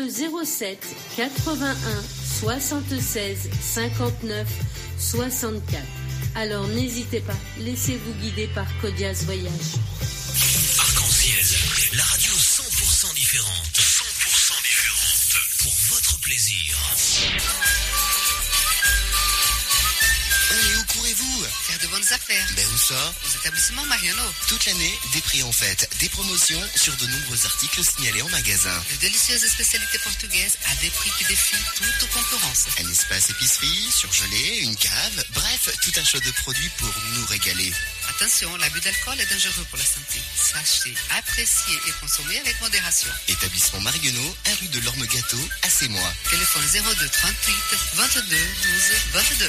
07 81 76 59 64. Alors n'hésitez pas, laissez-vous guider par Codias Voyage. Arc-en-Ciel, la radio 100% différente. 100% différente. Pour votre plaisir. Où courez-vous? Faire de bonnes affaires. Ben où ça? Aux établissements Mariano. Toute l'année, des prix en fête, des promotions sur de nombreux articles signalés en magasin. De délicieuses spécialités portugaises à des prix qui défient toute concurrence. Un espace épicerie, surgelé, une cave, bref, tout un choix de produits pour nous régaler. Attention, l'abus d'alcool est dangereux pour la santé. Sachez apprécier et consommer avec modération. Établissement Mariano, 1 rue de l'Orme-Gâteau, à Sémois. Téléphone 02 38 22 12 22.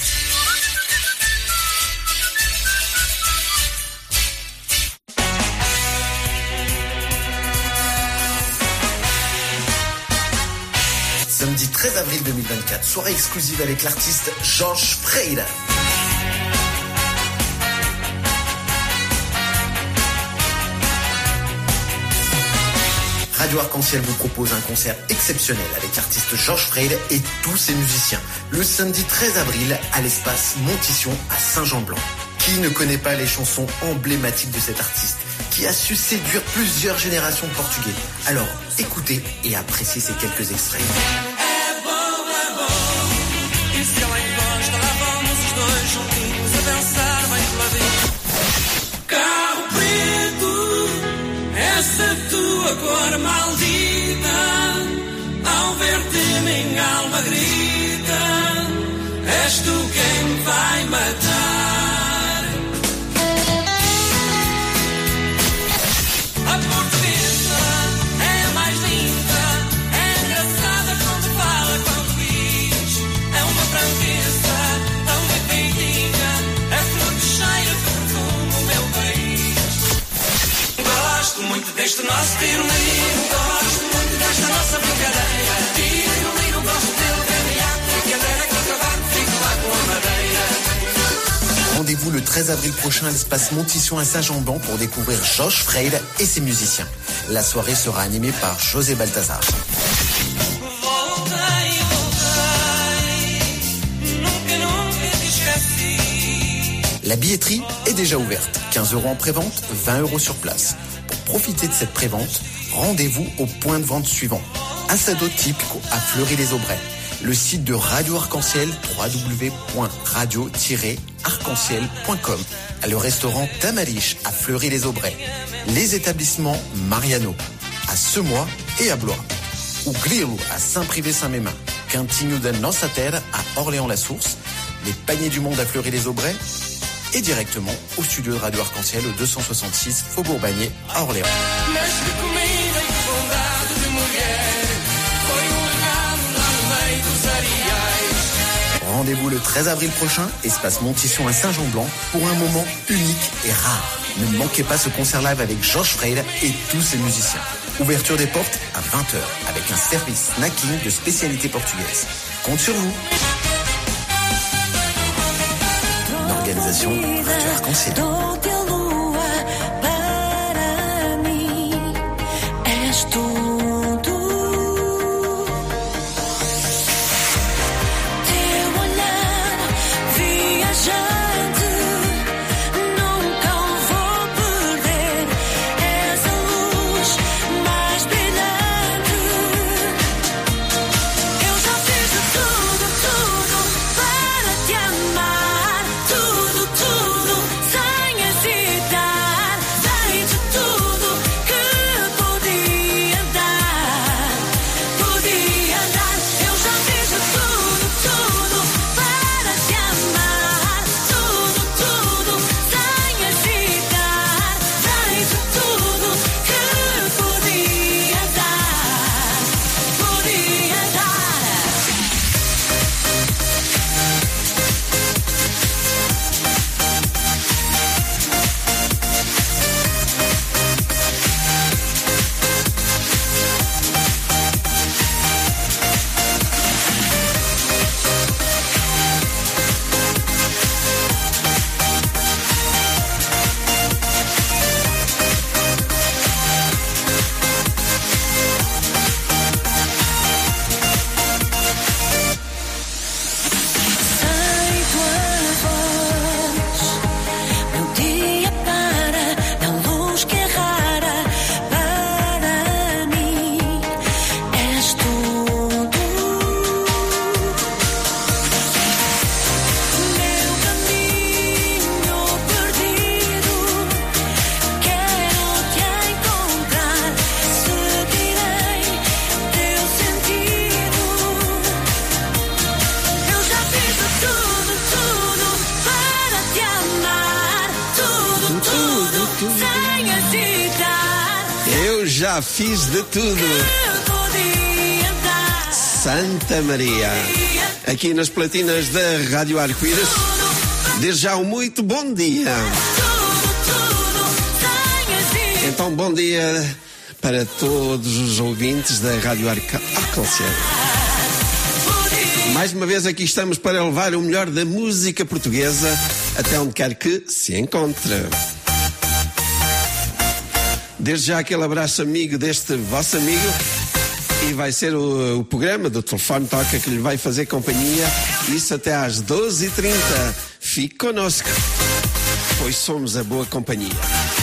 Samedi 13 avril 2024, soirée exclusive avec l'artiste Jorge Freire. Radio Arc-en-Ciel vous propose un concert exceptionnel avec l'artiste Jorge Freire et tous ses musiciens. Le samedi 13 avril à l'espace Montition à Saint-Jean-Blanc. Qui ne connaît pas les chansons emblématiques de cet artiste qui a su séduire plusieurs générations de Portugais? Alors, écoutez et appréciez ces quelques extraits. Carro preto, essa tua cor maldita, ao ver-te minha alma grita, és tu quem me vai matar. A portuguesa é a mais linda, é engraçada quando fala, quando diz, é uma franqueza, tão bem feitinha, é flor que cheira de perfume o meu país. Gosto muito deste nosso tirolino, gosto muito desta nossa brincadeira. Tirolino, gosto dele, ganhar, brincadeira que acabar, fico lá com a madeira. Rendez-vous le 13 avril prochain à l'espace Montition à Saint-Jean-Blanc pour découvrir Jorge Freire et ses musiciens. La soirée sera animée par José Balthazar. La billetterie est déjà ouverte. 15 € en prévente, 20 € sur place. Pour profiter de cette prévente, rendez-vous au point de vente suivant. Assado Típico à Fleury-les-Aubrais. Le site de Radio Arc-en-Ciel, www.radio-arc-en-ciel.com. Le restaurant Tamariche à Fleury-les-Aubrais. Les établissements Mariano à Semois et à Blois. Ou Grilo à Saint-Privé-Saint-Mémin. Quintinho da Nossa Terra à Orléans-la-Source. Les Paniers du Monde à Fleury-les-Aubrais. Et directement au studio de Radio Arc-en-Ciel au 266 Faubourg Bagné à Orléans. Rendez-vous le 13 avril prochain, espace Montition à Saint-Jean-Blanc, pour un moment unique et rare. Ne manquez pas ce concert live avec Jorge Freire et tous ses musiciens. Ouverture des portes à 20h avec un service snacking de spécialité portugaise. Compte sur vous. Une organisation Radio Arc-en-Ciel. Tudo, sem hesitar. já fiz de tudo. Santa Maria. Aqui nas platinas da Rádio Arco-Íris. Desde já um muito bom dia. Então, bom dia para todos os ouvintes da Rádio Arco-Íris. Mais uma vez aqui estamos para levar o melhor da música portuguesa até onde quer que se encontre. Desde já aquele abraço amigo deste vosso amigo, e vai ser o programa do Telefone Toca que lhe vai fazer companhia, isso até às 12h30. Fique connosco, pois somos a boa companhia.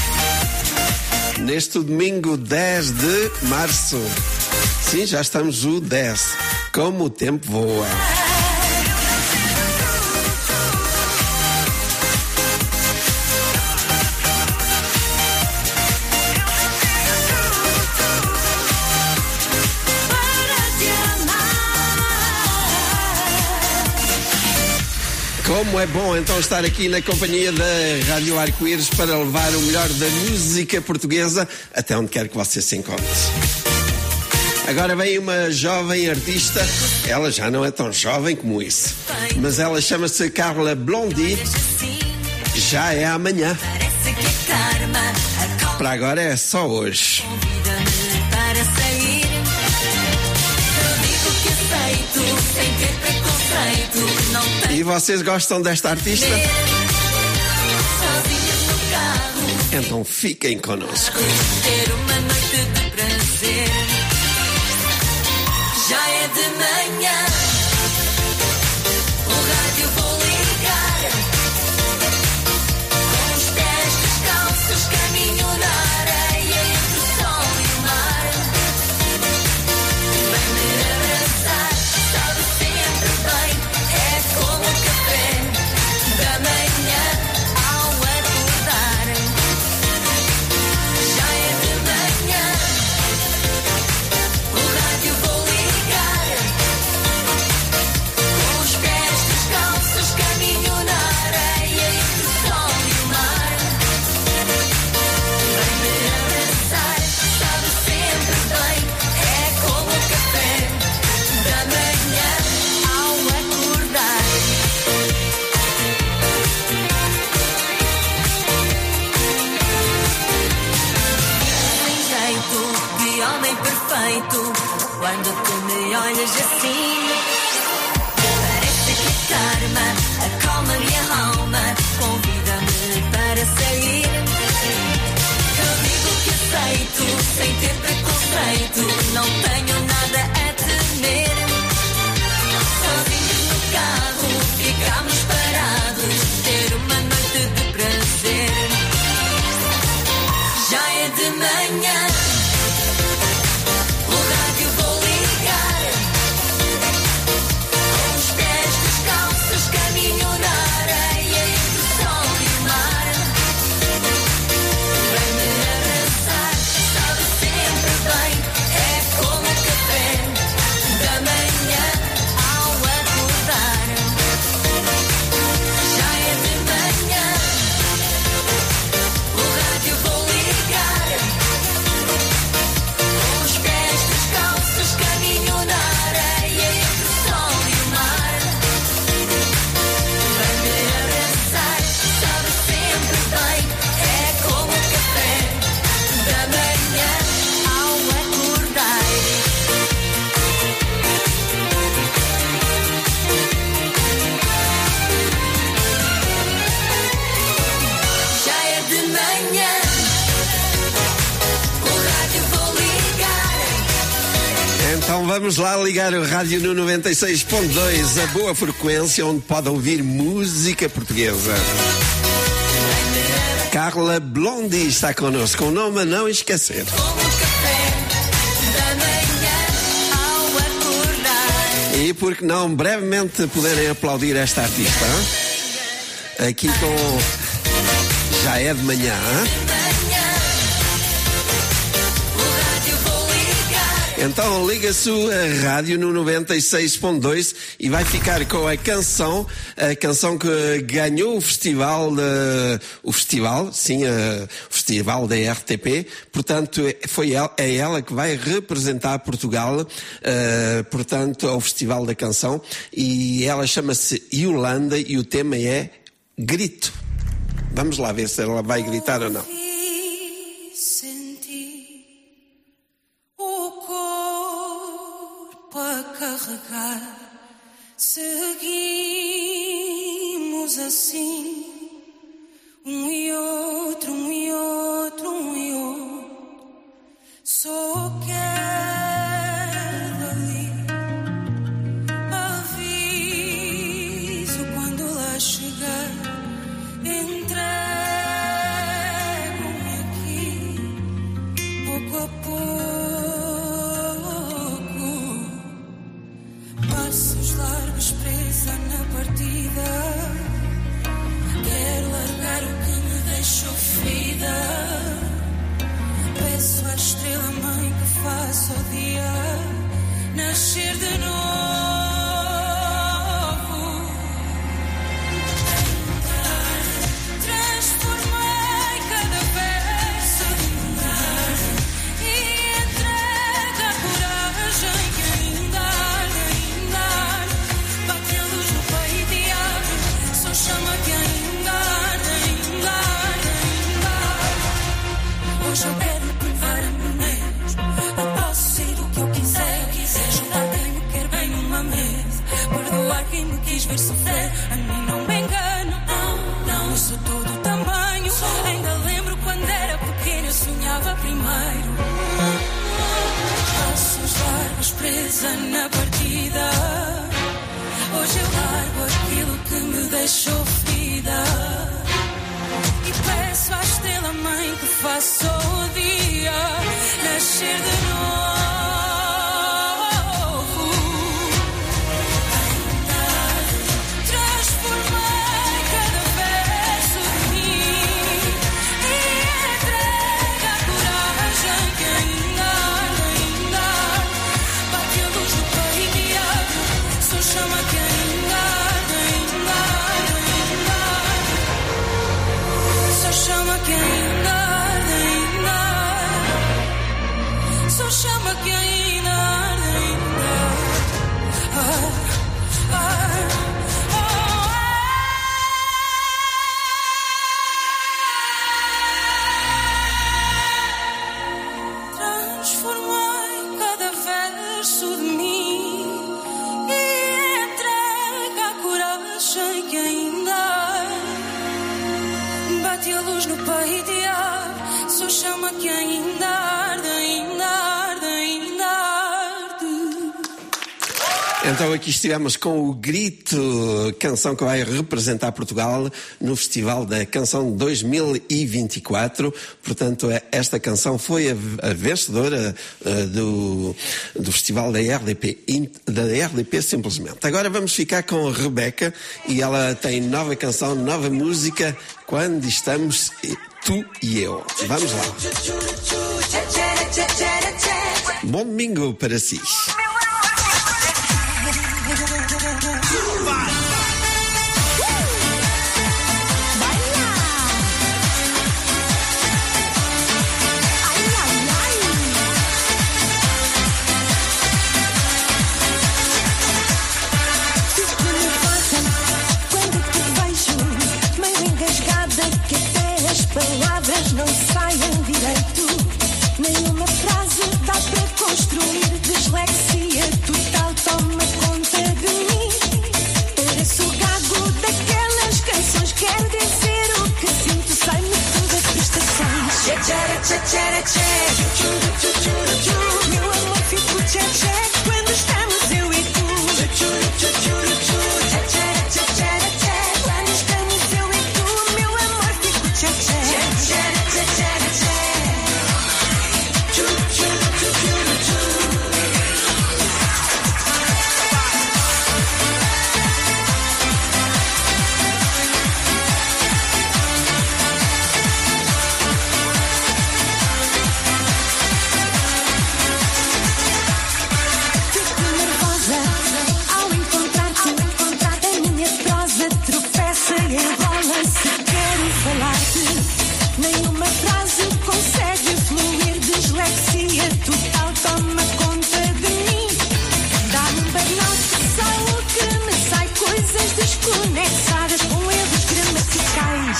Neste domingo 10 de março, sim, já estamos o 10, como o tempo voa. Como é bom então estar aqui na companhia da Rádio Arco-Íris para levar o melhor da música portuguesa até onde quer que você se encontre. Agora vem uma jovem artista, ela já não é tão jovem como isso, mas ela chama-se Carla Blondie, já é amanhã. Para agora é só hoje. E vocês gostam desta artista? Então fiquem connosco. Ter uma noite de prazer. Já é de manhã. O rádio vou ligar. Com os pés descalços, caminho na areia entre o sol e o mar. Vem-me abraçar, sabe sempre bem. É como o café da manhã ao acordar. Já é de manhã. O rádio vou ligar. Com os pés descalços, caminho na areia entre o sol e o mar. Vem-me abraçar, sabe sempre bem. É como o café da manhã ao acordar. Sem jeito de homem perfeito, quando tu me olhas assim, parece que karma acalma minha alma, convida-me para sair. Eu digo que aceito, sem ter preconceito, não tenho nada a temer. Sozinhos no carro, ficamos parados, ter uma noite de prazer. Já é de manhã. O rádio vou ligar. Com os pés descalços, caminho na areia entre o sol e o mar. Vem-me abraçar, sabe sempre bem. É como o café da manhã ao acordar. Já é de manhã. O rádio vou ligar. Com os pés descalços, caminho na areia entre o sol e o mar. Vem-me abraçar, sabe sempre bem. É como o café da manhã ao acordar. Já é de manhã. O rádio vou ligar. Então vamos lá ligar o rádio no 96.2, a boa frequência onde pode ouvir música portuguesa. Carla Blondie está connosco, um nome a não esquecer. Como o café da manhã ao acordar. E por que não brevemente poderem aplaudir esta artista? Aqui com Já é de manhã. Manhã. O rádio vou ligar. Então liga a sua rádio no 96.2 e vai ficar com a canção que ganhou o festival da RTP. Portanto, é ela que vai representar Portugal, portanto, ao Festival da Canção, e ela chama-se Yolanda e o tema é Grito. Vamos lá ver se ela vai gritar ou não. A carregar, seguimos assim, um e outro, um e outro, um e outro. Só quero dali aviso quando lá chegar. Entrego-me aqui, pouco a pouco. Passos largos presa na partida. Quero largar o que me deixou ferida. Peço à estrela mãe que faça o dia nascer de novo. Transformei cada verso e entrega a coragem que ainda chama que ainda arde, ainda arde, ainda arde. Hoje eu quero provar a mim mesmo. Eu posso ser o que eu quiser. Juntar quem me quer bem numa mesa. Perdoar quem me quis ver sofrer. A mim não me engano, não. Eu sou todo o tamanho. Ainda lembro quando era pequena, eu sonhava primeiro. Passos largos presa na partida. Hoje eu largo aquilo que me deixou ferida e peço à estrela mãe que faça o dia nascer de novo. Transformei cada verso de mim e entrega a coragem que ainda arde, ainda arde. Bate a luz no peito e abre, só chama que chama que ainda arde, ainda arde. Só chama que ainda arde, ainda arde. Transformei cada verso de mim e entrega a coragem que ainda arde. Bate a luz no peito e abre, só chama que ainda arde, ainda arde, ainda arde. Então aqui estivemos com o Grito, canção que vai representar Portugal no Festival da Canção 2024. Portanto, esta canção foi a vencedora do Festival da RDP simplesmente. Agora vamos ficar com a Rebeca e ela tem nova canção, nova música, Quando Estamos Tu e Eu. Vamos lá. Bom domingo para si. Palavras não saiam direito, nenhuma frase dá para construir dislexia.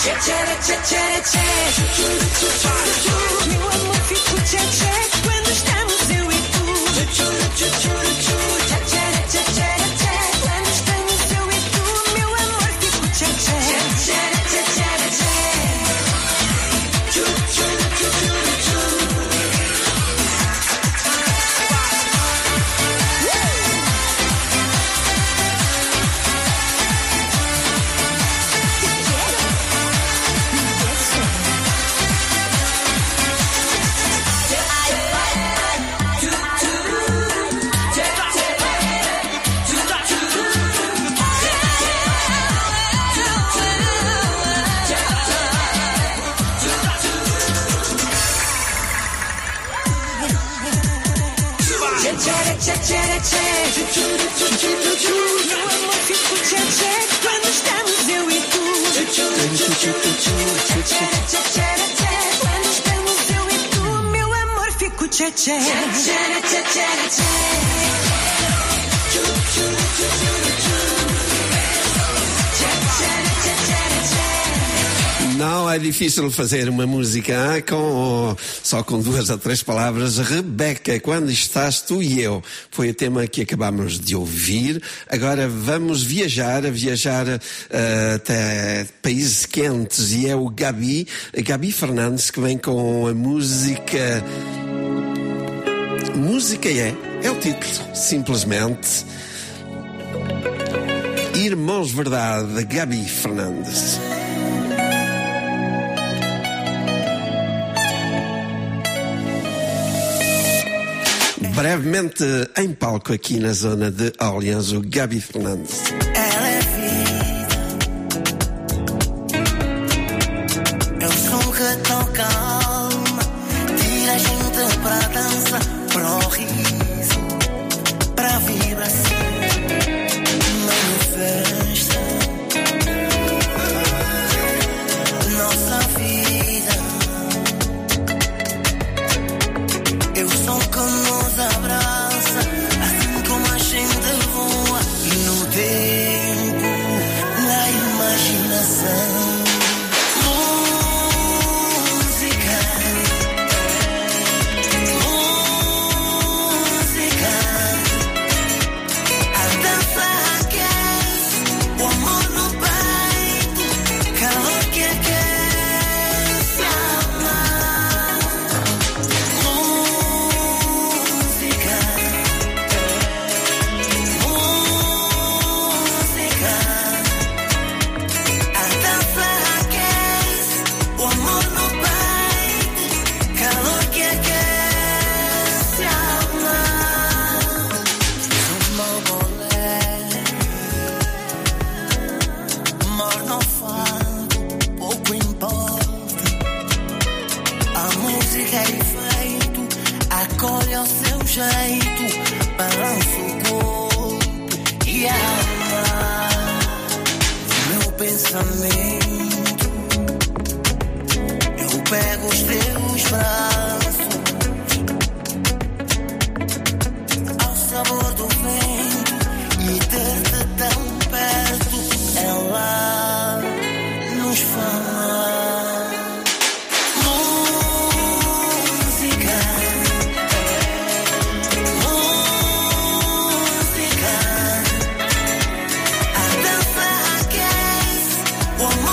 Meu amor, fico tchê-tchê quando estamos eu e tu. Quando estamos eu e tu, meu amor, fico tchê-tchê. Meu amor, fico tchê-tchê quando estamos eu e tu. Quando estamos eu e tu, meu amor, fico tchê-tchê. Não é difícil fazer uma música só com 2 ou 3 palavras. Rebeca, quando estás tu e eu, foi o tema que acabamos de ouvir. Agora vamos viajar até países quentes, e é o Gabi Fernandes, que vem com a música. Música é o título, simplesmente. Irmãos Verdade, Gabi Fernandes. Brevemente em palco aqui na zona de Orleans, o Gabi Fernandes. Ela é vida, eu sou que tão calma, tira a gente pra dança, para o riso, para a vibração, manifesta nossa vida. Eu sou que nos abraça, assim como a gente voa no tempo, na imaginação. Música, a dança aquece, o amor no peito, calor que aquece a alma. Acolhe ao seu jeito, balança o corpo e a alma. Meu pensamento, eu pego os teus braços, ao sabor do vento, e ter-te tão perto, ela nos fala. One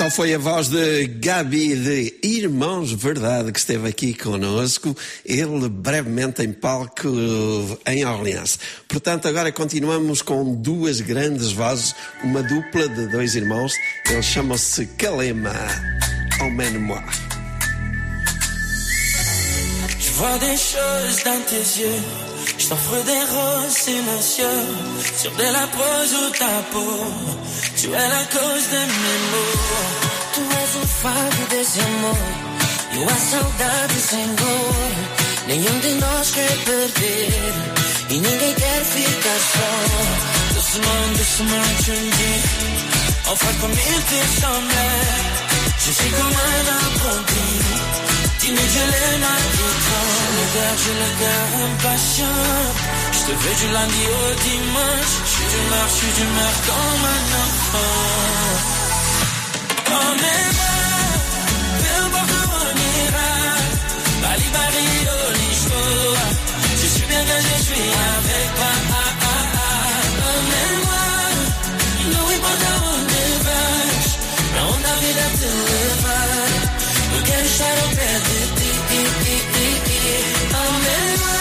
Então foi a voz de Gabi de Irmãos Verdade que esteve aqui conosco, ele brevemente em palco em Orleans. Portanto, agora continuamos com duas grandes vozes, uma dupla de dois irmãos, eles chamam-se Kalema. Emmène-moi. Je vois des choses dans tes yeux, je t'offre des roses silencieux, sur de la prose ou ta peau, tu es la cause de mes maux. Tu és o fado desse amor, e a saudade sem dor, nenhum de nós quer perder, e ninguém quer ficar só. Doucement, tu me dis, enfin comme il te semblait, je suis comme un apprenti, timide, je l'ai maltraitant. Je le garde impatient, je te veux du lundi au dimanche, je suis d'humeur comme un enfant. Emmène-moi, peu importe où on ira, Bali, Paris, au Lisboa, je suis bien quand je suis avec toi. Emmène-moi, no importa onde vais, pra onde a vida te levar, eu quero estar ao pé de ti. Emmène-moi.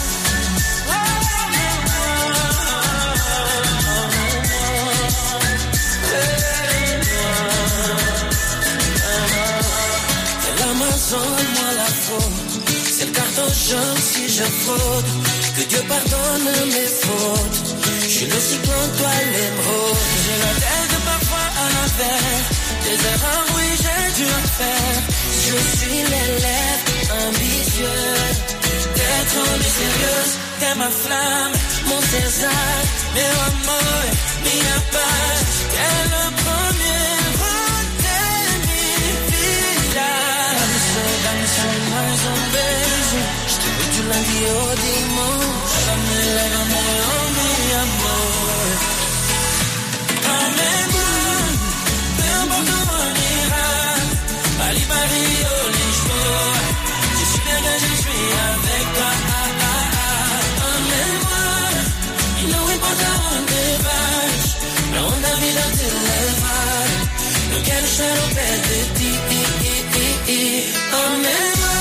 Moi la faute, c'est le carton jaune si je fraude, que Dieu pardonne mes fautes, je suis le cyclone, toi l'émeraude, j'ai la tête parfois à l'envers, des erreurs oui j'ai dû en faire, je suis l'élève ambitieux, d'être mystérieuse, t'es ma flamme, mon César, meu amor, minha paz, t'es le premier roi de mi vida. Dá-me mais beijo, je te veux du lundi au dimanche, lève-moi, oh mi amor. Emmène-moi, peu importe où on ira, Bali, Paris, au Lisboa, je suis bien quand je suis avec toi. Emmène-moi, no importa onde vais, pra onde a vida te levar, eu quero estar ao pé de ti. Emmène-moi.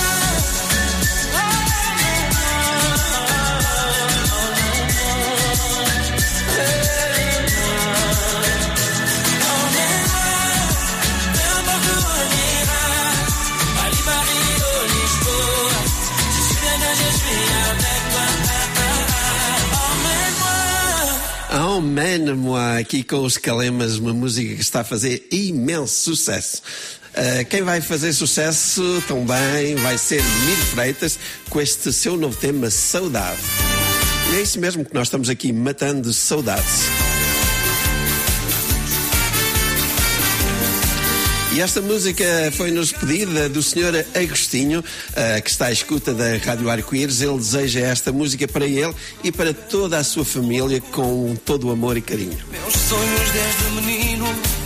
Emmène-moi, aqui com os Kalemas, uma música que está a fazer imenso sucesso. Quem vai fazer sucesso também vai ser Miro Freitas com este seu novo tema, Saudade. E é isso mesmo que nós estamos aqui matando saudades. E esta música foi-nos pedida do Sr. Agostinho, que está à escuta da Rádio Arco-Íris. Ele deseja esta música para ele e para toda a sua família com todo o amor e carinho. Meus sonhos desde menino.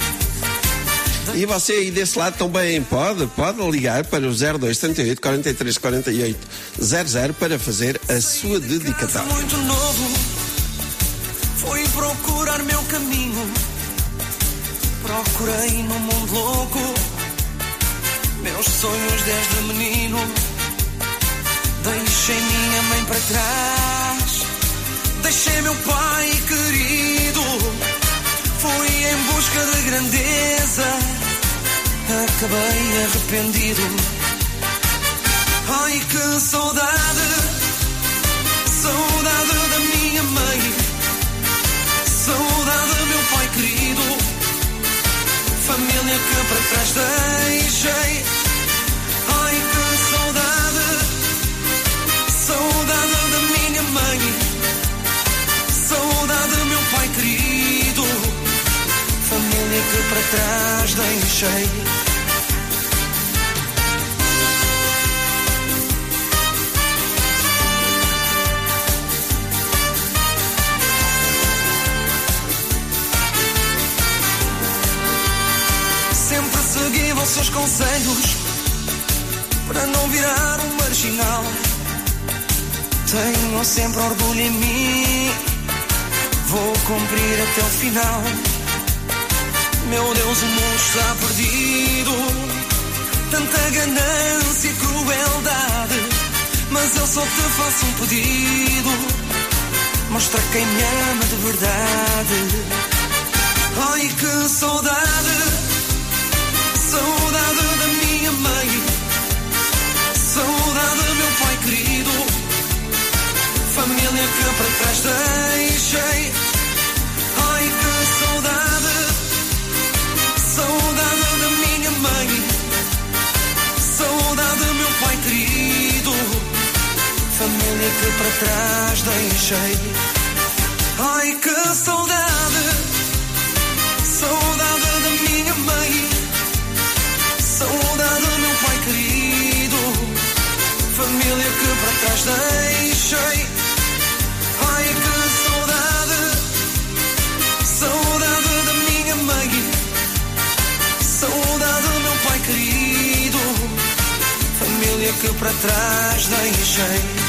E você aí desse lado também pode ligar para o 0238 43 48 00 para fazer a sua dedicatória. Muito novo, fui procurar meu caminho, procurei no mundo louco, meus sonhos desde menino, deixei minha mãe para trás, deixei meu pai querido, fui em busca de grandeza, acabei arrependido. Ai que saudade, saudade da minha mãe, saudade do meu pai querido, família que para trás deixei. Ai que saudade, saudade da minha mãe, saudade do meu pai querido, família que para trás deixei. Sempre segui vossos conselhos para não virar um marginal. Tenho sempre orgulho em mim, vou cumprir até o final. Meu Deus, o mundo está perdido. Tanta ganância e crueldade. Mas eu só te faço um pedido. Mostra quem me ama de verdade. Ai, que saudade. Saudade da minha mãe. Saudade do meu pai querido. Família que para trás deixei. Ai, que saudade. Saudade da minha mãe. Saudade do meu pai querido. Família que para trás deixei. Ai, que saudade. Saudade da minha mãe. Saudade do meu pai querido. Família que para trás deixei. Ai, que saudade. Saudade da minha mãe. Saudade do meu pai querido. Família que para trás deixei.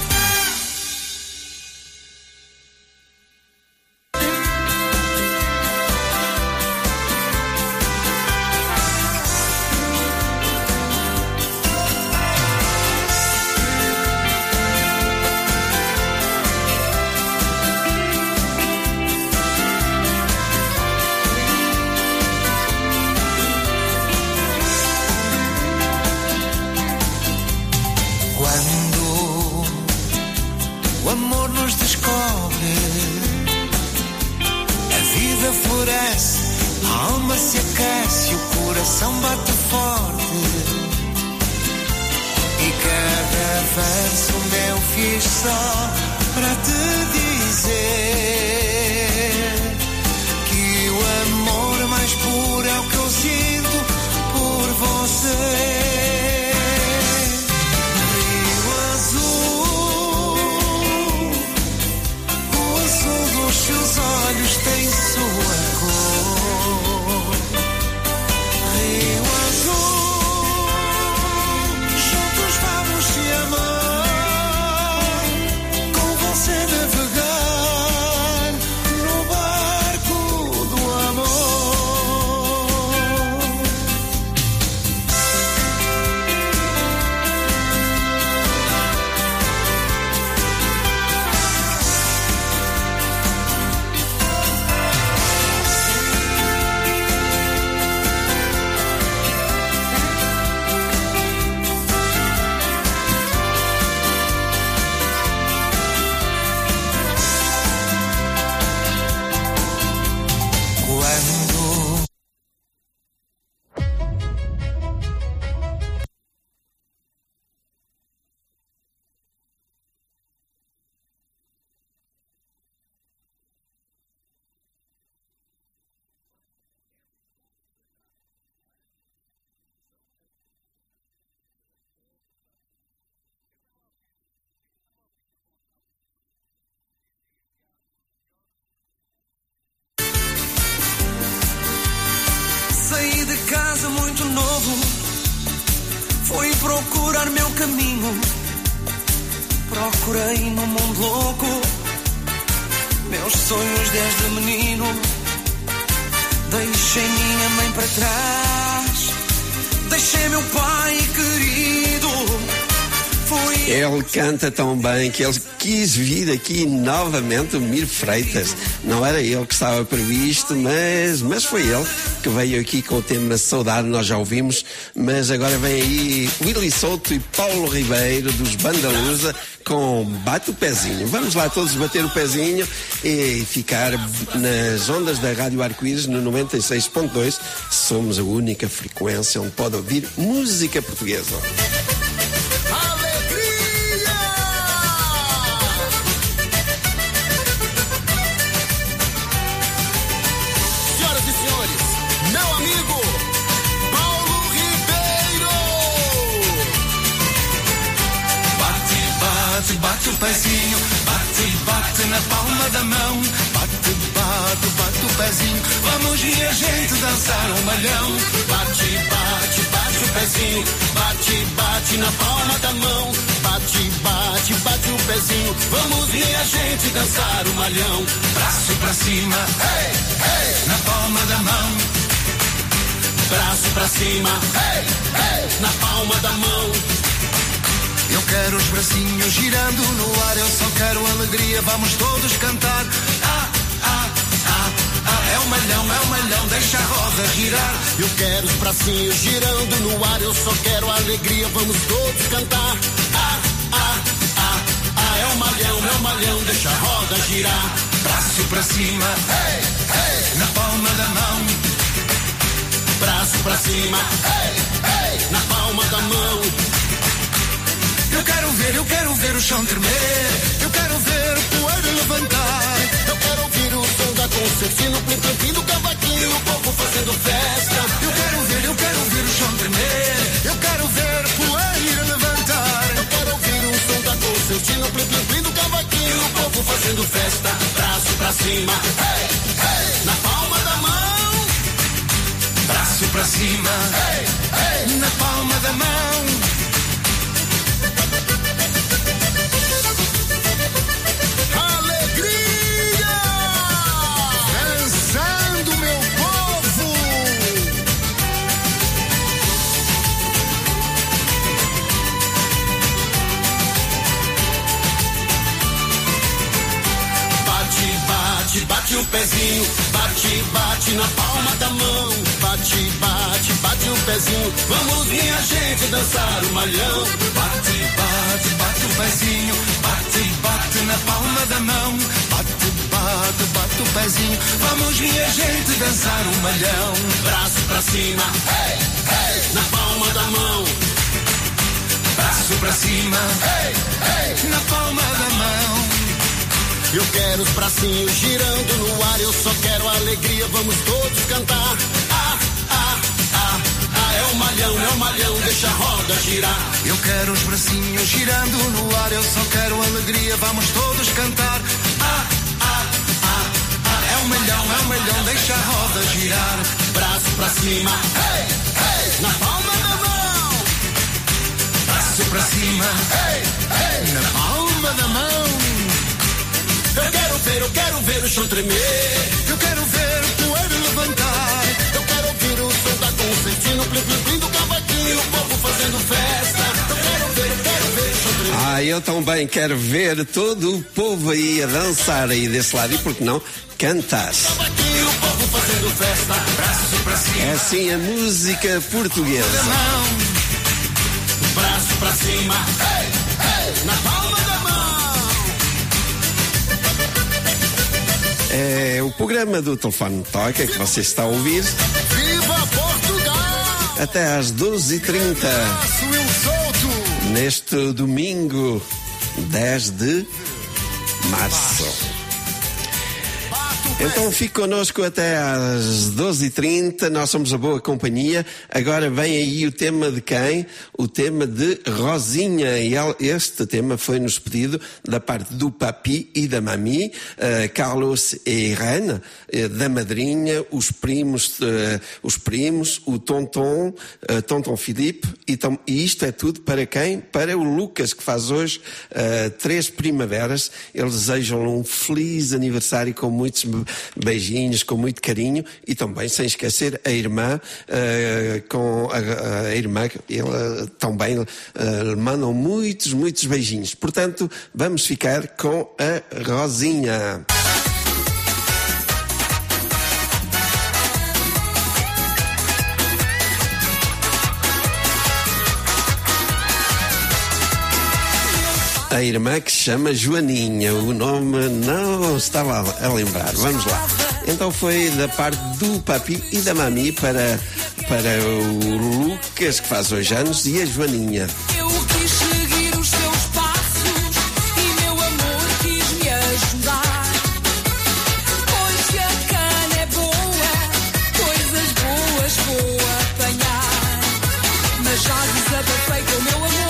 Saí de casa muito novo, fui procurar meu caminho. Procurei no mundo louco meus sonhos desde menino. Deixei minha mãe para trás, deixei meu pai querido. Ele canta tão bem que ele quis vir aqui novamente, o Mir Freitas. Não era ele que estava previsto, mas foi ele que veio aqui com o tema Saudade, nós já ouvimos, mas agora vem aí Willy Souto e Paulo Ribeiro dos Bandalusa com Bate o Pezinho. Vamos lá todos bater o pezinho e ficar nas ondas da Rádio Arco-Íris no 96.2. Somos a única frequência onde pode ouvir música portuguesa. Bate o pezinho, bate na palma da mão. Bate o pezinho, vamos vir a gente dançar um malhão. Bate o pezinho, bate na palma da mão. Bate o pezinho, vamos vir a gente dançar um malhão. Braço pra cima, hey, hey, na palma da mão. braço pra cima, hey, hey, na palma da mão. Eu quero os bracinhos girando no ar, eu só quero alegria, vamos todos cantar. Ah, ah, ah, ah, é o malhão, deixa a roda girar. Eu quero os bracinhos girando no ar, eu só quero alegria, vamos todos cantar. Ah, ah, ah, ah, é o malhão, deixa a roda girar. Braço pra cima, hey, hey, na palma da mão. Braço pra cima, hey, hey, na palma da mão. Eu quero ver o chão tremer. Eu quero ver o poeira levantar. Eu quero ouvir o som da concertina, o plim-plim do cavaquinho, o povo fazendo festa. Eu quero ver o chão tremer. Eu quero ver o poeira levantar. Eu quero ouvir o som da concertina, o plim-plim do cavaquinho, o povo fazendo festa. Braço pra cima, hey, hey, na palma da mão. Braço pra cima, hey, hey, na palma da mão. Bate o pezinho, bate na palma da mão. Bate o pezinho. Vamos, minha gente, dançar o malhão. Bate o pezinho, bate na palma da mão. Bate o pezinho. Vamos, minha gente, dançar o malhão. Braço pra cima, hey, hey, na palma da mão. Braço pra cima, hey, hey, na palma da mão. Eu quero os bracinhos girando no ar, eu só quero alegria, vamos todos cantar. Ah, ah, ah, ah, é o malhão, deixa a roda girar. Eu quero os bracinhos girando no ar, eu só quero alegria, vamos todos cantar. Ah, ah, ah, ah, é o malhão, deixa a roda girar. Braço pra cima, hey, hey, na palma da mão. Braço pra cima, hey, hey, na palma da mão. Eu quero ver o chão tremer. Eu quero ver o poeira levantar. Eu quero ouvir o som da concertina, o plim-plim do cavaquinho, o povo fazendo festa. Eu quero ver o chão tremer. Ah, eu também quero ver todo o povo aí a dançar aí desse lado. E por que não cantar? Cavaquinho, o povo fazendo festa. Braço pra cima. É assim a música portuguesa. Braço pra cima, hey, hey, na palma da mão. É o programa do Telefone Toca que você está a ouvir. Viva Portugal! Até às 12h30. Neste domingo 10 de março. Então fique connosco até às 12h30, nós somos a boa companhia. Agora vem aí o tema de quem? O tema de Rosinha. E este tema foi-nos pedido da parte do papi e da mami, Carlos e Irene, da madrinha, os primos, o tonton Filipe. E isto é tudo para quem? Para o Lucas, que faz hoje 3 primaveras. Eles desejam um feliz aniversário com muitos beijinhos, com muito carinho, e também sem esquecer a irmã, com a irmã, ela também lhe mandam muitos beijinhos. Portanto, vamos ficar com a Rosinha. A irmã que se chama Joaninha, o nome não estava a lembrar. Vamos lá. Então foi da parte do papi e da mami para o Lucas, que faz hoje anos, e a Joaninha. Eu quis seguir os teus passos e meu amor quis me ajudar. Pois se a cana é boa, coisas boas vou apanhar. Mas já desabafei com o meu amor.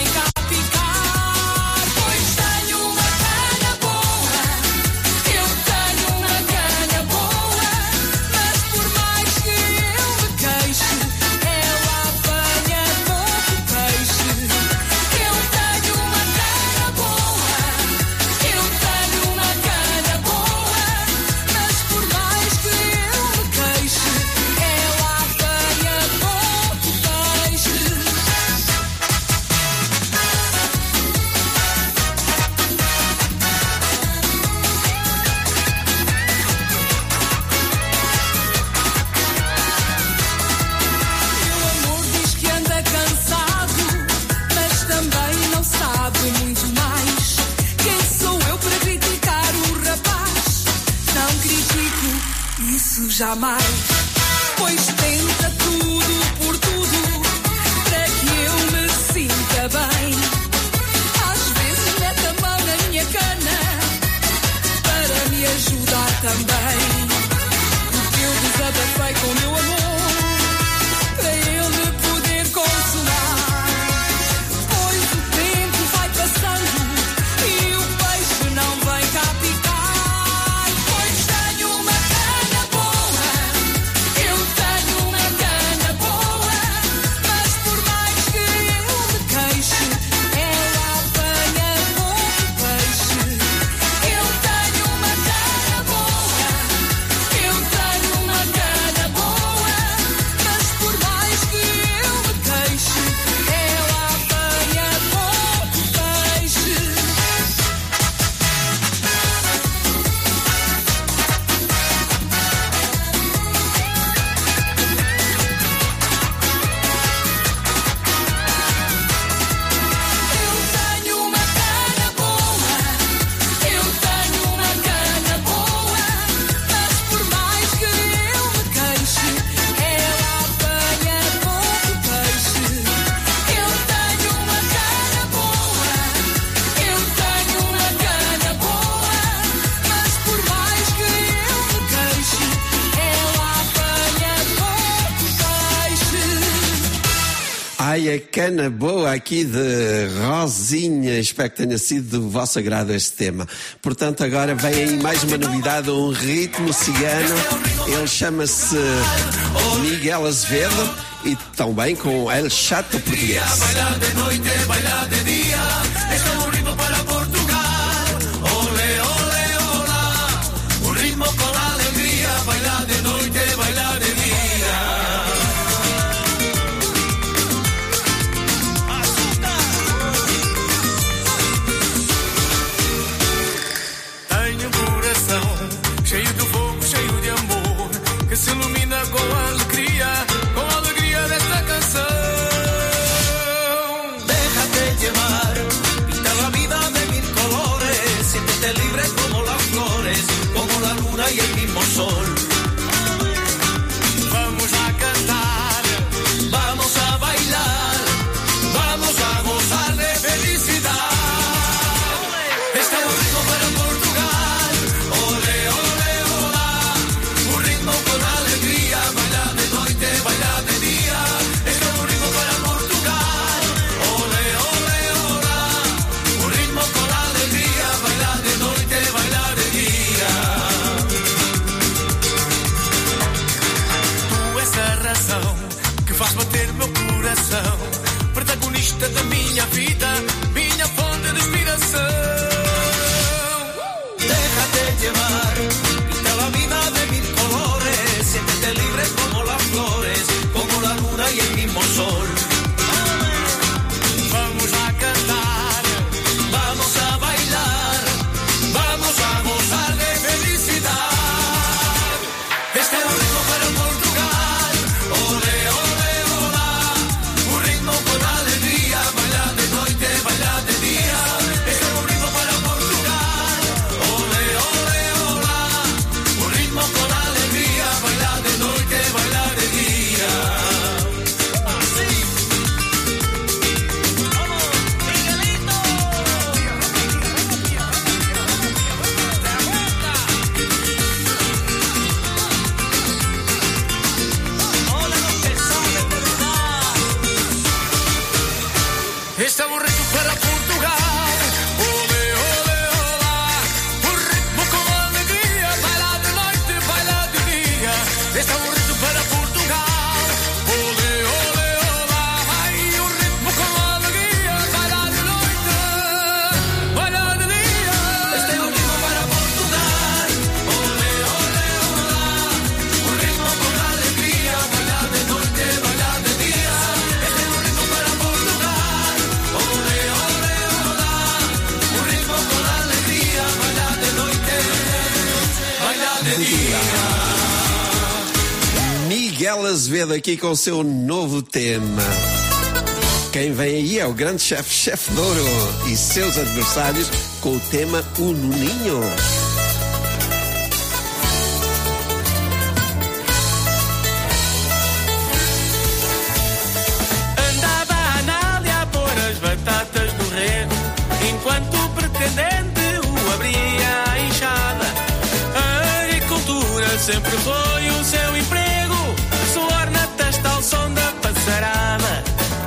Eu jamais. Pois tenta tudo por tudo para que eu me sinta bem. Às vezes mete a mão na minha cana para me ajudar também. Porque eu desabafei com o meu amor para ele poder consolar. Pois o tempo vai passando e o peixe não vem cá picar. Pois tenho uma cana boa, eu tenho uma cana boa, mas por mais que eu me queixe, ela apanha pouco peixe. Eu tenho uma cana boa, eu tenho uma cana boa, mas por mais que eu me queixe, ela apanha pouco peixe. Eu tenho uma cana boa, eu tenho uma cana boa, mas por mais que eu me queixe, ela apanha pouco peixe. Eu tenho uma cana boa, eu tenho uma cana boa, mas por mais que eu me queixe, ela apanha pouco peixe. Ai, a cana boa aqui de Rosinha. Espero que tenha sido do vosso agrado este tema. Portanto, agora vem aí mais uma novidade, um ritmo cigano. Ele chama-se Miguel Azevedo e também com El Chato Português. Bailar de noite, bailar de día, este es un ritmo para Portugal. Ole, ole, hola, un ritmo con alegría. Bailar de noite, bailar de día. Tenho um coração cheio de fogo, cheio de amor, que se ilumina com a alegria desta canção. Déjate llevar, pinta la vida de mil colores, siéntete libre como las flores, como la luna y el mismo sol. Vamos a cantar, vamos a bailar, vamos a gozar de felicidad. Este es un ritmo para Portugal, ole, ole, hola, un ritmo con alegría, bailar de noite, bailar de día. Este es un ritmo para Portugal, ole, ole, hola, un ritmo con alegría, bailar de noite, bailar de día. Tu és a razão que faz bater meu coração, protagonista da minha vida, minha fonte de inspiração. Déjate llevar, pinta la vida de mil colores, siéntete libre como las flores, como la luna y el mismo sol. Vamos a cantar, vamos a bailar, vamos a gozar de felicidad. Este es un ritmo para Portugal, ole, ole, hola, un ritmo con alegría, bailar de noite, bailar de día. Este es un ritmo para Portugal, ole, ole, hola, un ritmo con alegría, bailar de noite, bailar de día. Así. Vamos, Miguelito. Hola, los que saben de verdad. Este es un ritmo para Portugal, ole, ole, hola, un ritmo con alegría, bailar de noite, bailar de día. Este es un ritmo para Portugal, ole, ole, hola, ay, un ritmo con alegría, bailar de noite, bailar de día. Este es un ritmo para Portugal, ole, ole, hola, un ritmo con alegría, bailar de noite, bailar de día. Este es un ritmo para Portugal, ole, ole, hola, un ritmo con alegría, bailar de noite, bailar de día. Miguel Azevedo aqui com o seu novo tema. Quem vem aí é o grande chefe Douro e seus adversários com o tema O Nuninho. sempre foi o seu emprego, suor na testa ao som da passarada.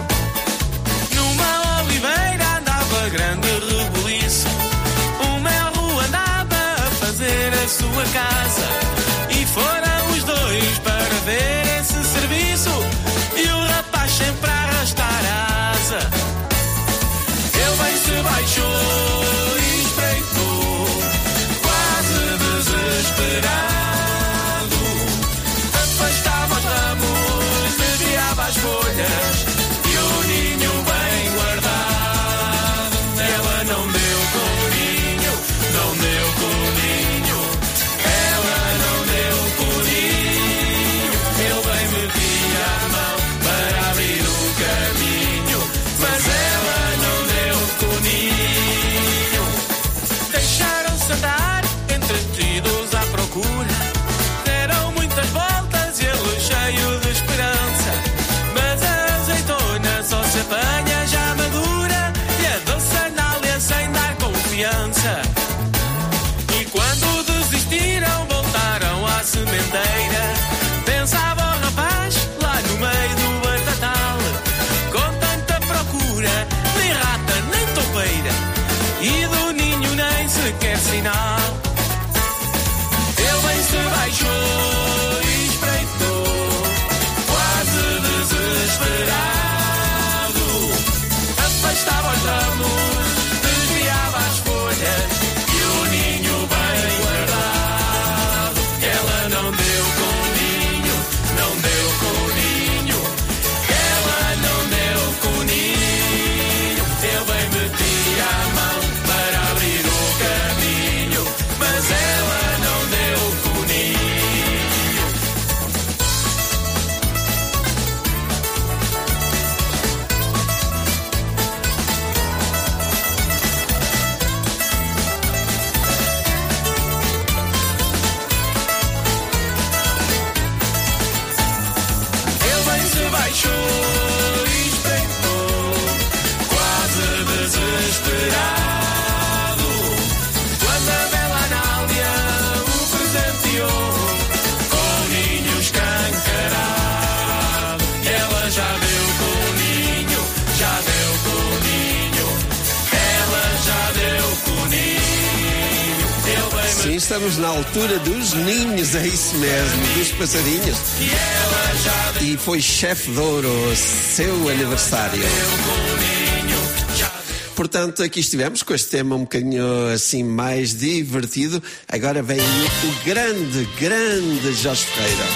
Numa oliveira andava grande rebuliço, um melro andava a fazer a sua casa, e foram os dois para ver esse serviço, e o rapaz sempre a arrastar a asa. Ele bem se baixou e espreitou, quase desesperado, afastava os ramos, desviava as folhas e o ninho bem guardado. Ela não deu com o ninho, não deu com o ninho, ela não deu com o ninho. Ele bem metia a mão para abrir o caminho, mas ela não deu com o ninho. Deixaram-se andar entretidos à procura, deram muitas voltas e ele cheio de esperança, mas a azeitona só se apanha já madura, e a doce anália sem dar confiança. E quando desistiram voltaram à sementeira, pensava o rapaz lá no meio do batatal, com tanta procura, nem rata nem topeira, e do ninho nem sequer sinal. Ele bem se baixou e espreitou, quase desesperado, afastava os ramos, desviava as folhas e o ninho bem guardado. Ela não deu com o ninho, não deu com o ninho, ela não deu com o ninho. Ele bem metia a mão para abrir o caminho, mas ela não deu com o ninho. Ele bem se baixou e espreitou, quase desesperado, quando a bela Anália o presenteou com o ninho escancarado. E ela já deu com o ninho, já deu com o ninho, ela já deu com o ninho. Ele bem Sim, estamos na altura dos ninhos, é isso mesmo, dos passarinhos. e ela já deu E foi chefe de ouro, seu aniversário. com o ninho, já deu. Portanto, aqui estivemos com este tema um bocadinho assim mais divertido. Agora vem o grande Jorge Ferreira.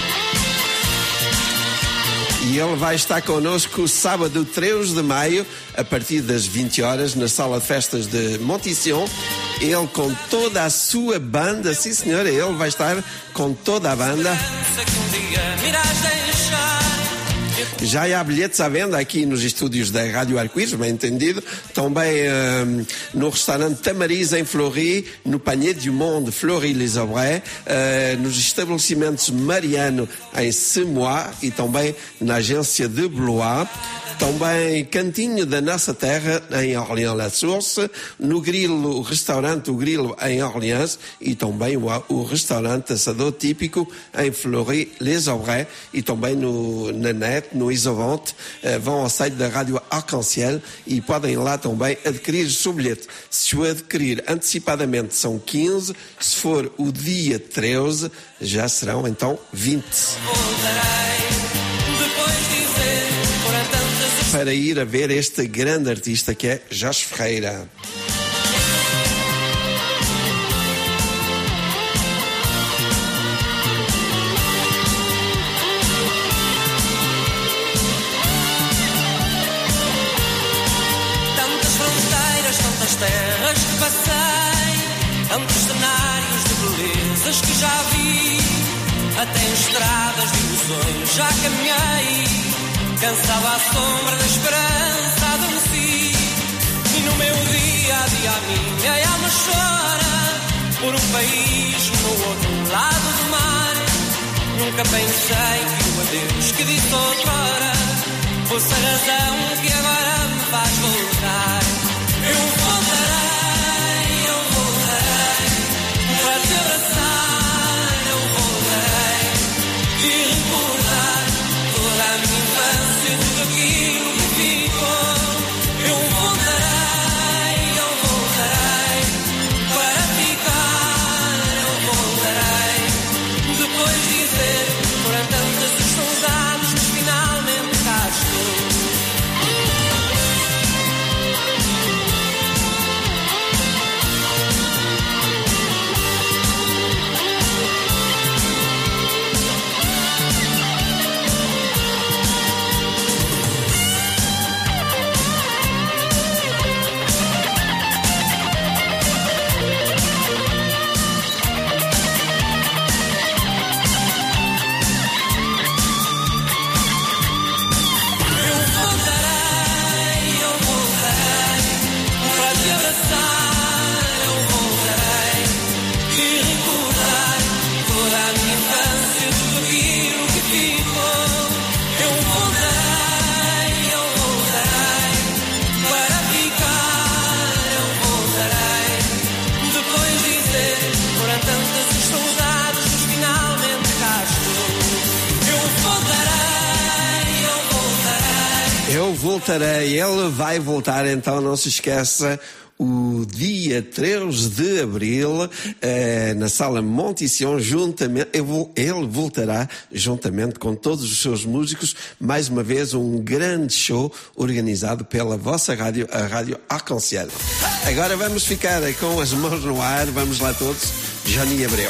E ele vai estar connosco sábado 3 de maio, a partir das 20 horas, na Sala de Festas de Montição. Ele com toda a sua banda, sim senhora, ele vai estar com toda a banda. Pensa que um dia me irás deixar. Já há bilhetes à venda aqui nos estúdios da Rádio Arco-Íris, bem entendido. Também no restaurante Tamariz, em Fleury, no Panier du Monde, Fleury-les-Aubrais, nos estabelecimentos Mariano, em Semois, e também na agência de Blois. Também Cantinho da Nossa Terra, em Orléans-la-Source, no Grilo, o restaurante O Grilo, em Orléans, e também o restaurante Assador Típico, em Fleury-les-Aubrais, e também na net, no Isovante. Vão ao site da Rádio Arc-en-Ciel e podem lá também adquirir o seu bilhete. Se o adquirir antecipadamente são 15, se for o dia 13, já serão então 20. Voltarei depois dizer foram tantas Para ir a ver este grande artista que é Jorge Ferreira. tantas fronteiras, tantas terras que passei, tantos cenários de belezas que já vi, até em estradas de ilusões já caminhei, cansado à sombra da esperança adormeci, e no meu dia a dia a minha alma chora, por um país no outro lado do mar. Nunca pensei que o adeus que disse outrora fosse a razão que agora me faz voltar. Eu voltarei para te abraçar. Eu voltarei voltarei. Ele vai voltar, então não se esqueça. O dia 3 de abril, na Sala Montição, juntamente, ele voltará juntamente com todos os seus músicos, mais uma vez um grande show organizado pela vossa rádio, a Rádio Arc-en-Ciel. Agora vamos ficar com as mãos no ar, vamos lá todos, Johnny Abreu.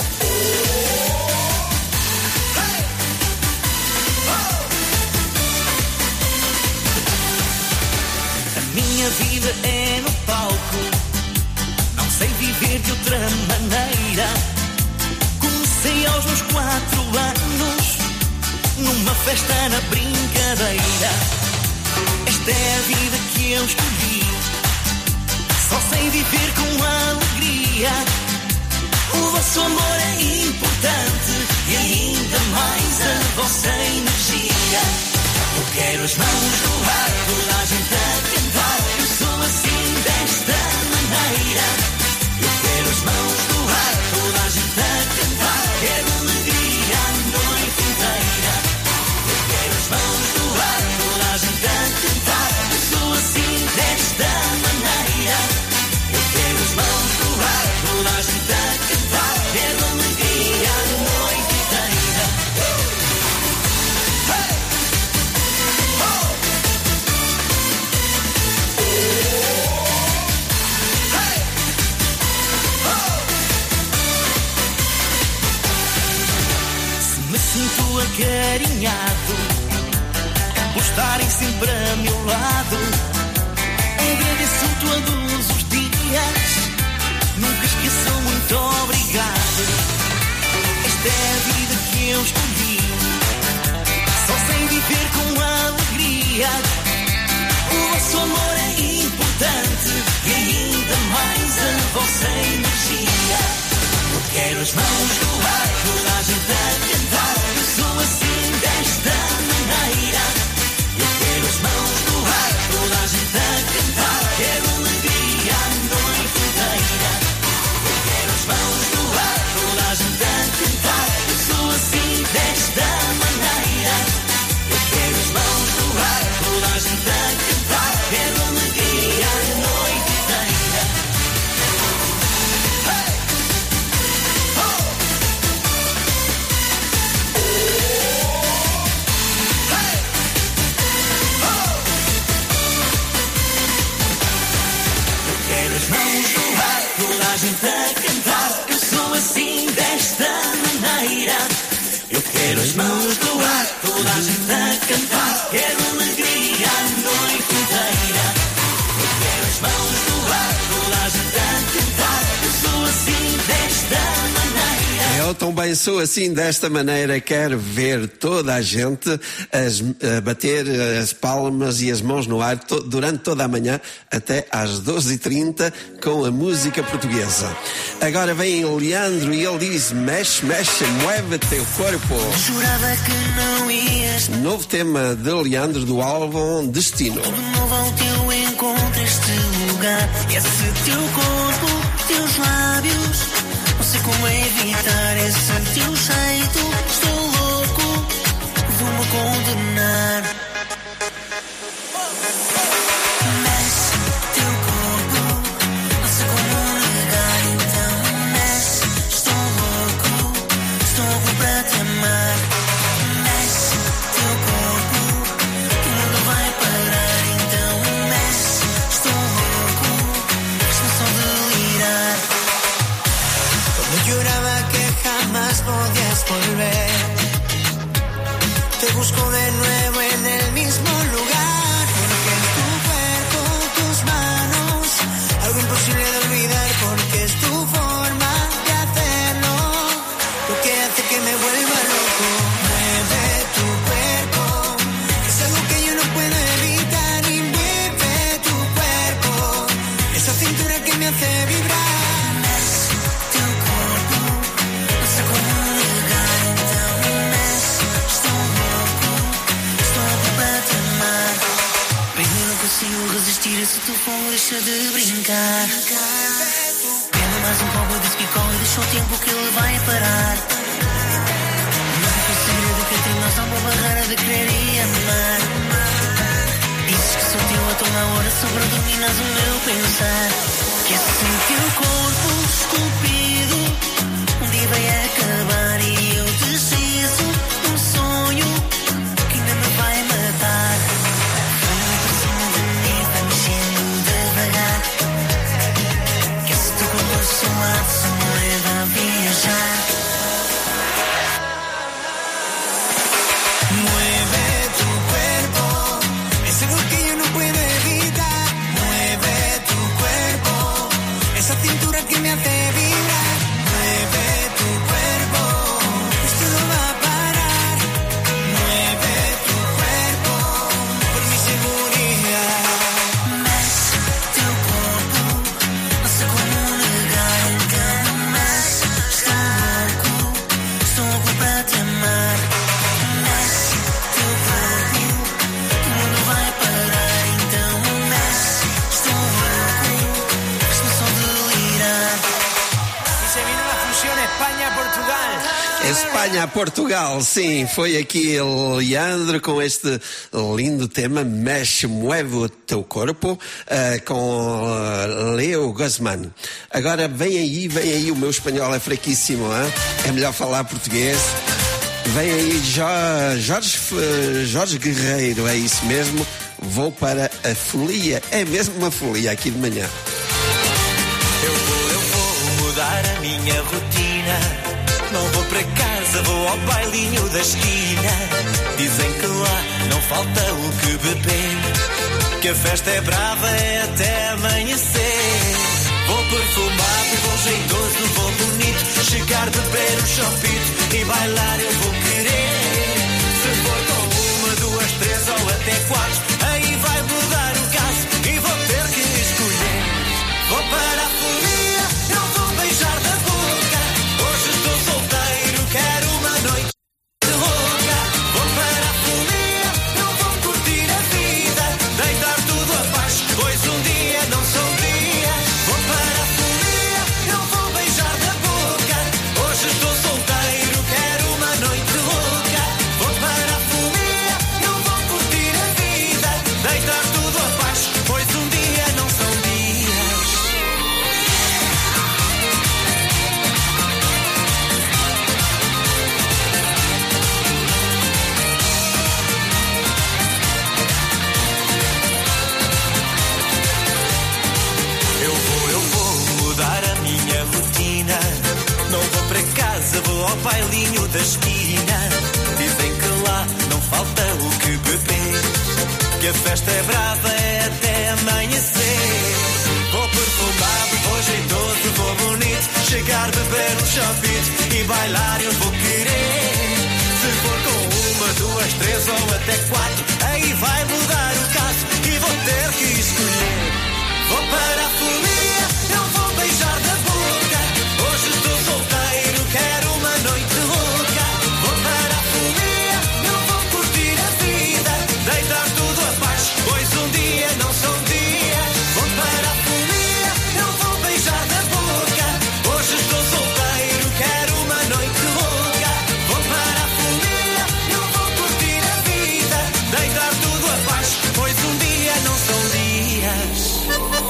Minha vida é no palco, não sei viver de outra maneira. Comecei aos meus 4 anos, numa festa na brincadeira. Esta é a vida que eu escolhi, só sei viver com alegria. O vosso amor é importante e ainda mais a vossa energia. Eu quero as mãos no ar, toda a gente a cantar. Eu sou assim desta maneira. Eu quero as mãos no ar, toda a gente a cantar. Quero alegria a noite inteira. Eu quero as mãos no ar, toda a gente a cantar. Eu sou assim desta maneira. Eu quero as mãos no ar, toda a gente a cantar. Quero alegria a noite inteira. Sinto acarinhado por estarem sempre a meu lado. Agradeço todos os dias, nunca esqueçam, muito obrigado. Esta é a vida que eu escolhi, só sei viver com alegria. O vosso amor é importante e ainda mais a vossa energia. Eu quero as mãos no ar, toda a gente a cantar. Eu sou assim desta maneira. Eu quero as mãos no ar, toda a gente a cantar. Quero alegria a noite inteira. Eu quero as mãos no ar, toda a gente a cantar. Eu sou assim desta maneira. Eu quero as mãos no ar, toda a gente a cantar. Quero alegria a noite inteira. As mãos no ar, toda a gente a cantar. Eu sou assim desta maneira. Eu quero as mãos no ar, toda a gente a cantar. Quero alegria a noite inteira. Eu quero as mãos no ar, toda a gente a cantar. Eu sou assim desta maneira. Eu também sou assim desta maneira. Quero ver toda a gente a bater as palmas e as mãos no ar durante toda a manhã até às 12h30 com a música portuguesa. Agora vem Leandro e ele diz: mexe, mexe, mueve teu corpo. Jurava que não ias. Novo tema de Leandro do álbum Destino. De novo ao teu encontro, este lugar, esse teu corpo, teus lábios. Não sei como evitar esse teu jeito. Estou louco, vou-me condenar. Mexe teu corpo, não sei como negar, então mexe. Estou louco, estou louco para te amar. Mexe teu corpo, que o mundo vai parar, então mexe. Estou louco, estou só delirar. Juraba que jamás podías volver. Te busco de nuevo en el mismo lugar. Porque es tu cuerpo, tus manos, algo imposible de olvidar. Porque es tu forma de hacerlo lo que hace que me vuelva loco. Mueve tu cuerpo, es algo que yo no puedo evitar. Y mueve tu cuerpo, esa cintura que me hace vibrar. Consigo resistir a esse teu fogo, deixa de brincar. Pena mais um copo, disse que corre, deixa o tempo que ele vai parar. Não fica segredo que entre nós há uma barreira de querer e amar. Dizes que dominas o meu pensar. Que esse teu corpo esculpido um dia vai acabar e eu preciso de um sonho que ainda me vai matar. Vem por cima de mim, vai mexendo devagar. Que esse teu corpo suado só me leva a viajar. Mueve tu cuerpo, es algo que yo no puedo evitar. Mueve tu cuerpo, esa cintura que me hace vibrar. Mueve tu cuerpo, esto no va a parar. Mueve tu cuerpo, por mi seguridad. Mexe teu corpo, não sei como negar. Então mexe, estou louco para te amar. Mexe teu corpo, o mundo vai parar. Então mexe, estou louco, estou só delirar. Y se viene la fusión España-Portugal. Espanha-Portugal, sim, foi aqui Leandro com este lindo tema, Mexe, Mueve o Teu Corpo, com Leo Guzmán. Agora vem aí, o meu espanhol é fraquíssimo, hein? É melhor falar português. Vem aí Jorge Guerreiro, é isso mesmo, vou para a folia, é mesmo uma folia aqui de manhã. Eu vou mudar a minha rotina. Não vou para casa, vou ao bailinho da esquina. Dizem que lá não falta o que beber, que a festa é brava, é até amanhecer. Vou perfumado, vou jeitoso, vou bonito. Chegar, beber um chopito e bailar eu vou querer. Se for com uma, duas, três ou até quatro, aí vai mudar o caso e vou ter que escolher. Vou para a folia, não vou beijar da boca. Hoje estou solteiro, quero uma noite de louca. Vou para a folia, não vou curtir a vida, deitar tudo abaixo, pois um dia não são dias. Vou para a folia, não vou beijar da boca. Hoje estou solteiro, quero uma noite louca. Vou para a folia, não vou curtir a vida, deitar tudo abaixo, pois um dia não são dias. Eu vou mudar a minha rotina. Não vou para casa, vou ao bailinho da esquina. Dizem que lá não falta o que beber, que a festa é brava, é até amanhecer. Vou perfumado, vou jeitoso, vou bonito. Chegar, beber um chopito e bailar eu vou querer. Se for com uma, duas, três ou até quatro, aí vai mudar o caso e vou ter que escolher. Vou para a folia, não vou beijar da boca. Hoje estou solteiro, quero uma noite louca. Vou para a folia, não vou curtir a vida, deitar tudo abaixo, pois um dia não são dias. Vou para a folia, não vou beijar da boca. Hoje estou solteiro, quero uma noite louca. Vou para a folia, não vou curtir a vida, deitar tudo abaixo, pois um dia não são dias.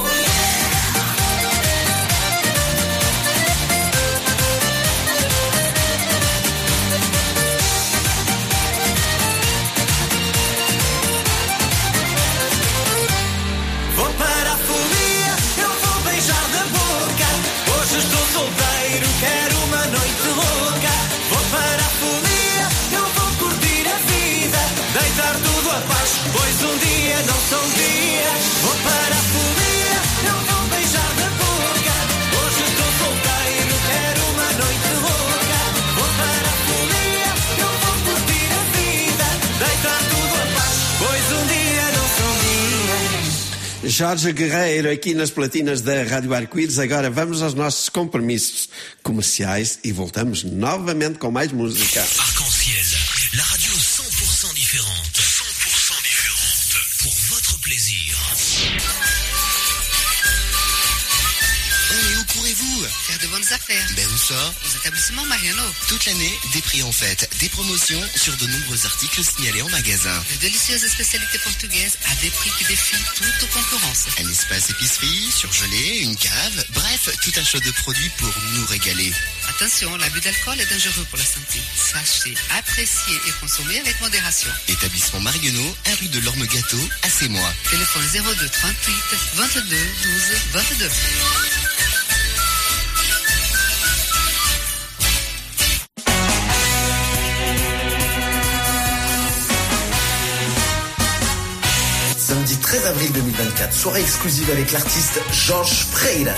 Vou para a folia, eu vou beijar da boca. Hoje estou solteiro, quero uma noite louca. Vou para a folia, eu vou curtir a vida, deitar tudo abaixo, pois um dia não são dias. Vou para a folia, eu vou beijar da boca. Hoje estou solteiro, quero uma noite louca. Vou para a folia, eu vou curtir a vida, deitar tudo abaixo, pois um dia não são dias. Jorge Guerreiro aqui nas platinas da Rádio Arco-Íris. Agora vamos aos nossos compromissos comerciais e voltamos novamente com mais música. Arc-en-ciel, la radio 100% différente. 100% différente. Pour votre plaisir. Oh, mais où courez-vous? Faire de bonnes affaires. Ben où ça? Aux établissements Mariano. Toute l'année, des prix en fête, des promotions sur de nombreux articles signalés en magasin. De délicieuses spécialités portugaises à des prix qui défient toute concurrence. Un espace épicerie, surgelé, une cave, bref, tout un choix de produits pour nous régaler. Attention, l'abus d'alcool est dangereux pour la santé. Sachez apprécier et consommer avec modération. Établissement Mariano, 1 rue de l'Orme Gâteau, à Sémois. Téléphone 02 38 22 12 22. Samedi 13 avril 2024, soirée exclusive avec l'artiste Jorge Freire.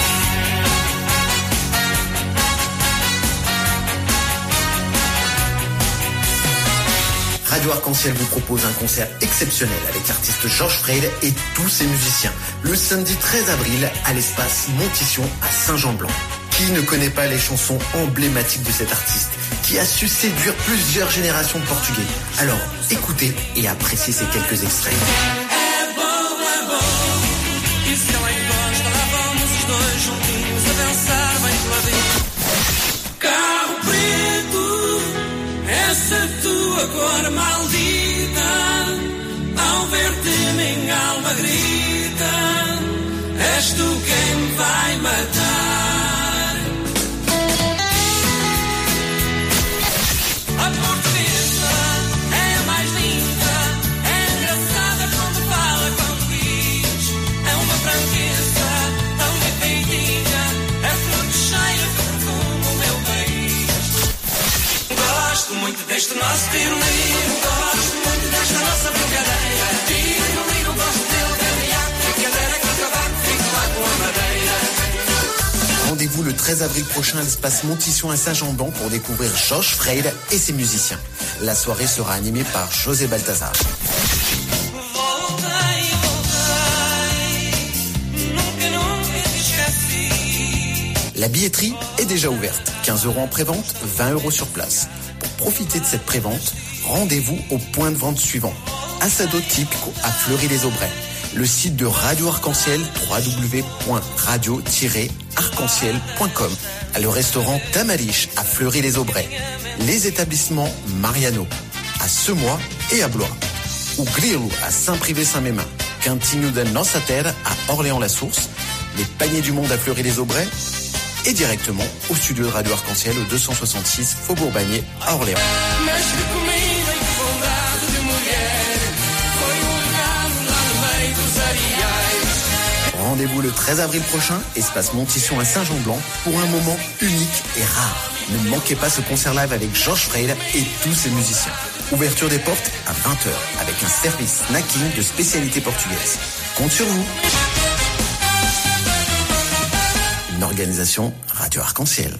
Radio Arc-en-Ciel vous propose un concert exceptionnel avec l'artiste Jorge Freire et tous ses musiciens. Le samedi 13 avril à l'espace Montition à Saint-Jean-Blanc. Qui ne connaît pas les chansons emblématiques de cet artiste qui a su séduire plusieurs générations de Portugais? Alors, écoutez et appréciez ces quelques extraits. Carro preto, essa tua cor maldita, ao ver-te minha alma grita, és tu quem me vai matar. A portuguesa é a mais linda, é engraçada quando fala, quando diz, é uma franqueza, tão bem feitinha, é flor que cheira que perfuma o meu país. Gosto muito deste nosso tiro-liro, gosto muito desta nossa brincadeira. Tiro-liro, gosto dele, bem cadeira que o cavaco fica lá com a madeira. Rendez-vous le 13 avril prochain à l'espace Montition à Saint-Jean-Blanc pour découvrir Jorge Freire et ses musiciens. La soirée sera animée par José Balthazar. La billetterie est déjà ouverte. 15 € en prévente, 20 € sur place. Pour profiter de cette prévente, rendez-vous au point de vente suivant. Assado Típico à Fleury-les-Aubrais. Le site de Radio Arc-en-Ciel, www.radio-arc-en-ciel.com. Le restaurant Tamariche à Fleury-les-Aubrais. Les établissements Mariano à Semois et à Blois. Ou Grilo à Saint-Privé-Saint-Mémin. Cantinho da Nossa Terra à Orléans-la-Source. Les Paniers du Monde à Fleury-les-Aubrais. Et directement au studio de Radio Arc-en-Ciel au 266 Faubourg Bagné à Orléans. Rendez-vous le 13 avril prochain, espace Montition à Saint-Jean-Blanc, pour un moment unique et rare. Ne manquez pas ce concert live avec Jorge Freire et tous ses musiciens. Ouverture des portes à 20h avec un service snacking de spécialité portugaise. Compte sur vous. Une organisation Radio Arc-en-Ciel.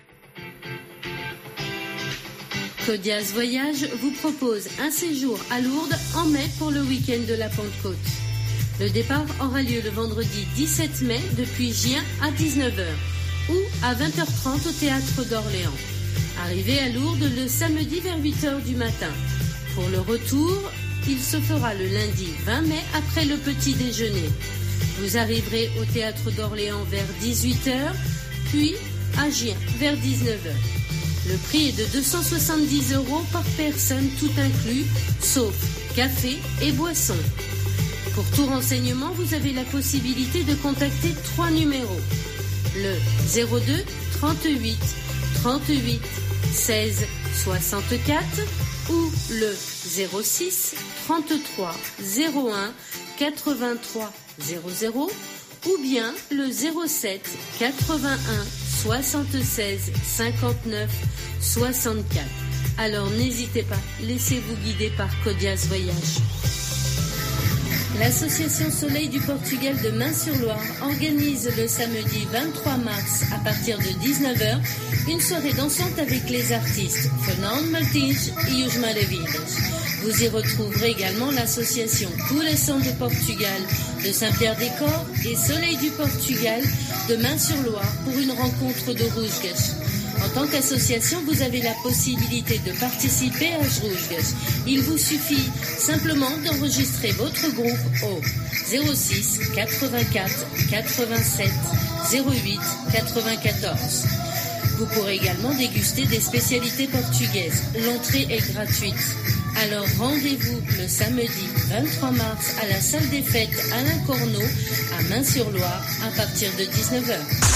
Codiaz Voyage vous propose un séjour à Lourdes en mai pour le week-end de la Pentecôte. Le départ aura lieu le vendredi 17 mai depuis Gien à 19h ou à 20h30 au théâtre d'Orléans. Arrivez à Lourdes le samedi vers 8h du matin. Pour le retour, il se fera le lundi 20 mai après le petit déjeuner. Vous arriverez au théâtre d'Orléans vers 18h, puis à Gien vers 19h. Le prix est de 270 € par personne, tout inclus, sauf café et boissons. Pour tout renseignement, vous avez la possibilité de contacter 3 numéros. Le 02 38 38 16 64 ou le 06 33 01 83 00 ou bien le 07 81 76 59 64. Alors n'hésitez pas, laissez-vous guider par Codiaz Voyage. L'association Soleil du Portugal de Main-sur-Loire organise le samedi 23 mars à partir de 19h une soirée dansante avec les artistes Fernando Martins et Os Maravilhas. Vous y retrouverez également l'association Coração de Portugal de Saint-Pierre-des-Corps et Soleil du Portugal de Main-sur-Loire pour une rencontre de Rusgas. En tant qu'association, vous avez la possibilité de participer à Rusgas. Il vous suffit simplement d'enregistrer votre groupe au 06 84 87 08 94. Vous pourrez également déguster des spécialités portugaises. L'entrée est gratuite. Alors rendez-vous le samedi 23 mars à la salle des fêtes Alain Corneau à Main-sur-Loire à partir de 19h.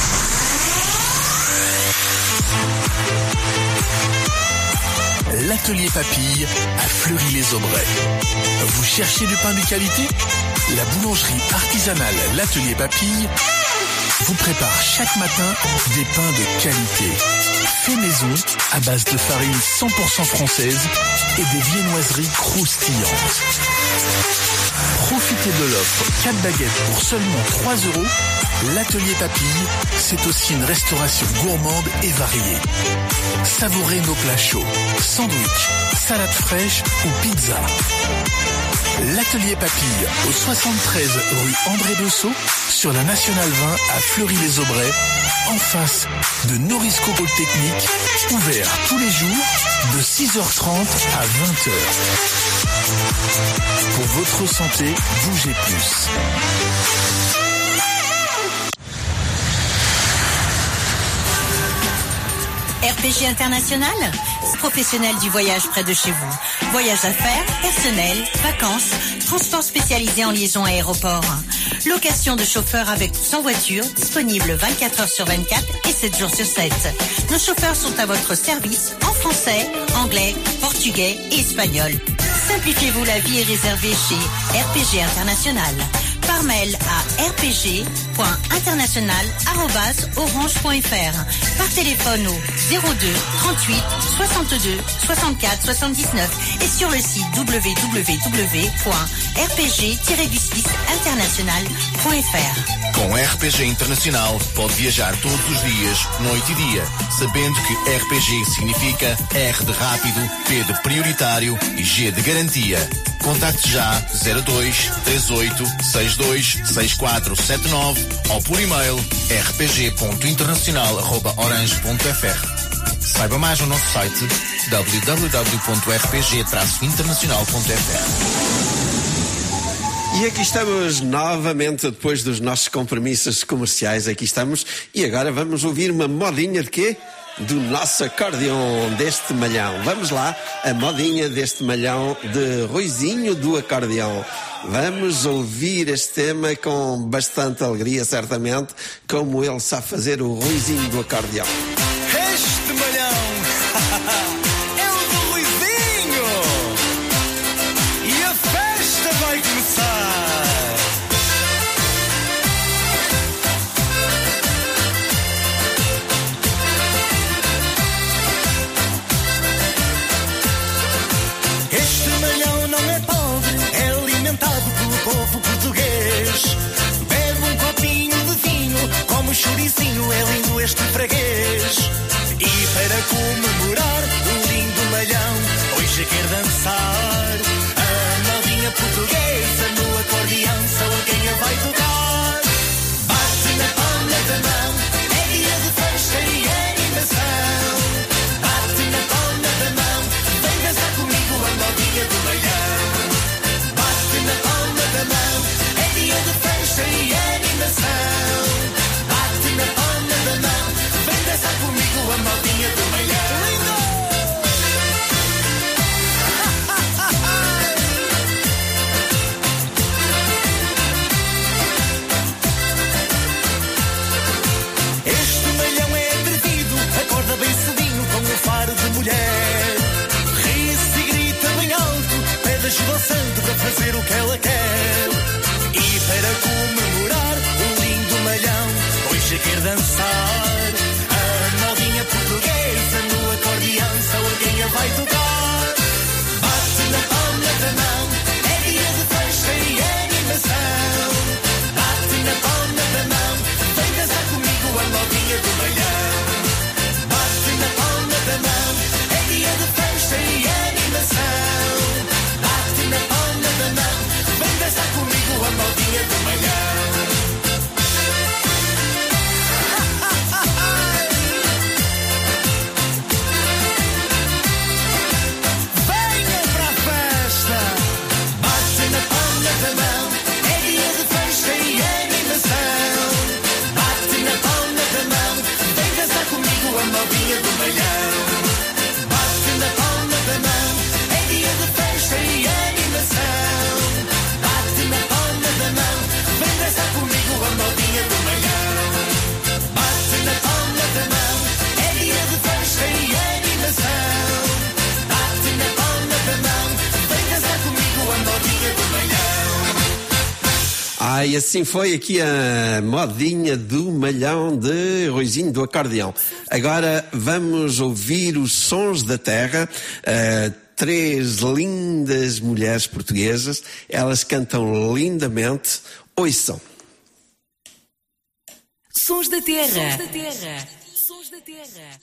L'atelier Papille à Fleury-les-Aubrais. Vous cherchez du pain de qualité? La boulangerie artisanale L'Atelier Papille vous prépare chaque matin des pains de qualité. Fait maison à base de farine 100% française et des viennoiseries croustillantes. Profitez de l'offre 4 baguettes pour seulement 3 €. L'Atelier Papille, c'est aussi une restauration gourmande et variée. Savourez nos plats chauds, sandwich, salade fraîche ou pizza. L'Atelier Papille, au 73 rue André Dessau, sur la Nationale 20 à Fleury-les-Aubrais, en face de Norisco Polytechnique, ouvert tous les jours de 6h30 à 20h. Pour votre santé, bougez plus. RPG International, professionnel du voyage près de chez vous. Voyage d'affaires, personnel, vacances, transport spécialisé en liaison aéroport. Location de chauffeurs avec ou sans voiture, disponible 24 heures sur 24 et 7 jours sur 7. Nos chauffeurs sont à votre service en français, anglais, portugais et espagnol. Simplifiez-vous la vie et réservez chez RPG International. Par mail à rpg.international@orange.fr. Par téléphone au 02 38 62 64 79 et sur le site www.rpg-international.fr. Com RPG Internacional pode viajar todos os dias, noite e dia, sabendo que RPG significa R de rápido, P de prioritário e G de garantia. Contacte já 02 38 62 6479 ou por e-mail rpg.internacional@orange.fr. Saiba mais no nosso site www.rpg-internacional.fr. E aqui estamos novamente, depois dos nossos compromissos comerciais, aqui estamos, e agora vamos ouvir uma modinha de quê? Do nosso acordeão, deste malhão. Vamos lá, a modinha deste malhão de Ruizinho do acordeão. Vamos ouvir este tema com bastante alegria, certamente, como ele sabe fazer o Ruizinho do acordeão. Este malhão é o do Ruizinho e a festa vai começar. Este malhão não é pobre, é alimentado pelo povo português. Bebe um copinho de vinho, come um chouricinho, é lindo este freguês. E para comemorar o lindo malhão, hoje quer dançar a modinha portuguesa no acordeão, só quem a vai tocar. Bate na palma da mão, é dia de festa e animação. Bate na palma da mão, vem dançar comigo a modinha do malhão. Bate na palma da mão, é dia de festa e animação. Bate na palma da mão, vem dançar comigo a modinha do malhão. Este malhão é atrevido, acorda bem cedinho com um faro de mulher. Ri-se e grita bem alto, pede ajuda ao santo para fazer o que ela quer. E para comemorar o lindo malhão, hoje quer dançar a modinha portuguesa no acordeão, só alguém a vai tocar. Bate na palma da mão, é dia de festa e animação. Bate na palma da mão, vem dançar comigo a modinha do malhão. Bate na palma da mão, é dia de festa e animação. Bate na palma da mão, vem dançar comigo a modinha do malhão. E assim foi aqui a modinha do malhão de Ruizinho do acordeão. Agora vamos ouvir os Sons da Terra. 3 lindas mulheres portuguesas. Elas cantam lindamente. Ouçam. Sons da Terra. Sons da Terra. Sons da Terra.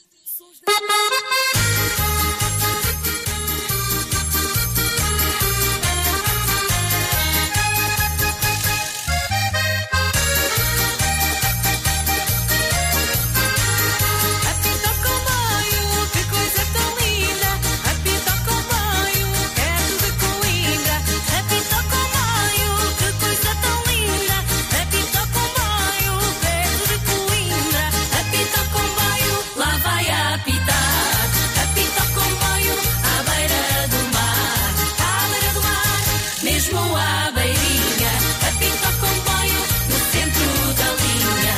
Lá vai apitar, apita o comboio à beira do mar, à beira do mar, mesmo à beirinha, apita o comboio no centro da linha.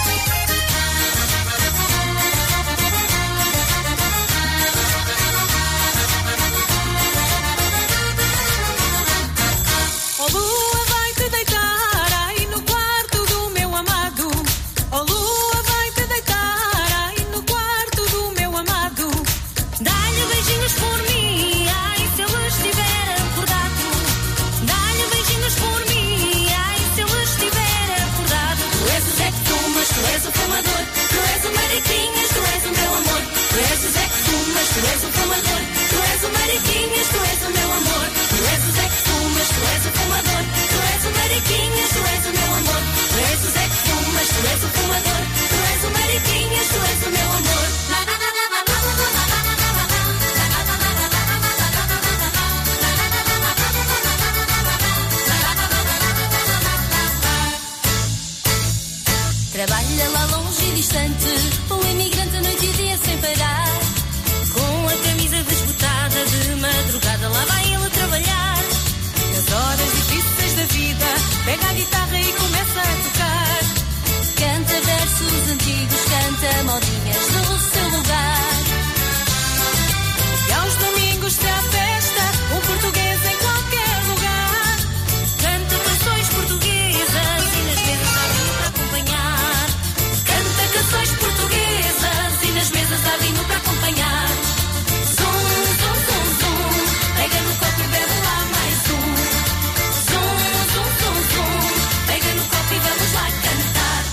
Oh lua, vai-te deitar aí no quarto do meu amado. Oh lua, vai-te deitar aí no quarto do meu amado. Dá-lhe beijinhos por mim, ai se ele estiver acordado. Dá-lhe beijinhos por mim, ai se ele estiver acordado. Tu és o Zé que fumas, tu és o fumador, tu és o Mariquinhas, tu és o meu amor. Tu és o Zé que fumas, tu és o fumador, tu és o Mariquinhas, tu és o meu amor. Tu és o Zé que fumas, tu és o fumador, tu és o Mariquinhas, tu és o meu amor. Tu és o Zé que fumas, tu és o fumador, tu és o Mariquinhas, tu és o meu amor. Trabalha lá longe e distante, o imigrante a noite e dia sem parar. Com a camisa desbotada de madrugada, lá vai ele trabalhar. Nas horas difíceis da vida, pega a guitarra e começa a tocar. Canta versos antigos, canta modinhas no seu lugar. E aos domingos se há festa, um português em qualquer lugar. Canta canções portuguesas e nas mesas há vinho para acompanhar. Canta canções portuguesas e nas mesas há vinho para acompanhar. Zum, zum, zum, zum, pega no copo e bebe lá mais um. Zum, zum, zum, zum, pega no copo e vamos lá cantar.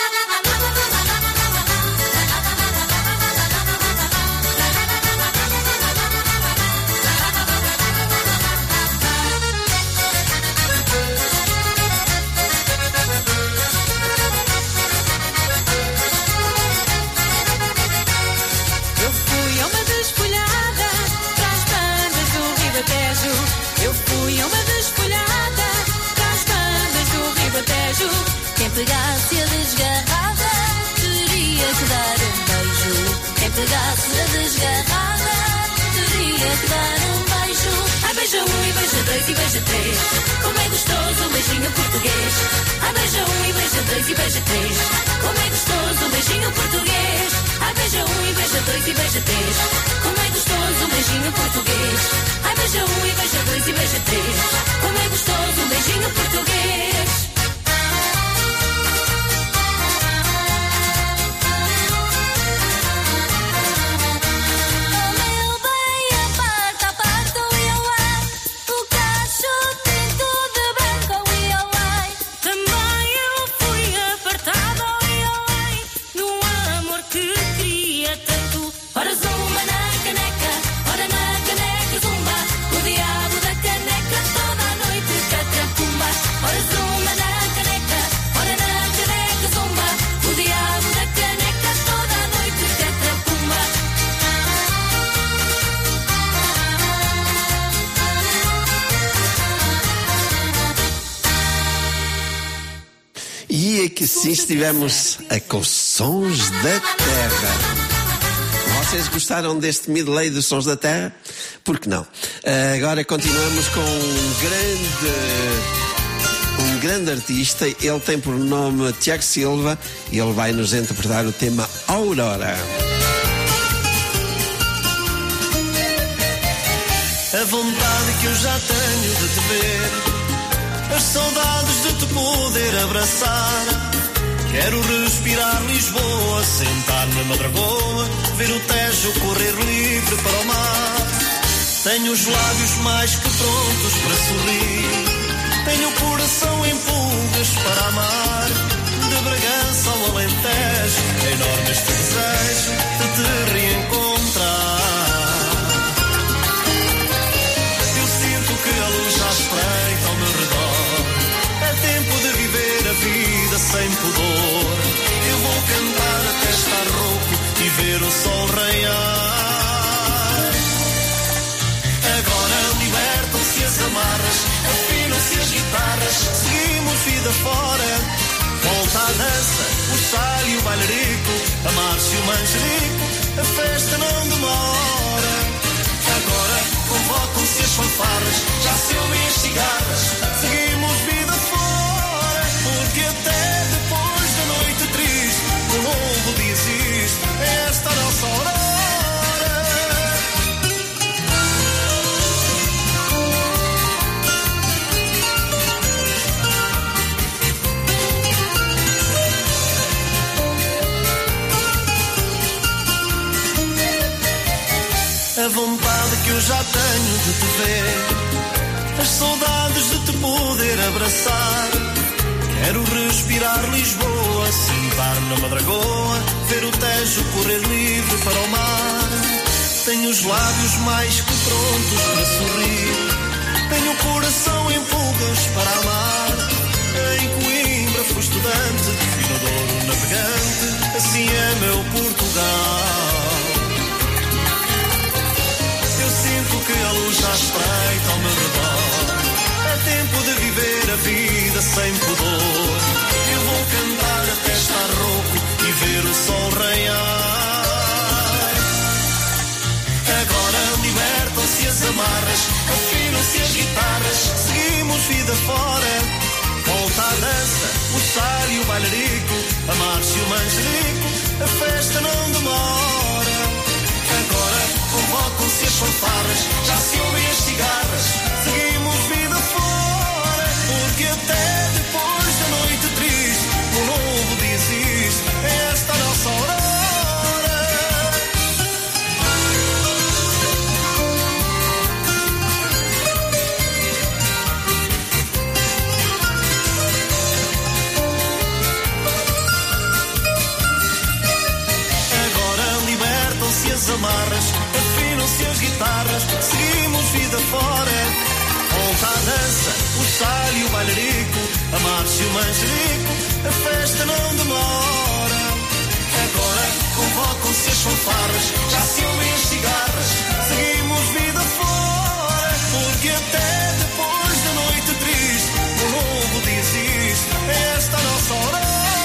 Eu fui a uma despolhada para as bandas do Ribatejo. Eu fui a uma despolhada para as bandas do Ribatejo. Quem pegasse a desgarrada teria que dar um beijo. Quem pegasse a desgarrada teria que dar um beijo. Ai, beija um e beija dois e beija três. Como é gostoso um beijinho português. Ai, beija um e beija dois e beija três. Como é gostoso um beijinho português. Ai, beija um e beija dois e beija três. Como é gostoso um beijinho português. Ai, beija um e beija dois e beija três. Como é gostoso um beijinho português. Oh meu bem, aparta, aparta o iauai. O cacho tinto de branco, o iauai. Também eu fui apartada ao iauai. No amor que queria tanto. Ora zumba na caneca, ora na caneca zumba. O diabo da caneca toda a noite catapumba. Ora zumba na caneca, ora na caneca zumba. O diabo da caneca toda a noite catapumba. E é que sim estivemos com Sons da Terra. Vocês gostaram deste medley dos Sons da Terra? Por que não? Agora continuamos com um grande artista. Ele tem por nome Tiago Silva e ele vai nos interpretar o tema Aurora. A vontade que eu já tenho de te ver, as saudades de te poder abraçar. Quero respirar Lisboa, sentar na Madragoa, ver o Tejo correr livre para o mar. Tenho os lábios mais que prontos para sorrir, tenho o coração em pulgas para amar. De Bragança ao Alentejo, enorme este desejo de te reencontrar. Eu sinto que a luz já espreita ao meu redor, é tempo de viver a vida sem pudor. Eu vou cantar até estar rouco e ver o sol raiar. Agora libertam-se as amarras, afinam-se as guitarras, seguimos vida fora. Volta a dança, o salho e o bailarico, a marcha e o manjerico, a festa não demora. Agora convocam-se as fanfarras, já se ouvem as cigarras, seguimos vida fora. Porque até depois da noite triste, o novo dia existe, é esta a nossa aurora. A vontade que eu já tenho de te ver, as saudades de te poder abraçar. Quero respirar Lisboa, sentar na Madragoa, ver o Tejo correr livre para o mar. Tenho os lábios mais que prontos para sorrir, tenho o coração em pulgas para amar. Em Coimbra fui estudante e no Douro navegante, assim é meu Portugal. Sinto que a luz já espreita ao meu redor, é tempo de viver a vida sem pudor. Eu vou cantar até estar rouco e ver o sol raiar. Agora libertam-se as amarras, afinam-se as guitarras, seguimos vida fora. Volta a dança, o salho e o bailarico, a marcha e o manjerico, a festa não demora. Agora convocam-se as fanfarras, já se ouvem as cigarras, seguimos vida fora. Porque até depois da noite triste, um novo dia existe, é esta a nossa aurora. As amarras, afinam-se as guitarras, seguimos vida fora. Volta a dança, o salho e o bailarico, a marcha e o manjerico, a festa não demora. Agora convocam-se as fanfarras, já se ouvem as cigarras, seguimos vida fora. Porque até depois da noite triste, um novo dia existe, é esta a nossa aurora.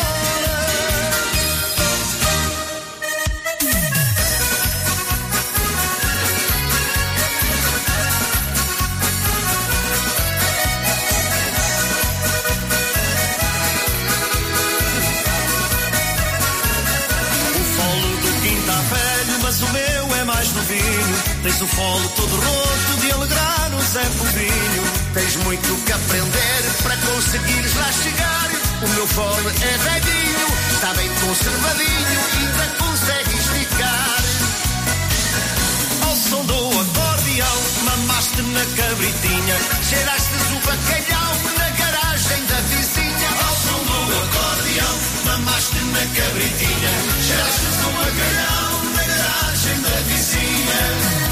Mas o meu é mais novinho. Tens o folo todo roto de alegrar o Zé Povinho. Tens muito que aprender para conseguires lá chegar. O meu folo é velhinho, está bem conservadinho, ainda consegues ficar. Ao som do acordeão, mamaste na cabritinha, cheiraste o bacalhau na garagem da vizinha. Ao som do acordeão, mamaste na cabritinha, cheiraste o bacalhau na garagem da vizinha.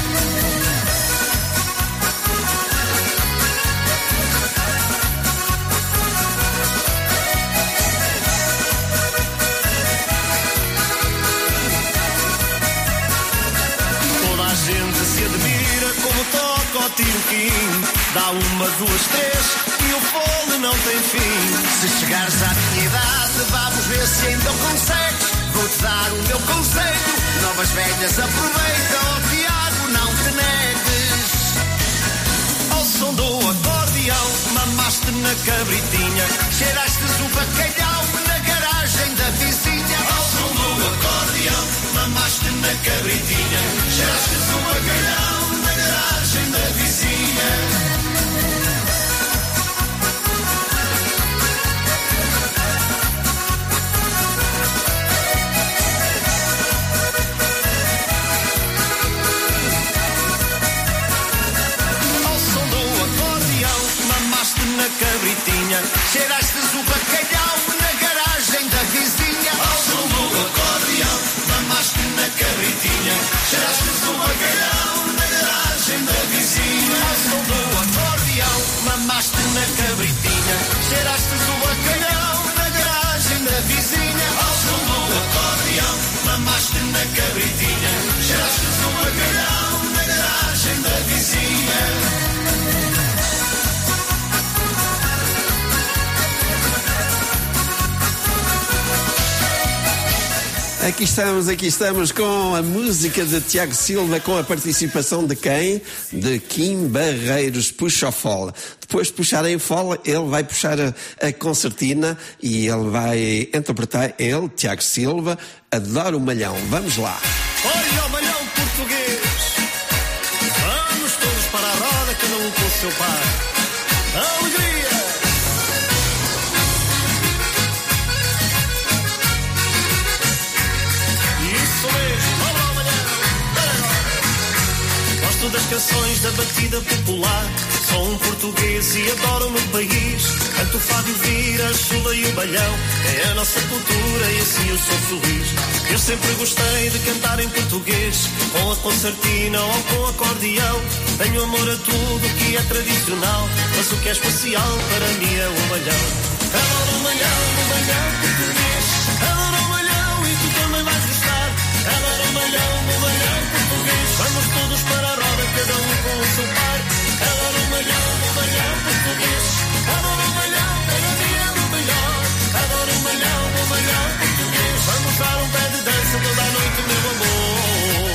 Toda a gente se admira como toca o tiro-quim. Dá uma, duas, três e o fole não tem fim. Se chegares à minha idade, vamos ver se ainda consegues. Vou-te dar o meu conselho, novas velhas aproveita, ó Tiago, não te negues. Ao som do acordeão, mamaste na cabritinha, cheiraste o bacalhau na garagem da vizinha. Ao som do acordeão, mamaste na cabritinha, cheiraste o bacalhau na garagem da vizinha. na cabritinha. Cheirastes o bacalhau na garagem da vizinha. Ao som do acordeão, mamaste na cabritinha. Cheirastes o bacalhau na garagem da vizinha. Ao som do acordeão, mamaste na cabritinha. Cheirastes o bacalhau na garagem da vizinha. Ao som do acordeão, mamaste na cabritinha. Cheirastes o bacalhau na garagem da vizinha. Aqui estamos com a música de Tiago Silva, com a participação de quem? De Kim Barreiros, Puxa o Fole. Depois de puxar em fole, ele vai puxar a concertina e ele vai interpretar, ele, Tiago Silva, Adoro o Malhão. Vamos lá. Olha o malhão português, vamos todos para a roda, cada um com o seu par. Alegria! Gosto das canções da batida popular. Sou um português e adoro o meu país. Canto o fado, o vira, a chula e o balhão. É a nossa cultura e assim eu sou feliz. Eu sempre gostei de cantar em português, com a concertina ou com acordeão. Tenho amor a tudo que é tradicional, mas o que é especial para mim é o malhão. Adoro o malhão português. Adoro o malhão e tu também vais gostar. Adoro o malhão português. Vamos todos para a roda, cada um com o seu par. Adoro o malhão português. Adoro o malhão, cada dia do melhor. Adoro o malhão português. Vamos dar um pé de dança toda a noite, meu amor.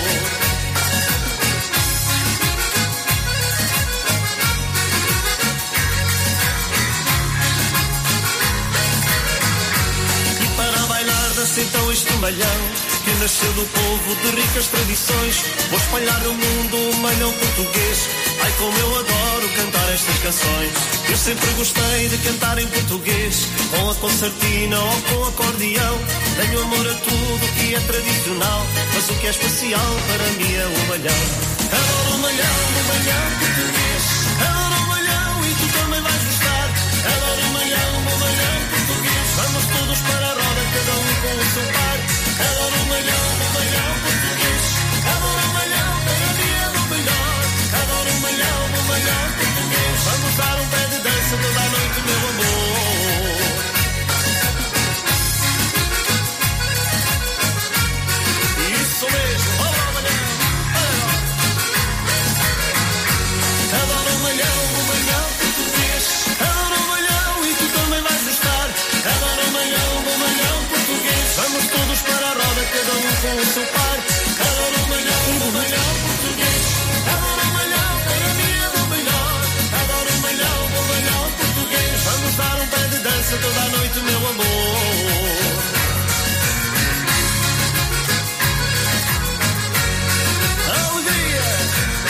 E para bailar dança então este malhão, que nasceu do povo de ricas tradições. Vou espalhar no mundo o malhão português. Ai, como eu adoro cantar estas canções. Eu sempre gostei de cantar em português, com a concertina ou com acordeão. Tenho amor a tudo que é tradicional, mas o que é especial para mim é o malhão. Adoro o malhão português. Adoro o malhão e tu também vais gostar. Adoro o malhão português. Vamos todos para a roda, cada um com o seu par. Adoro o malhão português. Adoro o malhão, cada dia do melhor. Adoro o malhão português. Vamos dar um pé de dança toda a noite, meu amor. Isso mesmo, olá o malhão. Adoro o malhão português. Adoro o malhão e tu também vais gostar. Adoro o malhão português. Vamos todos para a roda, cada um com o seu par. Adoro o malhão português. Adoro o malhão, cada dia do melhor. Adoro o malhão português. Vamos dar um pé de dança toda a noite, meu amor. Alegria!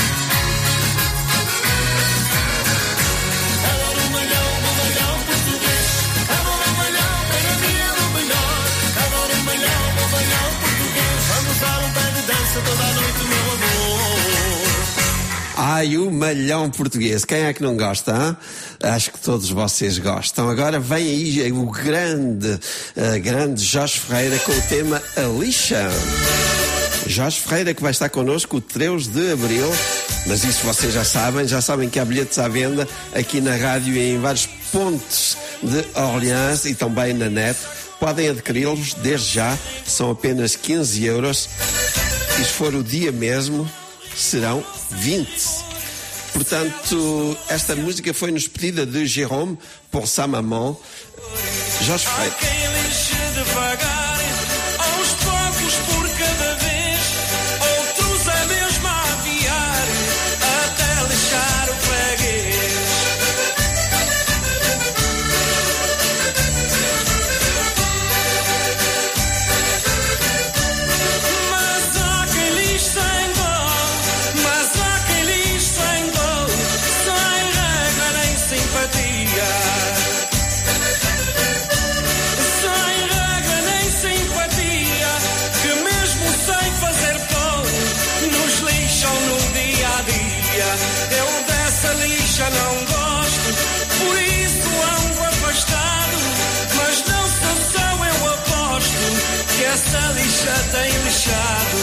Adoro o malhão português. Adoro o malhão, cada dia do melhor. Adoro o malhão português. Vamos dar um pé de dança toda a noite, meu amor. Ai, o malhão português. Quem é que não gosta, hein? Acho que todos vocês gostam. Agora vem aí o grande Jorge Ferreira com o tema A Lixa. Jorge Ferreira que vai estar connosco o 3 de Abril. Mas isso vocês já sabem que há bilhetes à venda aqui na rádio e em vários pontos de Orleans e também na net. Podem adquiri-los desde já, são apenas 15 euros. E se for o dia mesmo, serão 20. Portanto, esta música foi-nos pedida de Jérôme por sa maman, Jorge Ferreira. Quem lixa devagar, aos poucos por cada vez, outros a mesmo a aviar, até lixar o freguês. Mas há quem lixa em dó, mas há quem lixa em dó, sem regra nem simpatia. Sem regra nem lixa tem lixado.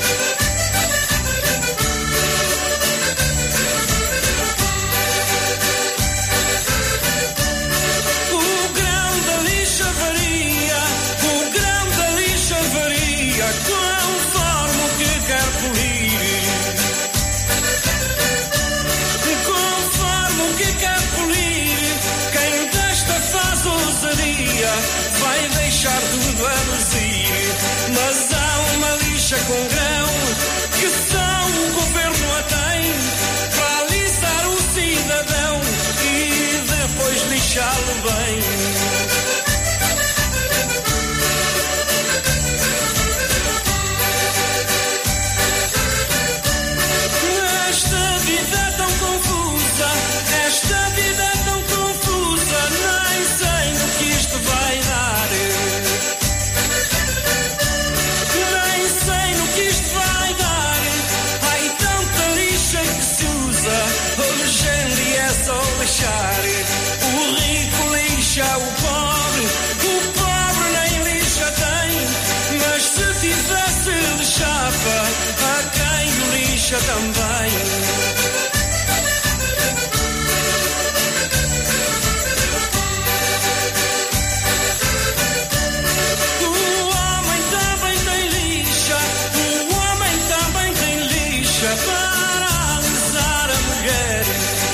O grão da lixa varia, o grão da lixa varia, conforme o que quer polir. Conforme o que quer polir, quem desta faz ousadia vai deixar tudo a luzir. Mas há uma lixa com grão que só o governo a tem para alisar o cidadão e depois lixá-lo bem. Esta vida é tão confusa, esta vida é tão confusa, nem sei no que isto vai dar. Nem sei no que isto vai dar. Ai, tanta lixa que se usa, hoje em dia é só lixar. O rico lixa o pobre nem lixa tem. Mas se tivesse lixava, a quem o lixa também. O homem também tem lixa, o homem também tem lixa para alisar a mulher.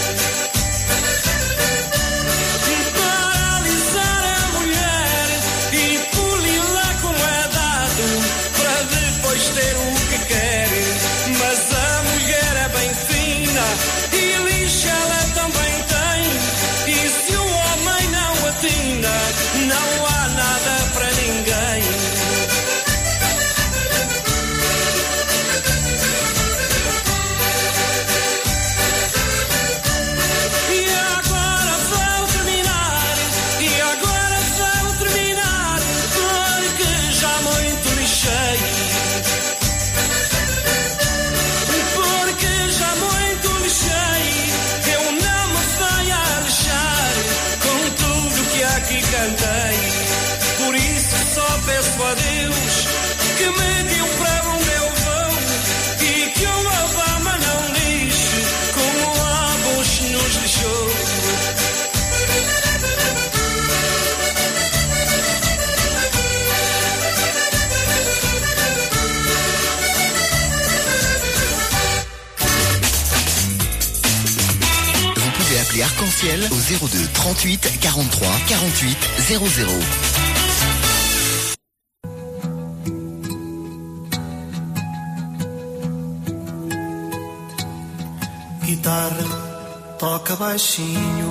Para alisar a mulher e poli-la como é dado, para depois ter o que quer. Mas a mulher é bem fina e lixa ela também tem. E se o homem não atina, não há nada para ninguém. E agora vou terminar, e agora vou terminar, porque já muito lixei. Porque já muito lixei, eu não me venho a lixar com tudo que aqui cantei. Por isso só peço a Deus que me guie para onde eu vou e que o Obama não lixe como a Bush nos lixou. Vous pouvez appeler Arc-en-Ciel au 02 38 43 48 00. Guitarra toca baixinho,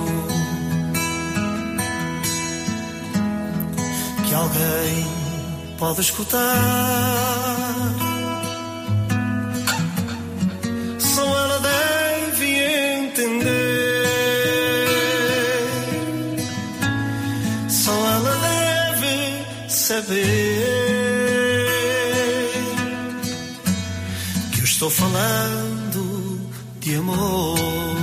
que alguém pode escutar. Só ela deve entender, só ela deve saber que eu estou falando de amor.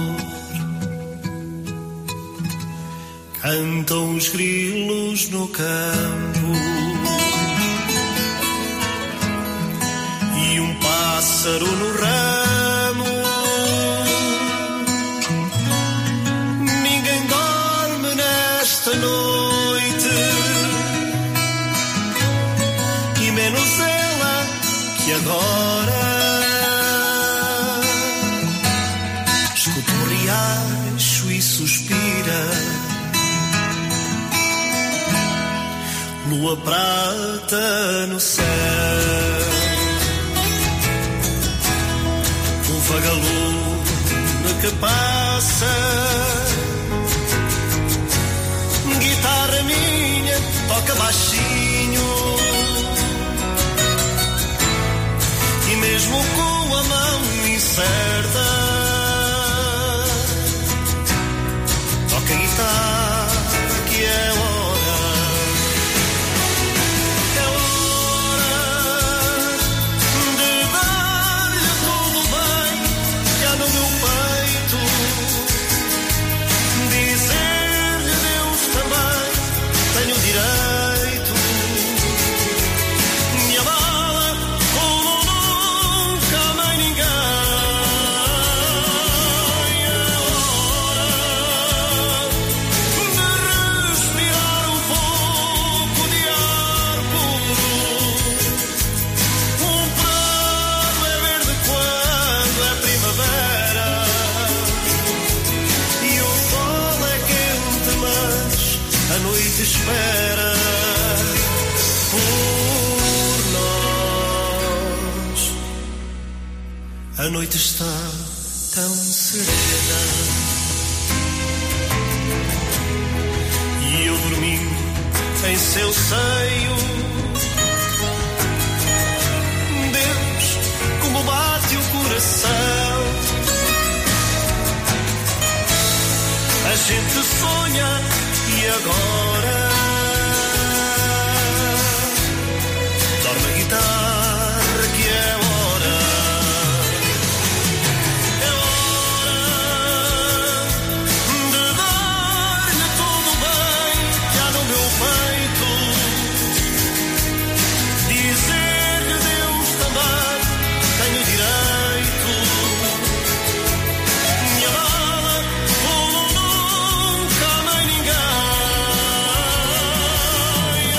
Cantam os grilos no campo e um pássaro no ramo. Ninguém dorme nesta noite, e menos ela que agora escuta o riacho e suspira. Lua prata no céu, um vagalume que passa. Guitarra minha toca baixinho, e mesmo com a mão incerta toca guitarra que é hora. Tenho direito de amar. A noite espera por nós. A noite está tão serena e eu dormindo em seu seio. Deus, como bate o coração. A gente sonha e agora dorme a guitarra que é hora. É hora de dar-lhe todo o bem que há no meu peito. Dizer-lhe Deus também tenho direito. Minha mala como nunca mais ninguém. É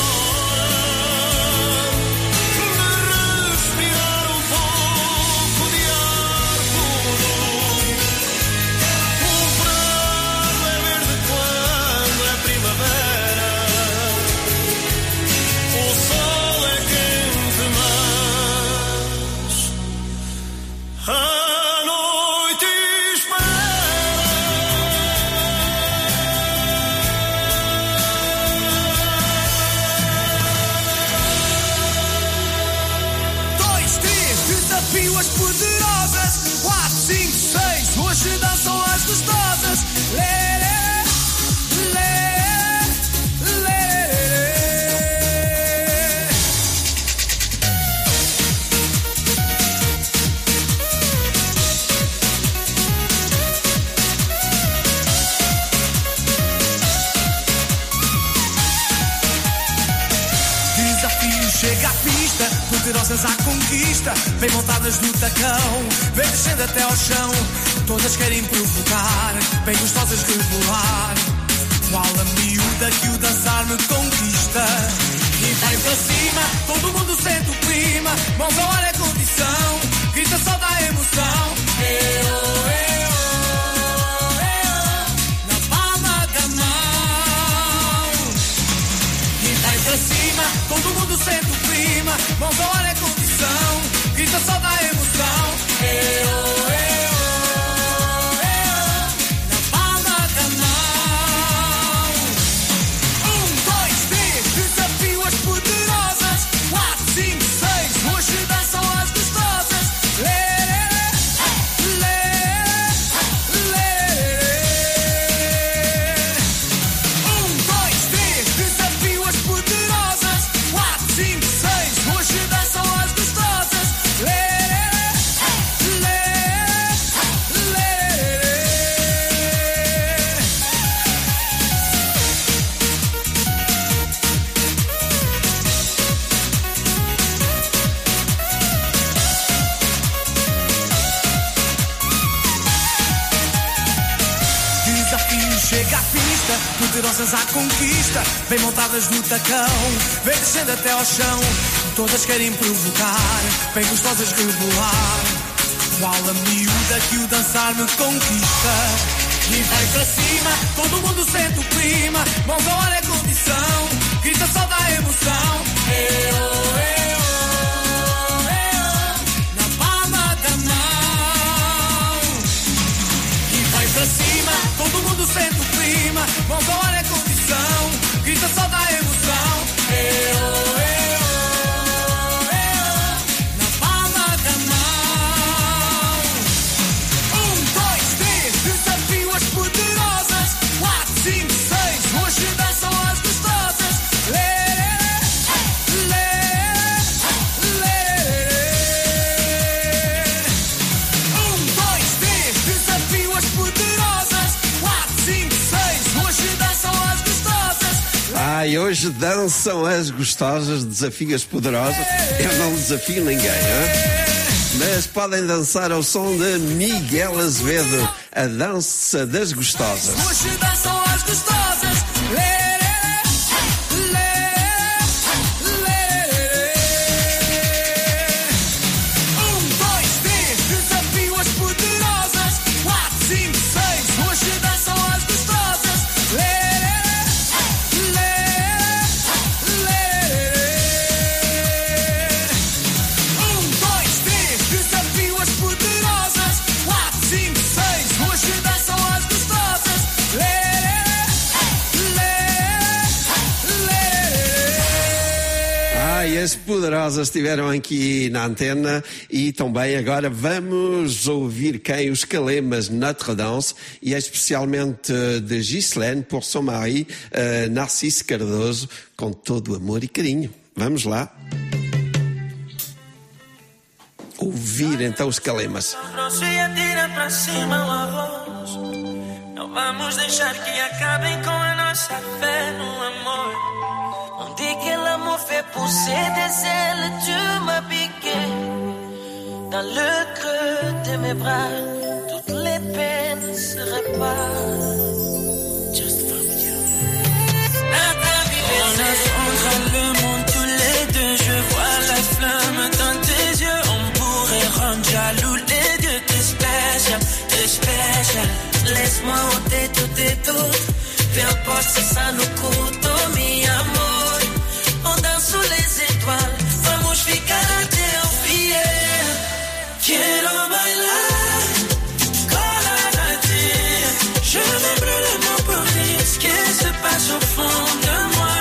hora de respirar um pouco de ar puro. O prado é verde quando é primavera. O sol é quente, mas a noite Dois, três, desafio as poderosas. 4, 5, 6, hoje dançam as gostosas. Lê, lê, lê, Desafio chega à pista, poderosas à conquista, bem montadas no tacão, vem descendo até ao chão. Todas querem provocar, bem gostosas rebolar. Qual a miúda que o dançar me conquista? E vai para cima, todo mundo sente o clima. Mãos ao ar é condição, grita só da emoção. Na palma da mão. E vai para cima, todo mundo sente o clima. Mãos ao ar é condição, grita só da emoção. Na palma da mão. 1, 2, 3, desafio as poderosas. 4, 5, 6, hoje dançam as gostosas. Lê, lê, lê, lê. 1, 2, 3, desafio as poderosas. 4, 5, 6, hoje dançam as gostosas. Lê, lê, lê, lê. Desafio chega à pista, poderosas à conquista, bem montadas no tacão, vem descendo até ao chão. Todas querem provocar, bem gostosas rebolar. Qual a miúda que o dançar me conquista? E vai para cima, todo mundo sente o clima. Mãos ao ar é condição, grita só da emoção. Na palma da mão. E vai para cima, todo mundo sente o clima. Mãos ao ar é condição, grita só da emoção. Na palma da mão. 1, 2, 3, desafio as poderosas. 4, 5, 6, hoje dançam as gostosas. Lê, lê, lê, lê. 1, 2, 3, desafio as poderosas. 4, 5, 6, hoje dançam as gostosas. Ai, hoje dançam as gostosas, desafios poderosas. Eu não desafio ninguém, hein? Mas podem dançar ao som de Miguel Azevedo, a dança das gostosas. Hoje dançam as gostosas. Lê, lê, lê, lê. 1, 2, 3, desafio as poderosas. 4, 5, 6, hoje dançam as gostosas. Lê, lê, as Poderosas estiveram aqui na antena e também agora vamos ouvir quem? Os Calemas Notre Danse e especialmente de Ghislaine por son mari Narciso Cardoso, com todo amor e carinho. Vamos lá ouvir então os Calemas. Não vamos deixar que acabem com a nossa fé no amor. On dit que l'amour fait pousser des ailes, tu m'as piqué dans le creux de mes bras, toutes les peines se réparent. Just from you. On affrontera le monde tous les deux, je vois la flamme dans tes yeux. On pourrait rendre jaloux les deux, t'es spécial, t'es spécial. Laisse-moi ôter tout et tout, peu importe si ça nous coûte, oh mi amor. On danse sous les étoiles, vamos ficar até ao fiel. Quiero bailar con la tire. Je me brûle le mot pour dire ce qui se passe au fond de moi.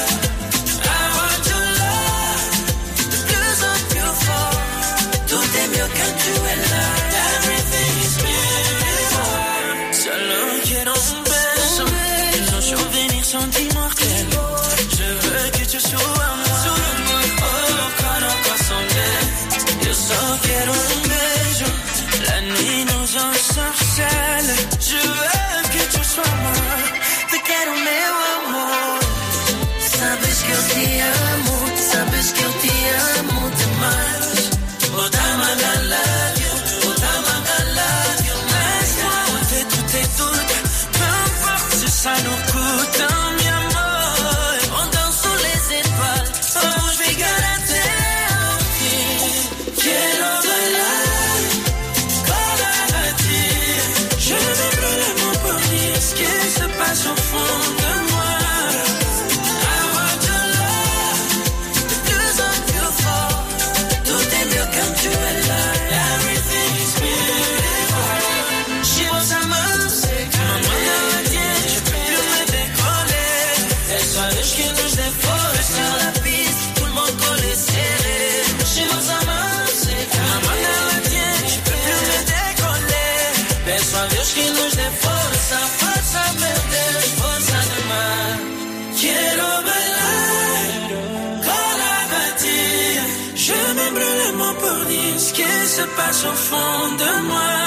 I want your love, de plus en plus fort. Tout est mieux quand tu es là. Everything is beautiful. Solo quiero un beso, nos souvenirs sont immortels. Je veux que tu sois moi, oh, quand on passe en l'air. Yo solo quiero un beso, la nuit nous ensorcelle. Je veux que tu sois moi, te quero meu amor. Sabes que eu te amo, sabes que eu te amo demais. Oh, dama, I love you, oh, dama, I love you. Laisse-moi ôter tout et tout, peu importe si ça nous coûte, mi amor. On danse sous les étoiles, vamos ficar até ao fim. Quiero bailar con la tire. Je me brûle le mot pour dire ce qui se passe au fond de moi. I want your love, de plus en plus fort. Tout est mieux quand tu es là. Everything is beautiful. Llevo sa mano seca, mamá la tiene, je peux plus me décoller. Elle sabes que nos devora sur la piste, tout le monde collé serré. Llevo sa mano seca, mamá la tiene, je peux plus me décoller. Peço a Deus que nos dê força, força, meu Deus, força demais. Quiero bailar con la batille. Je me brûle le mot pour dire ce qui se passe au fond de moi.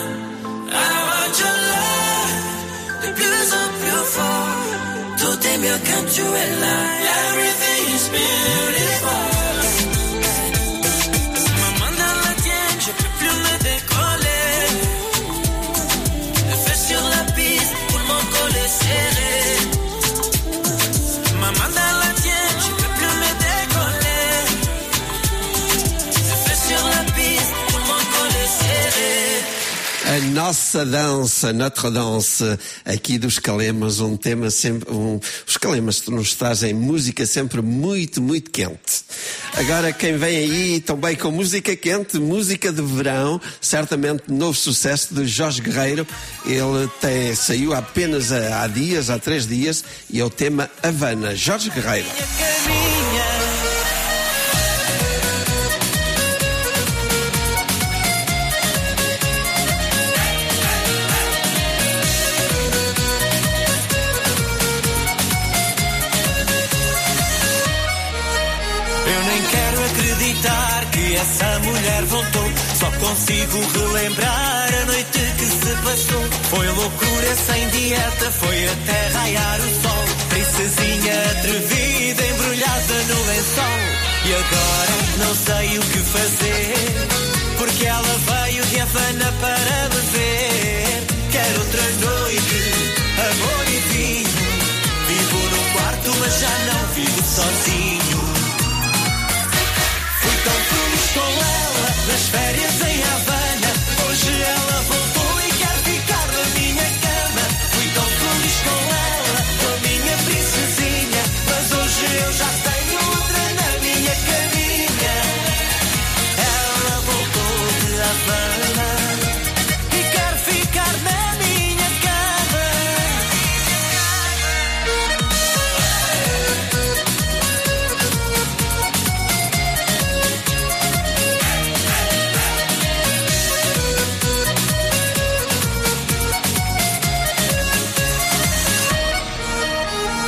I want your love, de plus en plus fort. Tout est mieux quand tu es là. Everything is beautiful. Maman dans la tienne, je peux plus me décoller. Le feu sur la piste, tout le monde collé serré. Maman dans la tienne, je peux plus me décoller. Le feu sur la piste, tout le monde collé serré. A nossa dança, Notre Danse, aqui dos Calemas, um tema sempre... os Calemas nos trazem música sempre muito, muito quente. Agora quem vem aí também com música quente, música de verão, certamente novo sucesso de Jorge Guerreiro. Ele saiu apenas há 3 dias, e é o tema Havana. Jorge Guerreiro. Essa mulher voltou, só consigo relembrar a noite que se passou. Foi loucura sem dieta, foi até raiar o sol. Princesinha atrevida, embrulhada no lençol. E agora não sei o que fazer, porque ela veio de Havana para me ver. Quero outra noite, amor e vinho. Vivo no quarto, mas já não vivo sozinho. Fui tão feliz com ela nas férias em Havana. Hoje ela voltou e quer ficar na minha cama. Fui tão feliz com ela, com a minha princesinha. Mas hoje eu já tenho outra na minha caminha. Ela voltou de Havana e quer ficar na minha cama.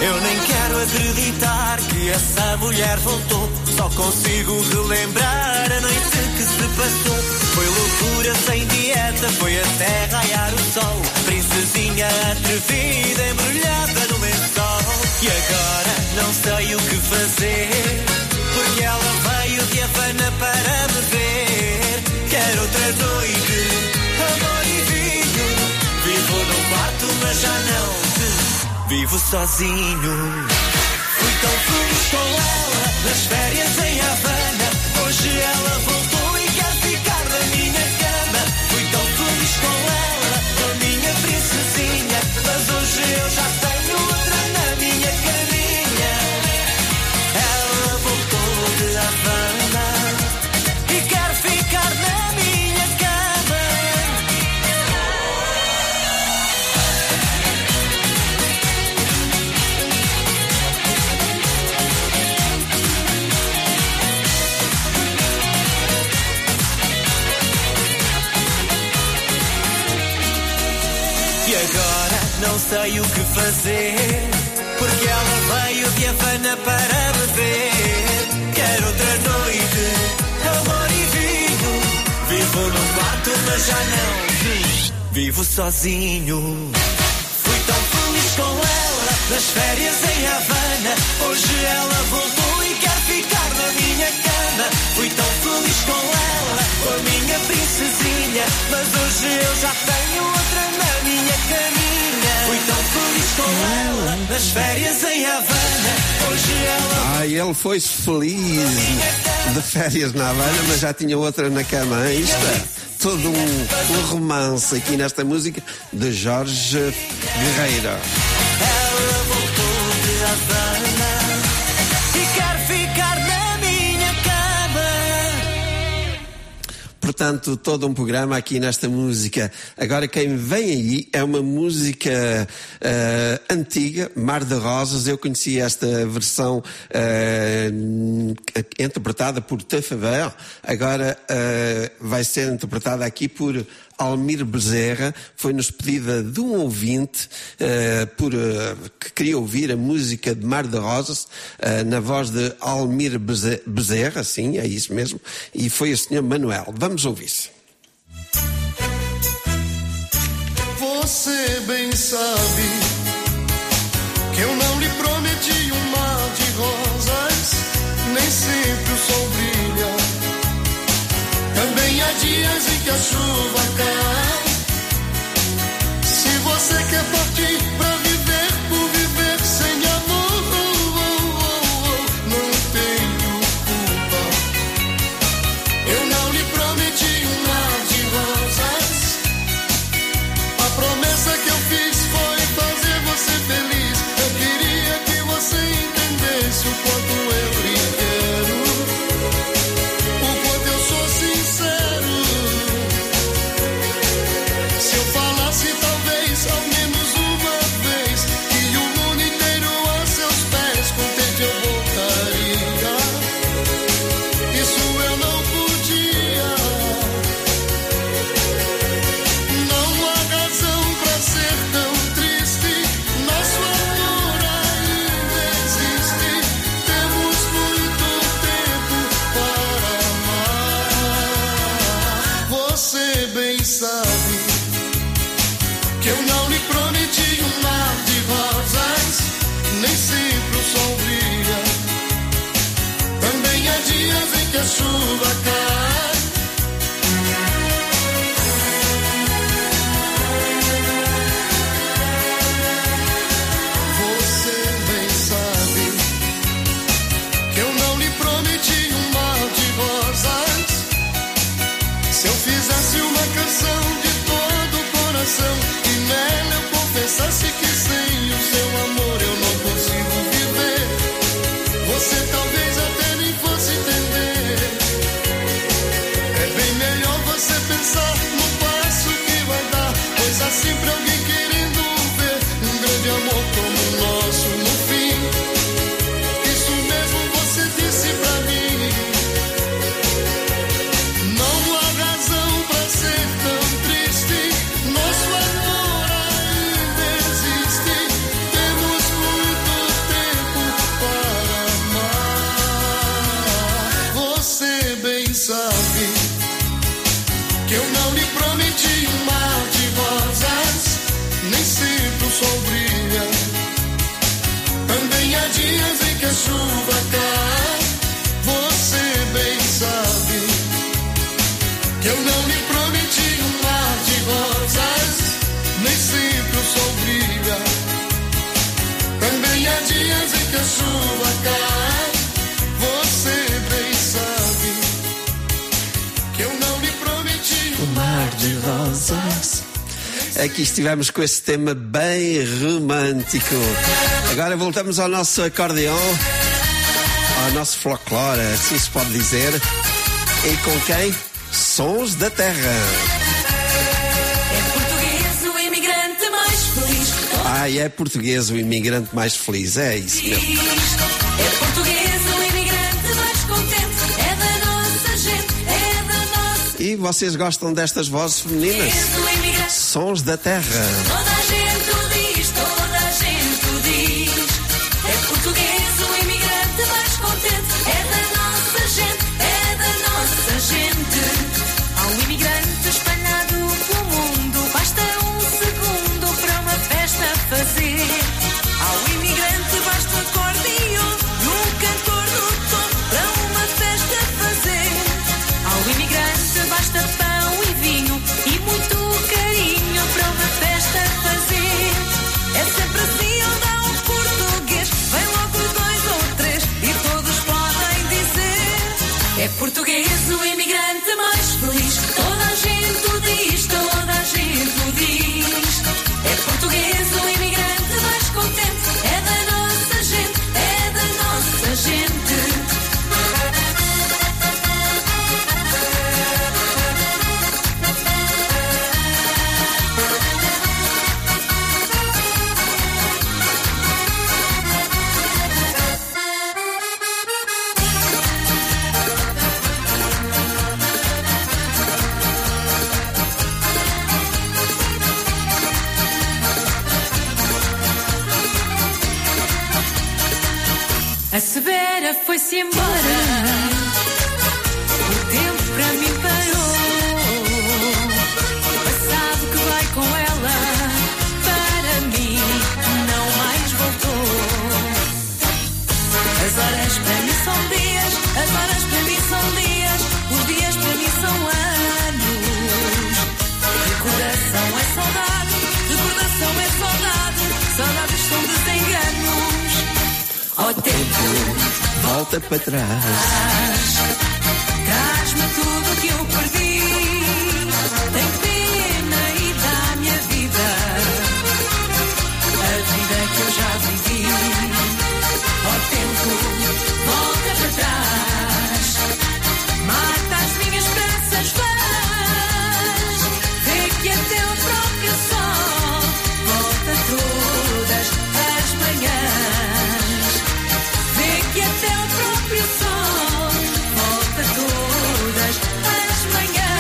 Eu nem quero acreditar que essa mulher voltou. Só consigo relembrar a noite que se passou. Foi loucura sem dieta, foi até raiar o sol. Princesinha atrevida, embrulhada no lençol. E agora não sei o que fazer, porque ela veio de Havana para me ver. Quero outra noite, amor e vinho. Vivo num quarto, mas já não vivo sozinho. Fui tão feliz com ela nas férias em Havana. Hoje ela voltou e quer ficar na minha cama. Fui tão feliz com ela, a minha princesinha. Mas hoje eu já tenho outra na minha caminha. Ela voltou de Havana e quer ficar na minha cama. E agora não sei o que fazer, porque ela veio de Havana para me ver. Quero outra noite, amor e vinho. Vivo num quarto, mas já não vivo sozinho. Fui tão feliz com ela nas férias em Havana. Hoje ela voltou e quer ficar na minha cama. Fui tão feliz com ela, com a minha princesinha. Mas hoje eu já tenho outra na minha caminha. Fui tão feliz com ela nas férias em Havana. Hoje ela... ele foi feliz de férias na Havana, mas já tinha outra na cama. Isto é todo um romance aqui nesta música de Jorge Guerreiro. Ela voltou de Havana e quer ficar na minha cama. Portanto, todo um programa aqui nesta música. Agora, quem vem aí é uma música antiga, Mar de Rosas. Eu conheci esta versão interpretada por Tefever. Agora vai ser interpretada aqui por Almir Bezerra. Foi-nos pedida de um ouvinte que queria ouvir a música de Mar de Rosas na voz de Almir Bezerra, sim, é isso mesmo, e foi o Sr. Manuel. Vamos ouvir-se. Você bem sabe que eu não lhe prometi um mar de rosas, nem sempre o sol brilha. Também há dias em que a chuva cai. Se você quer partir pra viver por viver sem amor, não tenho culpa. Eu não lhe prometi um mar de rosas. A promessa que eu fiz foi fazer a chuva cai. Você bem sabe que eu não lhe prometi um mar de rosas. Aqui estivemos com esse tema bem romântico. Agora voltamos ao nosso acordeão, ao nosso folclore, assim se pode dizer. E com quem? Sons da Terra. É português o imigrante mais feliz. É português o imigrante mais feliz, é isso mesmo. É português o imigrante mais contente. É da nossa gente, é da nossa. E vocês gostam destas vozes femininas? Sons da Terra. Toda a gente o diz, toda a gente o diz. É português o imigrante mais contente. É da nossa gente, é da nossa gente. Há um imigrante espalhado pelo mundo. Basta um segundo para uma festa fazer. Há um imigrante, basta um acordeão e um cantor no tom para uma festa fazer. Há um imigrante, basta pão e vinho e muito carinho para uma festa fazer. É sempre assim onde há um português. Vem logo dois ou três e todos podem dizer. É português o imigrante mais feliz. Toda a gente o diz, toda a gente o diz. É português o imigrante mais contente. É da nossa gente, é da nossa gente. A Severa foi-se embora. O tempo para mim parou. O passado que vai com ela, para mim não mais voltou. As horas para mim são dias, as horas para mim são dias, os dias para mim são anos. Recordação é saudade, recordação é saudade, saudades são desenganos. Ó tempo, volta para trás. Traz-me tudo que eu perdi. Tem pena e dá-me a vida que eu já vivi. Ó tempo, volta para trás. Mata as minhas esperanças vãs. Vê que até o próprio sol volta todas as manhãs. Que até o próprio sol volta todas as manhãs.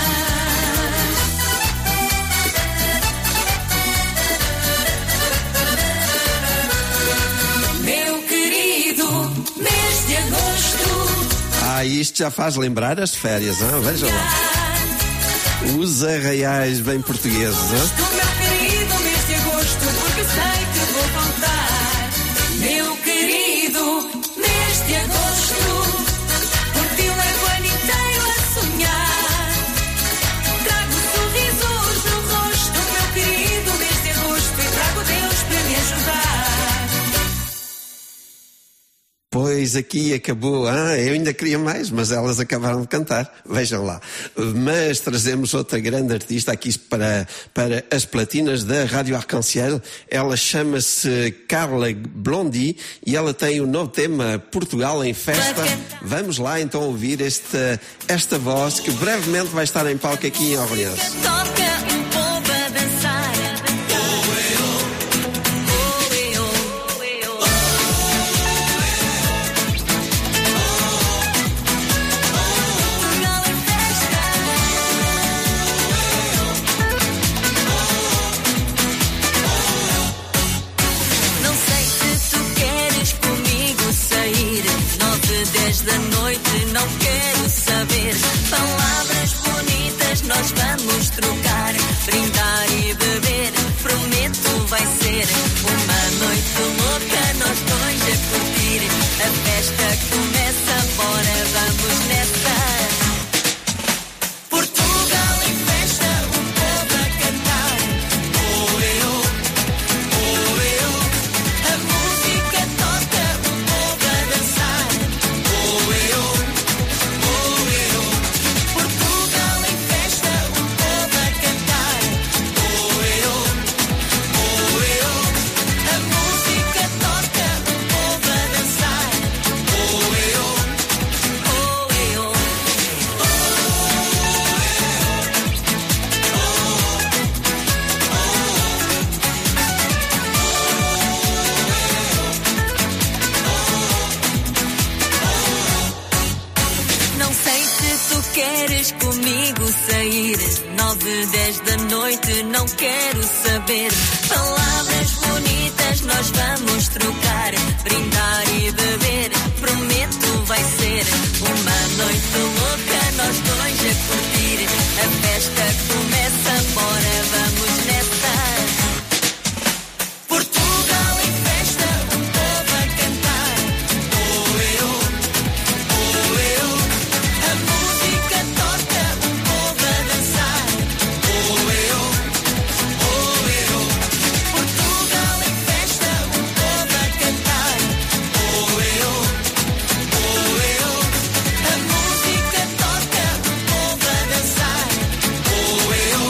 Meu querido mês de agosto. Isto já faz lembrar as férias, hein? Vejam lá. Os arraiais bem portugueses, hein? Meu querido mês de agosto, porque sei que vou voltar. Meu querido mês de agosto, por ti levo o ano inteiro a sonhar. Trago sorrisos no rosto, meu querido mês de agosto, e trago Deus para me ajudar. Pois aqui acabou, eu ainda queria mais, mas elas acabaram de cantar, vejam lá. Mas trazemos outra grande artista aqui para as platinas da Rádio Arc-en-Ciel. Ela chama-se Carla Blondy e ela tem o novo tema Portugal em Festa. Vamos lá então ouvir esta voz que brevemente vai estar em palco aqui em Orleans. Toca um povo a dançar. Da noite não quero saber. Palavras bonitas nós vamos trocar. Brindar e beber, prometo vai ser uma noite louca, nós dois a curtir. A festa começa, bora, vamos nessa. Portugal em festa, o povo a cantar. Oh, eu, a música toca. 9, 10 da noite, não quero saber. Palavras bonitas nós vamos trocar, brindar e beber, prometo vai ser uma noite louca, nós dois a curtir. A festa começa, bora, vamos nessa. Portugal em festa, o povo a cantar. Oh eu, a música toca, o povo a dançar. Oh eu, Portugal em festa, o povo a cantar. Oh eu, a música toca, o povo a dançar. Oh eu,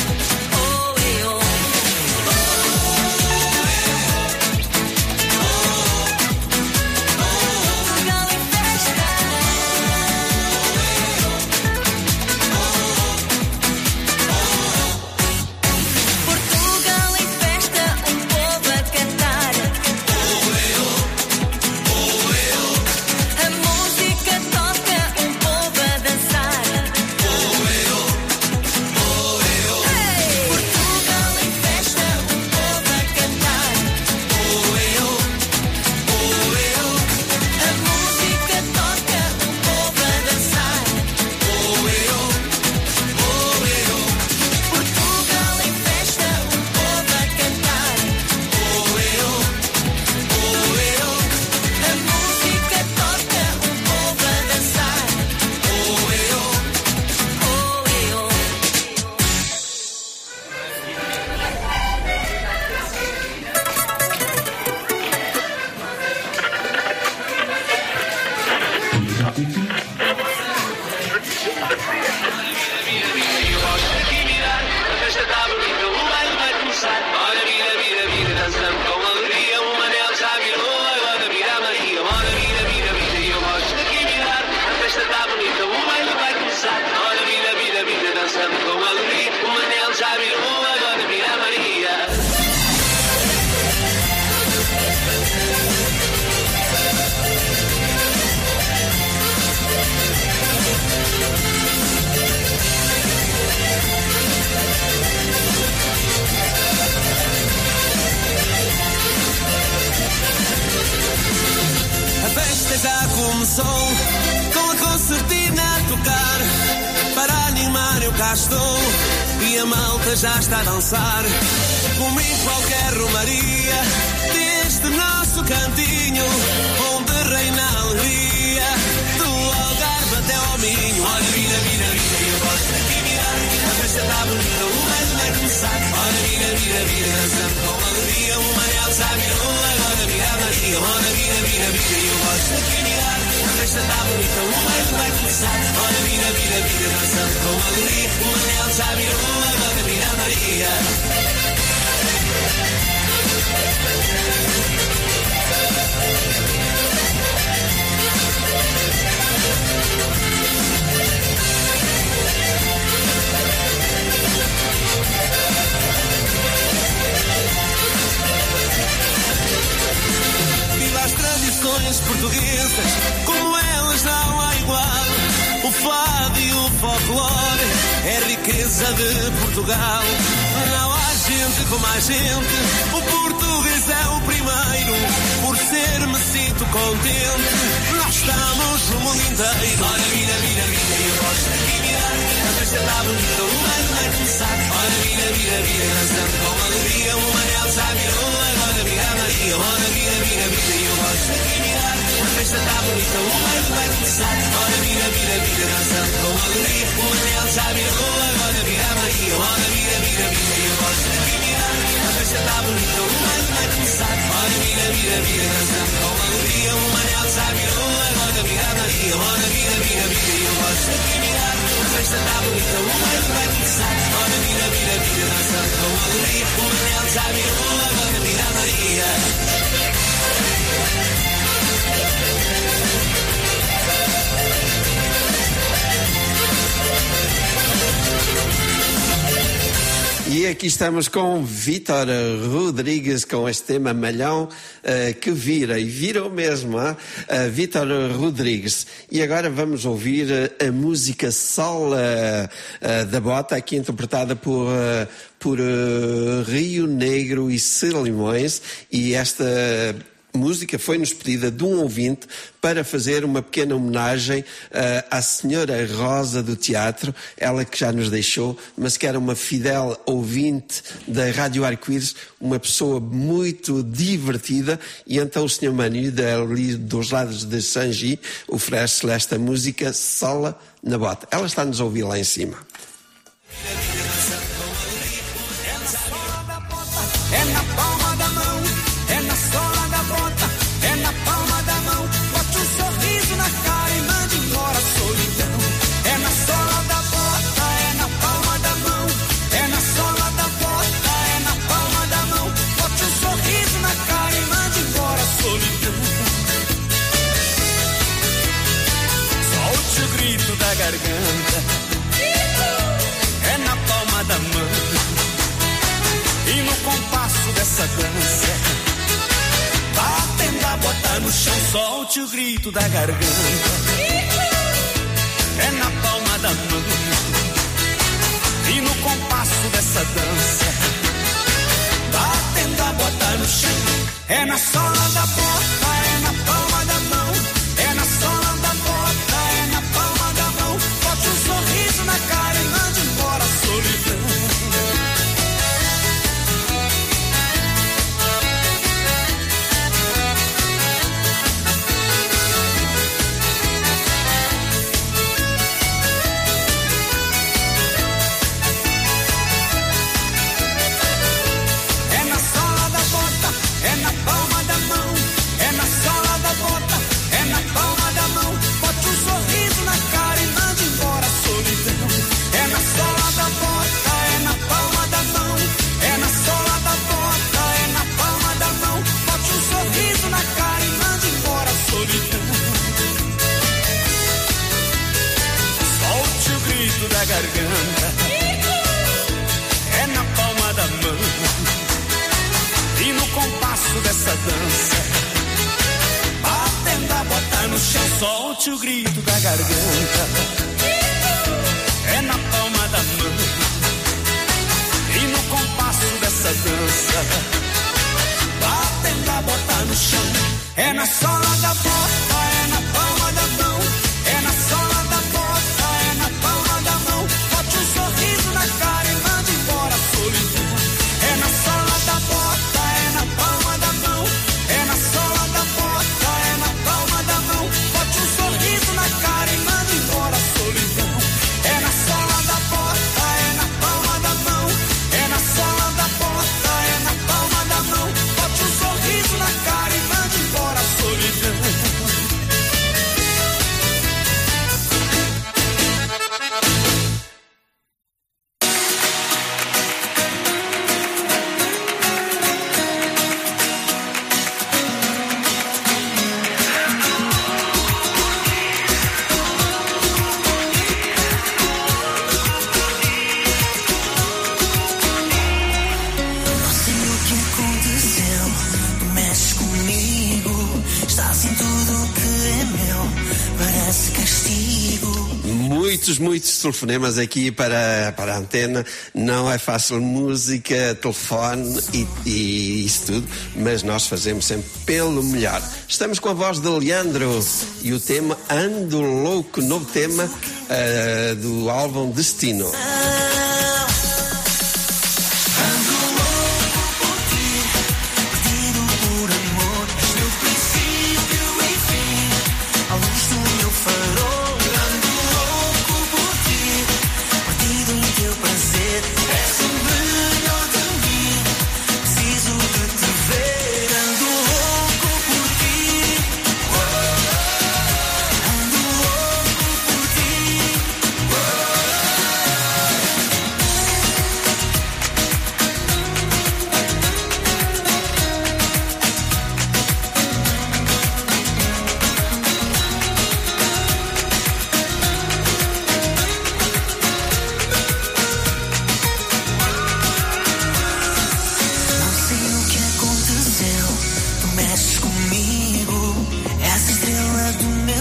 Portugal em festa. Portugal em festa, um povo a cantar. A música toca, um povo a dançar. Portugal em festa, um povo a cantar. A música toca, um povo a dançar. Portugal em festa, um povo a cantar. A música toca, um povo a dançar. A festa está bonita, o baile vai começar. Ora vira, vira, vira, dançando com alegria. O Manel já virou, agora vira a Maria. Ora vira, vira, vira, e eu gosto daqui virar. A festa está bonita, o baile vai começar. Ora vira, vira, vira, dançando com alegria. O Manel já virou, agora vira a Maria. A festa já começou, com a concertina a tocar. Para animar eu cá estou, e a malta já está a dançar. Comigo qualquer romaria, deste nosso cantinho, onde reina a alegria, do Algarve até ao Minho. Ora vira, vira, vira, eu gosto daqui virar. A festa está bonita, o baile vai começar. Ora vira, vira, vira, dançando com alegria. O Manel já virou, agora vira a Maria. Ora vira, vira, vira, eu gosto daqui virar. A festa está bonita, o baile vai começar. Ora vira, vira, vira, dançando com alegria. O Manel já virou, agora vira a Maria. Viva as tradições portuguesas, como elas não há igual. O fado e o folclore é riqueza de Portugal. Não há gente como a gente, o português é o primeiro. Por ser me sinto contente, nós estamos no mundo inteiro. Ora vira, vira, vira, eu gosto daqui virar. A festa está bonita, o baile vai começar. Ora vira, vira, vira, dançando com alegria. O Manel já virou, agora vira a Maria. Ora vira, vira, vira, eu gosto daqui virar. A festa está bonita, o baile vai começar. Ora vira, vira, vira, dançando com alegria. O Manel já virou, agora vira a Maria. Ora vira, vira, vira, eu gosto daqui virar. A festa está bonita, o baile vai começar. Ora vira, vira, vira, dançando com alegria. O Manel já virou, agora vira a Maria. Ora vira, vira, vira, eu gosto daqui virar. A festa está bonita, o baile vai começar. Ora vira, vira, vira, dançando com alegria. O Manel já virou, agora vira a Maria. E aqui estamos com Vítor Rodrigues com este tema Malhão que vira, e virou mesmo, Vítor Rodrigues. E agora vamos ouvir a música Sol da Bota, aqui interpretada por Rio Negro e Celimões, e esta música foi-nos pedida de um ouvinte para fazer uma pequena homenagem à senhora Rosa do Teatro, ela que já nos deixou, mas que era uma fidel ouvinte da Rádio Arco-Íris, uma pessoa muito divertida, e então o senhor Manu, ali dos lados de Sanji, oferece-lhe esta música Sola na Bota. Ela está-nos a ouvir lá em cima. É na palma da mão, é na sola da bota, é na palma da mão. Bote um sorriso na cara e mande embora a solidão. É na sola da bota, é na palma da mão, é na sola da bota, é na palma da mão. Bote um sorriso na cara e mande embora a solidão. Solte o grito da garganta, é na palma da mão. E no compasso dessa dança, batendo a bota no chão, solte o grito da garganta. É na palma da mão. E no compasso dessa dança, batendo a bota no chão. É na sola da bota, é na palma da mão. É na sola da bota, é na palma da mão. Bote um sorriso na cara e mande embora a solidão. Da garganta, é na palma da mão. E no compasso dessa dança, batendo a bota no chão, solte o grito da garganta. É na palma da mão. E no compasso dessa dança, batendo a bota no chão. É na sola da bota, é na palma da mão. É na sola da bota, é na palma da mão. Bote um sorriso na cara e mande embora a solidão. É na sola da bota, é na palma da mão. É na sola da bota, é na palma da mão. Bote um sorriso na cara e mande embora a solidão. É na sola da bota, é na palma da mão. É na sola da bota, é na palma da mão. Bote um sorriso na cara e mande embora a solidão. Muitos telefonemas aqui para a antena. Não é fácil, música, telefone e isso tudo, mas nós fazemos sempre pelo melhor. Estamos com a voz de Leandro e o tema Ando Louco, novo tema do álbum Destino.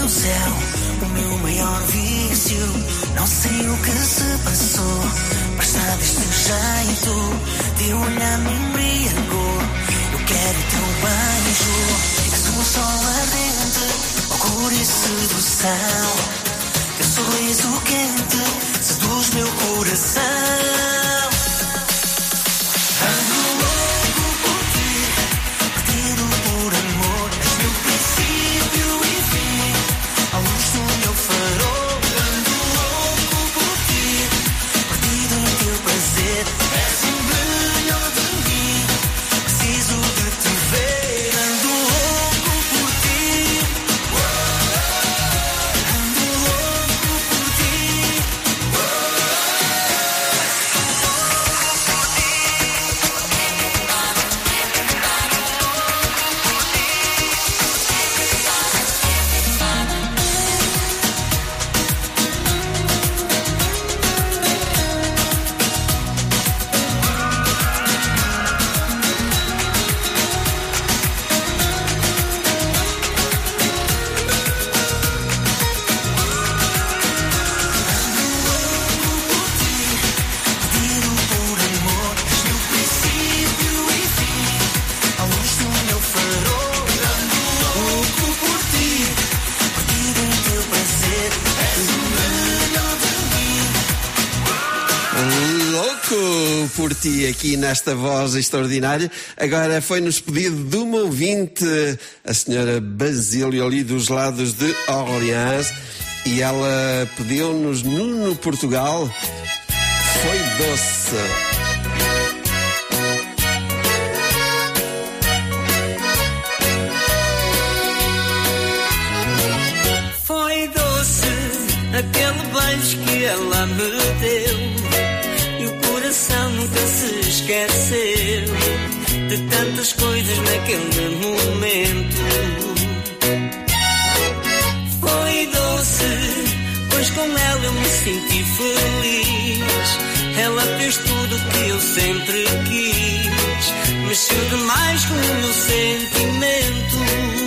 no céu, o meu maior vício. Não sei o que se passou, mas está deste jeito. Teu olhar me embriagou. Eu quero teu beijo. És um sol ardente, loucura e sedução. Teu sorriso quente seduz meu coração. Ando louco por ti, perdido por amor. És meu princípio e fim, a luz do meu farol. Ando louco por ti, perdido em teu prazer. És o melhor de mim, preciso de te ver. Ando louco por ti, ando louco por ti. Perdido por amor, és meu princípio e fim, a luz do meu farol. Ando louco por ti, perdido em teu prazer. És o melhor de mim. Louco por ti aqui nesta voz extraordinária. Agora foi-nos pedido de uma ouvinte, a senhora Basílio, ali dos lados de Orleans, e ela pediu-nos Nuno Portugal. Foi doce. Foi doce aquele beijo que ela me deu, e o coração nunca se esqueceu de tantas coisas naquele momento. Foi doce, pois com ela eu me senti feliz. Ela fez tudo o que eu sempre quis, mexeu demais com o meu sentimento.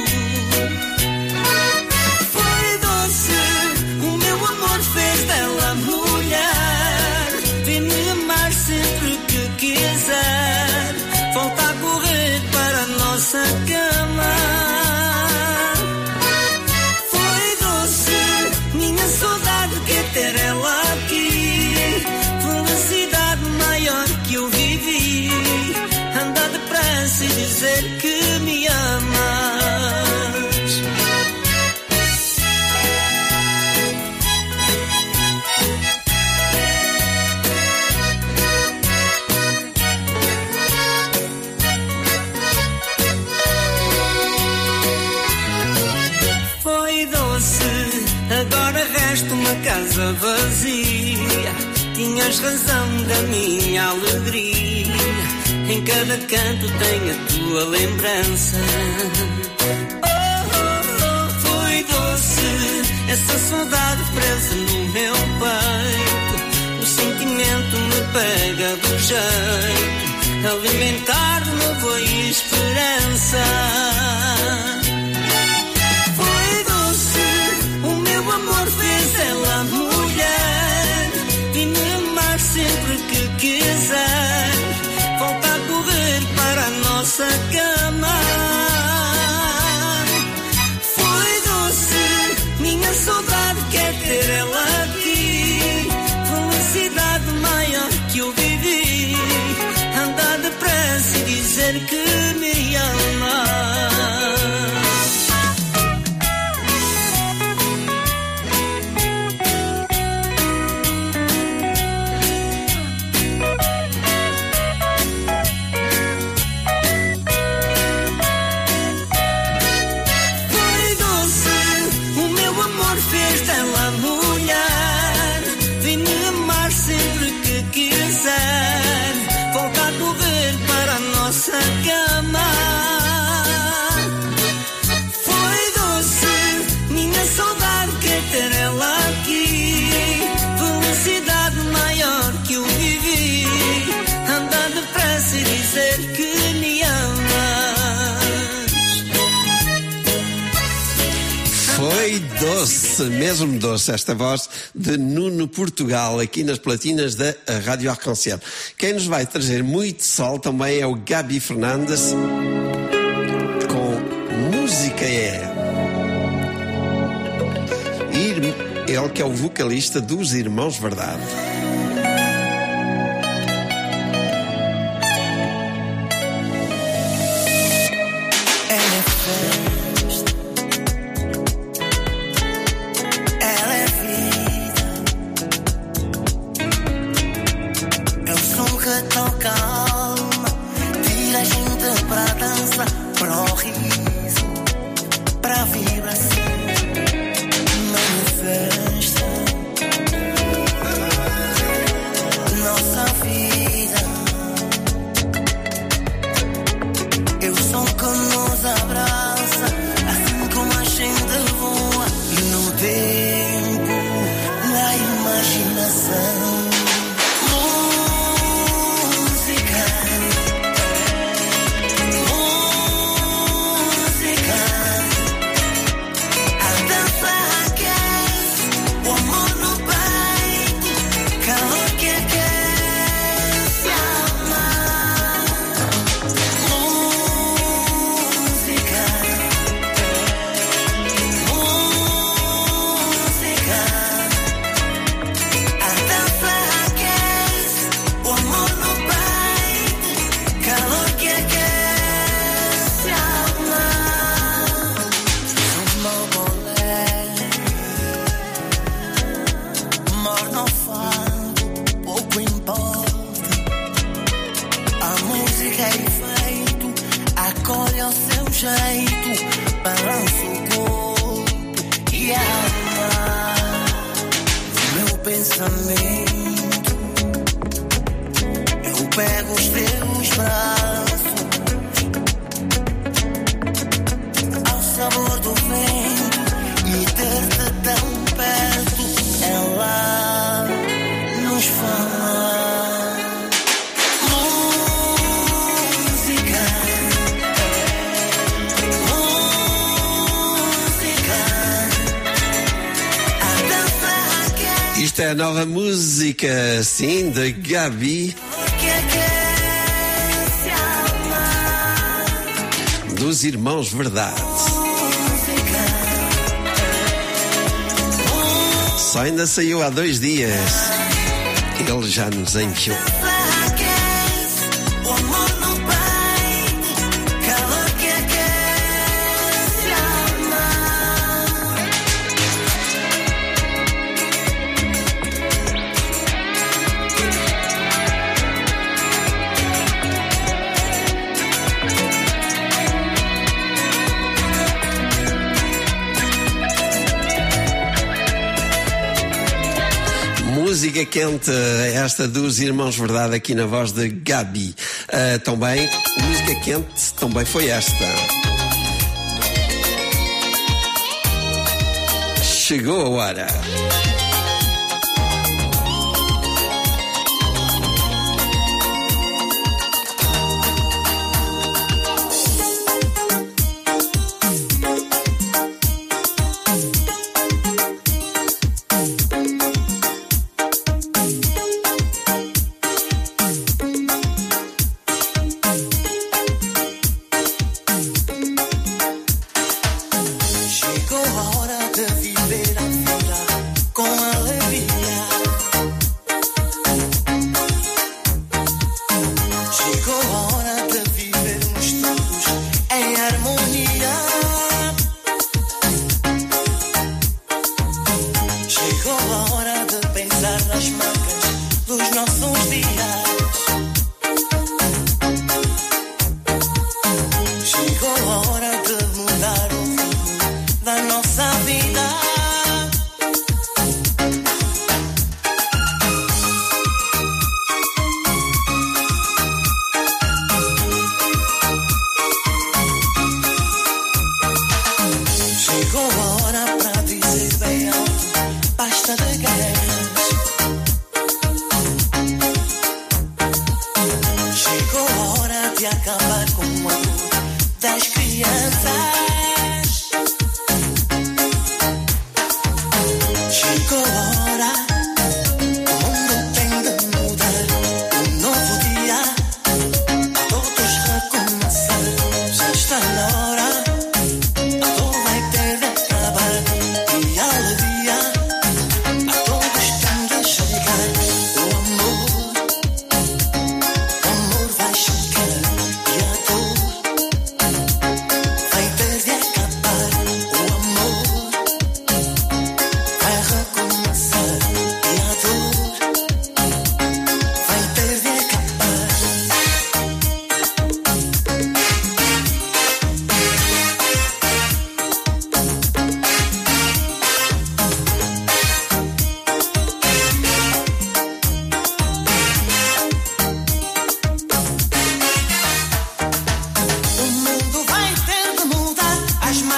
Foi doce, o meu amor fez dela mulher. Vem-me amar sempre que quiser, volta a correr para a nossa cama. Foi doce, minha saudade quer ter ela aqui. Felicidade maior que eu vivi, anda depressa e dizer que me amas. Foi doce, agora resta uma casa vazia. Tinhas razão da minha alegria, em cada canto tem a tua lembrança. Oh, oh, oh, foi doce, essa saudade presa no meu peito. O sentimento me pega do jeito, alimentar de novo a esperança. Foi doce, o meu amor fez ela mulher. Vem-me amar sempre que quiser, volta a correr para a nossa cama. Foi doce, minha saudade quer ter ela aqui. Felicidade maior que eu vivi, anda depressa e Foi doce, mesmo doce, esta voz de Nuno Portugal, aqui nas platinas da Rádio Arc-en-Ciel. Quem nos vai trazer muito sol também é o Gabi Fernandes, com Música É. Ele que é o vocalista dos Irmãos Verdade. Isto é a nova música, sim, da Gabi, dos Irmãos Verdade. Só ainda saiu há 2 dias. Ele já nos enviou. Música quente, esta dos Irmãos Verdade, aqui na voz de Gabi. Também, música quente, também foi esta. Chegou a hora. das crianças.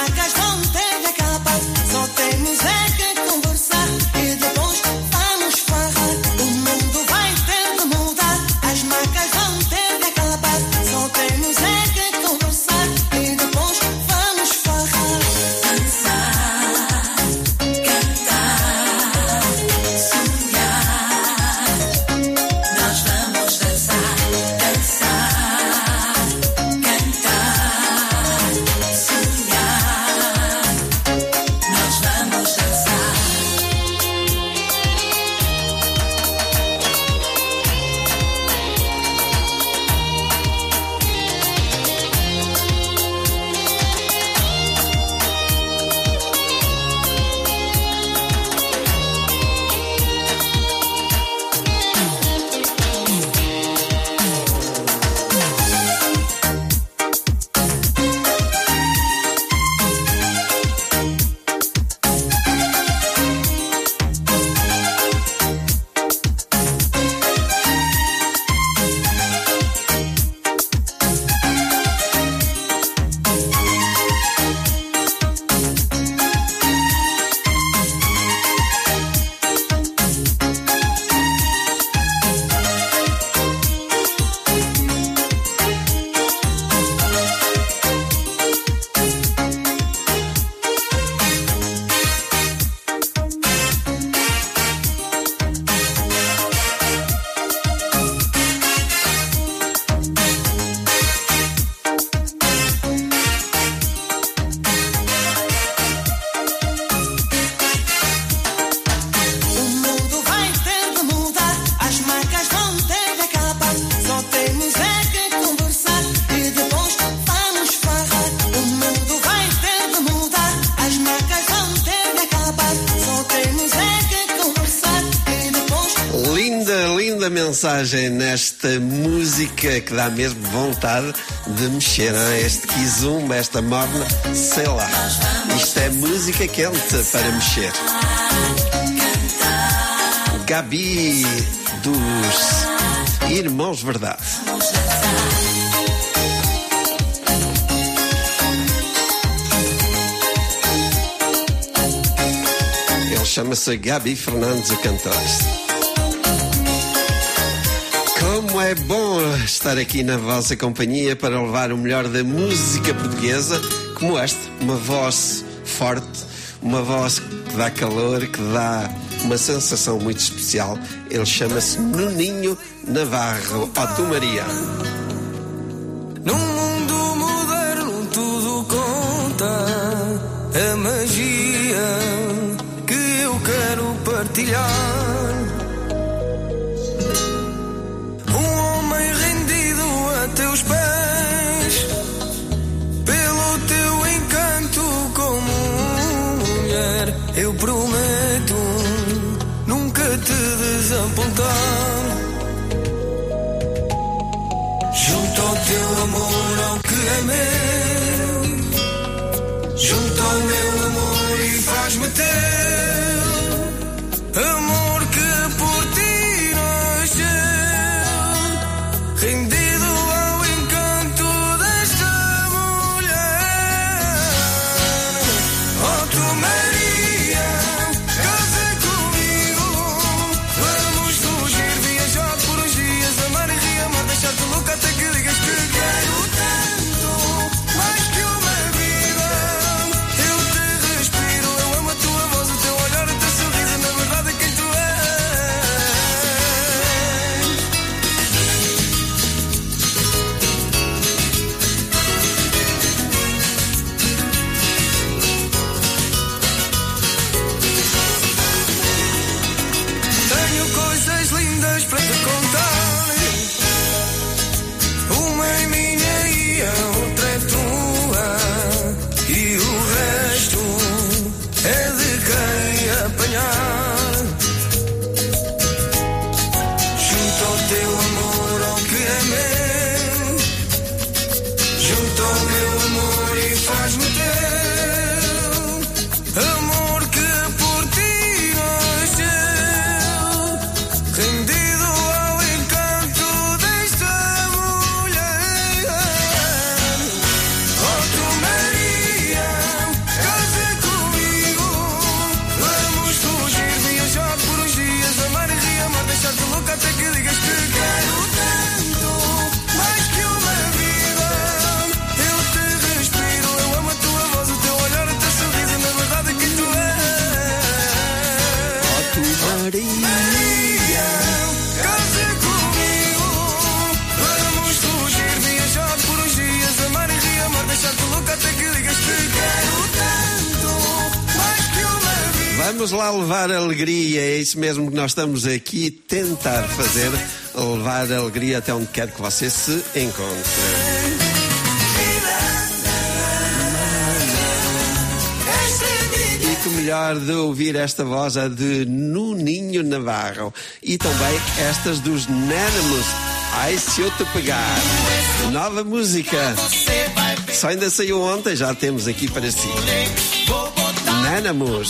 marcas vão ter de acabar. Só temos é que conversar e depois vamos farrar. O mundo vai ter de mudar, as marcas vão ter de acabar. Só temos é que conversar e depois vamos farrar. Dançar, cantar, sonhar. Nós vamos dançar, dançar, cantar, sonhar. Nós vamos dançar. O mundo vai ter de mudar, as marcas vão ter de acabar. Só temos é que conversar e depois vamos farrar. O mundo vai ter de mudar, as marcas vão ter de acabar. Só temos é que conversar e depois. Linda, linda mensagem nesta música que dá mesmo vontade de mexer, não é? Este kizumba, esta morna, sei lá. Isto é música quente para mexer. Gabi dos Irmãos Verdade. Ele chama-se Gabi Fernandes, o cantor. Como é bom estar aqui na vossa companhia para levar o melhor da música portuguesa, como esta, uma voz forte, uma voz que dá calor, que dá uma sensação muito especial. Ele chama-se Nuninho Navarro. Ó tu, Maria. Num mundo moderno tudo conta, a magia que eu quero partilhar. Um homem rendido a teus pés, pelo teu encanto como mulher, eu prometo nunca te desapontar. Junto ao teu amor, ao que é meu, junto ao meu amor e faz-me teu. Amor que por ti nasceu, rendido ao encanto desta mulher. Oh, tu Maria, casa comigo, vamos fugir, viajar por uns dias, amar e reamar, deixar-te louca até que digas que quero tanto, mais que uma vida. Eu te respiro, eu amo a tua voz. Maria. Case comigo, vamos fugir, viajar por uns dias, amar e reamar, deixar-te louca até que digas que quero tanto, mais que uma vida. Vamos lá levar alegria, é isso mesmo que nós estamos aqui a tentar fazer, levar alegria até onde quer que você se encontre. E que melhor de ouvir esta voz a de Nuninho Navarro e também estas dos Nânimos. Ai, se eu te pegar. Nova música. Só ainda saiu ontem, já temos aqui para si. Nânimos.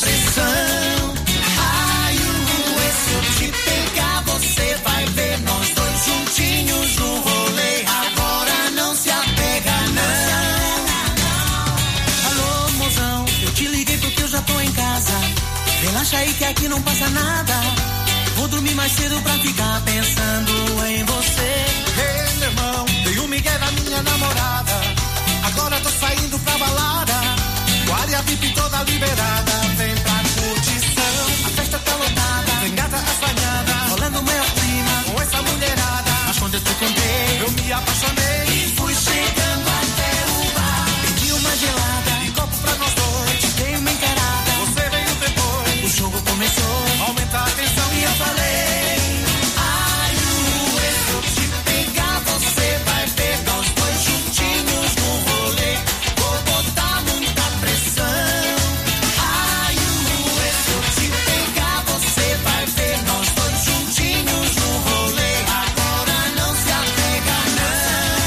Ai, se eu te pegar, você vai ver nós dois juntinhos no rolê. Agora não se apega, não. Alô, mozão, eu te liguei porque eu já tô em casa. Relaxa aí que aqui não passa nada. Vou dormir mais cedo pra ficar pensando em você. Ei, meu irmão, dei um migué da minha namorada. Agora tô saindo pra balada. Com a área VIP toda liberada. Vem pra curtição, a festa tá lotada. Vem gata assanhada, rolando meu clima com essa mulherada. Mas quando eu te contei, eu me apaixonei e fui chegando até o bar. Pedi uma gelada e copo pra nós dois. Te dei uma encarada, você veio depois. O jogo começou, aumenta a tensão e eu falei: ai, se eu te pegar, você vai ver nós dois juntinhos no rolê. Vou botar muita pressão. Ai, se eu te pegar, você vai ver nós dois juntinhos no rolê. Agora não se apega, não.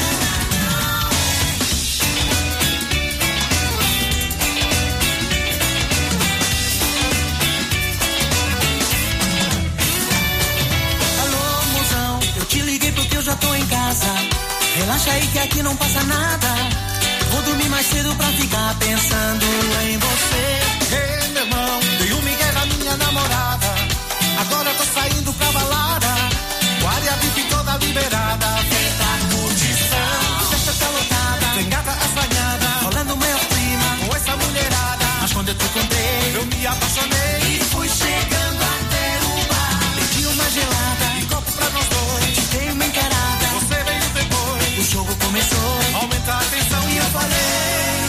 Alô, mozão, eu te liguei porque eu já tô em casa. Relaxa aí que aqui não passa nada. Vou dormir mais cedo pra ficar pensando em você. Ei, meu irmão, dei um migué da minha namorada. Agora tô saindo pra balada. Com a área VIP toda liberada. Vem pra curtição, a festa tá lotada. Vem gata assanhada, rolando meu clima com essa mulherada. Mas quando eu te contei, eu me apaixonei e fui chegando até o bar. Pedi uma gelada e copo pra nós dois. Te dei uma encarada, você veio depois. O jogo começou, aumenta a tensão e eu falei: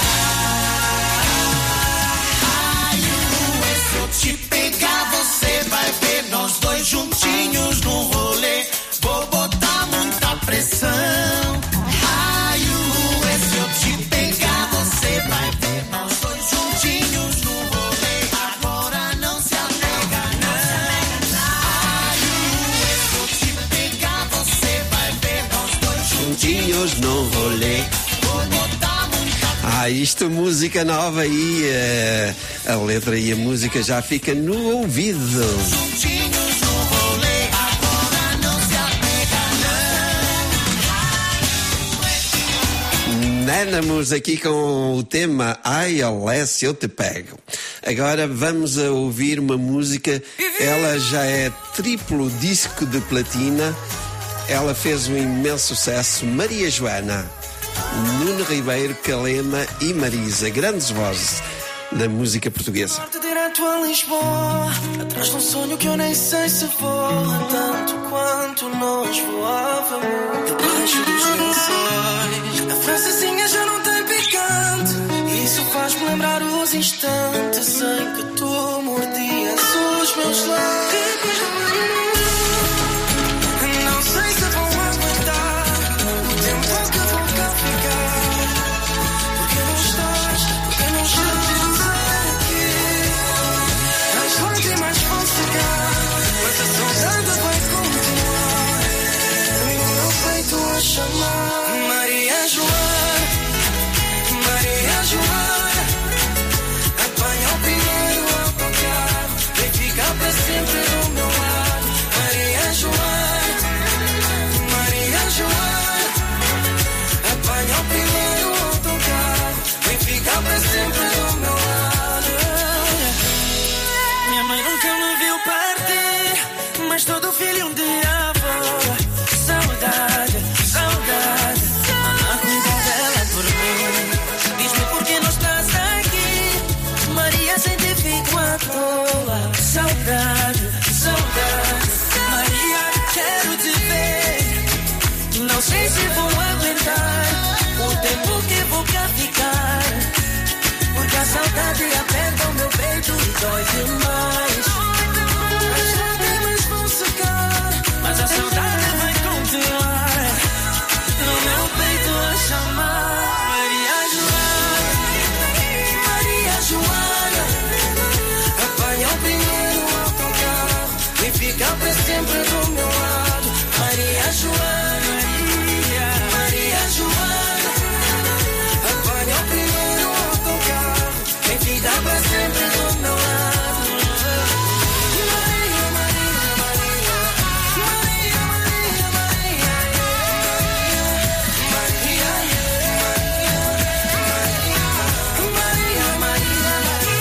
ai, se eu te pegar, você vai ver nós dois juntinhos no rolê. Vou botar muita pressão. Ai, se eu te pegar, você vai ver nós dois juntinhos no rolê. Agora não se apega, não. Ai, se eu te pegar, você vai ver nós dois Juntinhos no rolê. Vou botar muita Ah, isto música nova e a letra e a música já fica no ouvido. juntinhos no rolê. Agora não se apega, não. Nânimos aqui com o tema Ai, olé, se eu te pego. Agora vamos a ouvir uma música, ela já é triplo disco de platina, ela fez um imenso sucesso, Maria Joana, Nuno Ribeiro, Calema e Marisa, grandes vozes da música portuguesa. Norte direto a Lisboa, atrás de um sonho que eu nem sei se voa tanto quanto nós voávamos. Debaixo dos lençóis, a francesinha já não tem picante. Isso faz-me lembrar os instantes em que tu mordias os meus lábios. Não sei se vou aguentar o tempo que vou cá ficar. Porque não estás aqui. As lágrimas vão secar, mas a saudade vai continuar. No meu peito a chamar Maria Joana, Maria Joana. Apanha o primeiro saudade aperta o meu peito e dói demais. As lágrimas vão secar, mas a saudade vai continuar no meu peito a chamar. Maria Joana, Maria Joana, apanha o primeiro autocarro e fica pra sempre do meu lado. Maria Joana, Maria Joana, apanha o primeiro autocarro e fica pra sempre do meu lado. Maria, Maria, Maria, Maria, Maria, Maria, Maria, Maria, Maria,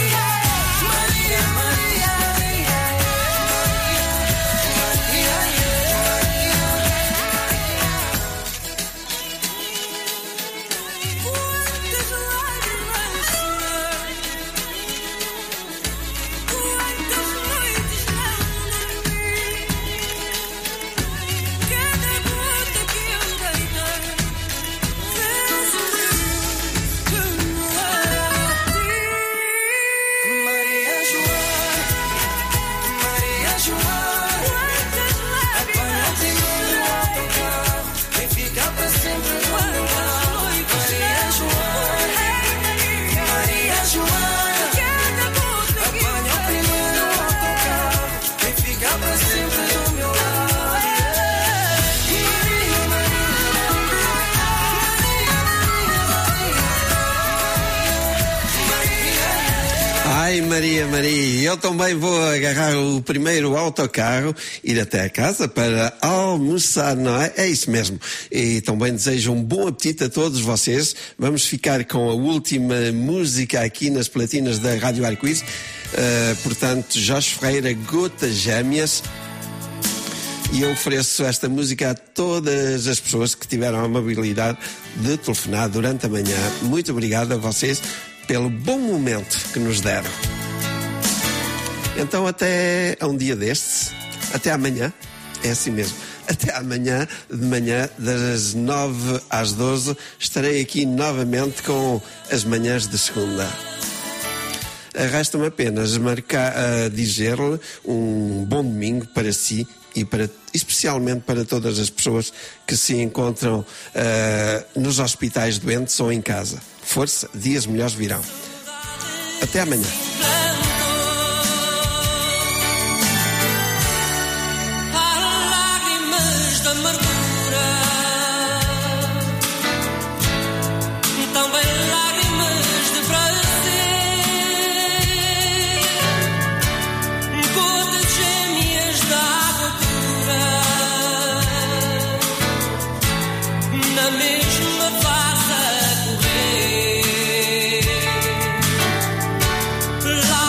Ai, Maria, Maria, eu também vou agarrar o primeiro autocarro, ir até a casa para almoçar, não é? É isso mesmo. E também desejo um bom apetite a todos vocês. Vamos ficar com a última música aqui nas platinas da Rádio Arco-Íris. Portanto, Jorge Ferreira, Gotas Gêmeas. E eu ofereço esta música a todas as pessoas que tiveram a amabilidade de telefonar durante a manhã. Muito obrigado a vocês pelo bom momento que nos deram. Então até a um dia destes, até amanhã, é assim mesmo, até amanhã, de manhã, das 9 às 12, estarei aqui novamente com as manhãs de segunda. Resta-me apenas dizer-lhe um bom domingo para si e especialmente para todas as pessoas que se encontram nos hospitais doentes ou em casa. Força, dias melhores virão. Até amanhã. La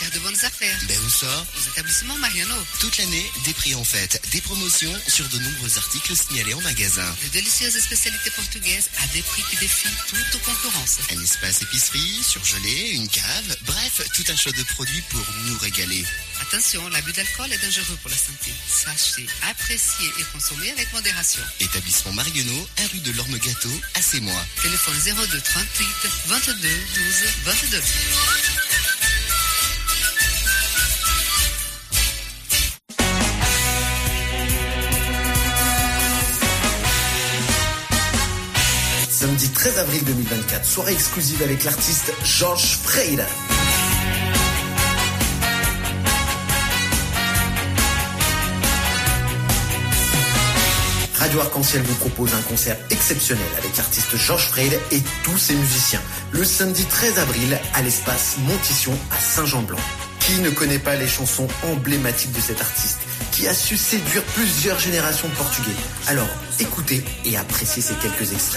faire de bonnes affaires. Ben où ça? Aux établissements Mariano. Toute l'année, des prix en fête, des promotions sur de nombreux articles signalés en magasin. De délicieuses spécialités portugaises à des prix qui défient toute concurrence. Un espace épicerie, surgelé, une cave, bref, tout un choix de produits pour nous régaler. Attention, l'abus d'alcool est dangereux pour la santé. Sachez apprécier et consommer avec modération. Établissement Mariano, 1 rue de l'Orme-Gâteau, à Sémois. Téléphone 02 38 22 12 22. Samedi 13 avril 2024, soirée exclusive avec l'artiste Jorge Freire. Radio Arc-en-Ciel vous propose un concert exceptionnel avec l'artiste Jorge Freire et tous ses musiciens. Le samedi 13 avril à l'espace Montition à Saint-Jean-Blanc. Qui ne connaît pas les chansons emblématiques de cet artiste qui a su séduire plusieurs générations de Portugais? Alors écoutez et appréciez ces quelques extraits.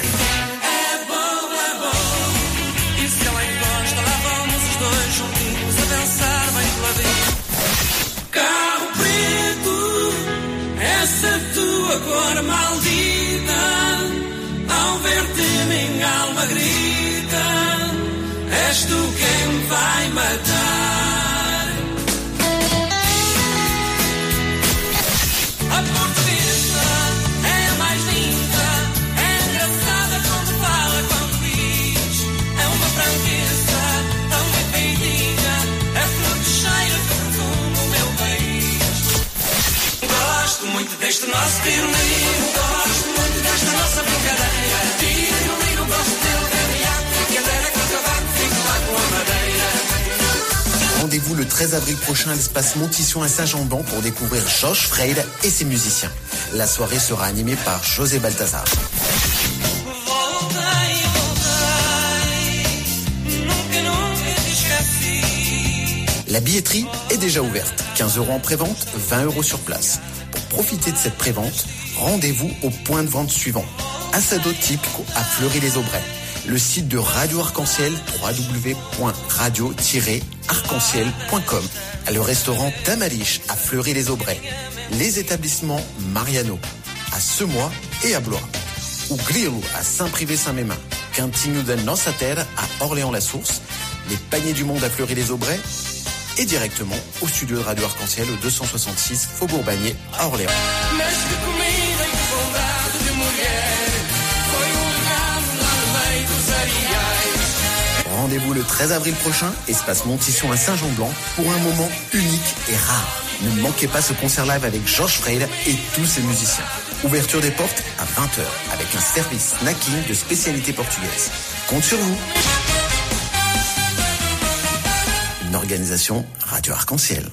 Carro preto, essa tua cor maldita, ao ver-te minha alma grita, és tu quem me vai matar. A portuguesa é a mais linda, é engraçada quando fala, quando diz, é uma franqueza, tão bem feitinha, é flor que cheira de perfume o meu país. Gosto muito deste nosso tirolino, gosto muito desta nossa brincadeira. Tirolino, gosto dele, de cadeira com cavaco, fico lá com a madeira. Rendez-vous le 13 avril prochain à l'espace Montition à Saint-Jean-Blanc pour découvrir Jorge Freire et ses musiciens. La soirée sera animée par José Baltazar. La billetterie est déjà ouverte. 15 € en prévente, 20 € sur place. Pour profiter de cette prévente, rendez-vous au point de vente suivant. Assado Típico à Fleury-les-Aubrais. Le site de Radio Arc-en-Ciel, www.radio-arc-en-ciel.com. Le restaurant Tamariche à Fleury-les-Aubrais. Les établissements Mariano à Semois et à Blois. Ou Grilo à Saint-Privé-Saint-Mémin. Cantinho da Nossa Terra à Orléans-la-Source. Les Paniers du Monde à Fleury-les-Aubrais. Et directement au studio de Radio Arc-en-Ciel au 266 Faubourg Bagné à Orléans. Rendez-vous le 13 avril prochain, espace Montition à Saint-Jean-Blanc, pour un moment unique et rare. Ne manquez pas ce concert live avec Jorge Freire et tous ses musiciens. Ouverture des portes à 20h avec un service snacking de spécialité portugaise. Compte sur vous. Une organisation Radio Arc-en-Ciel.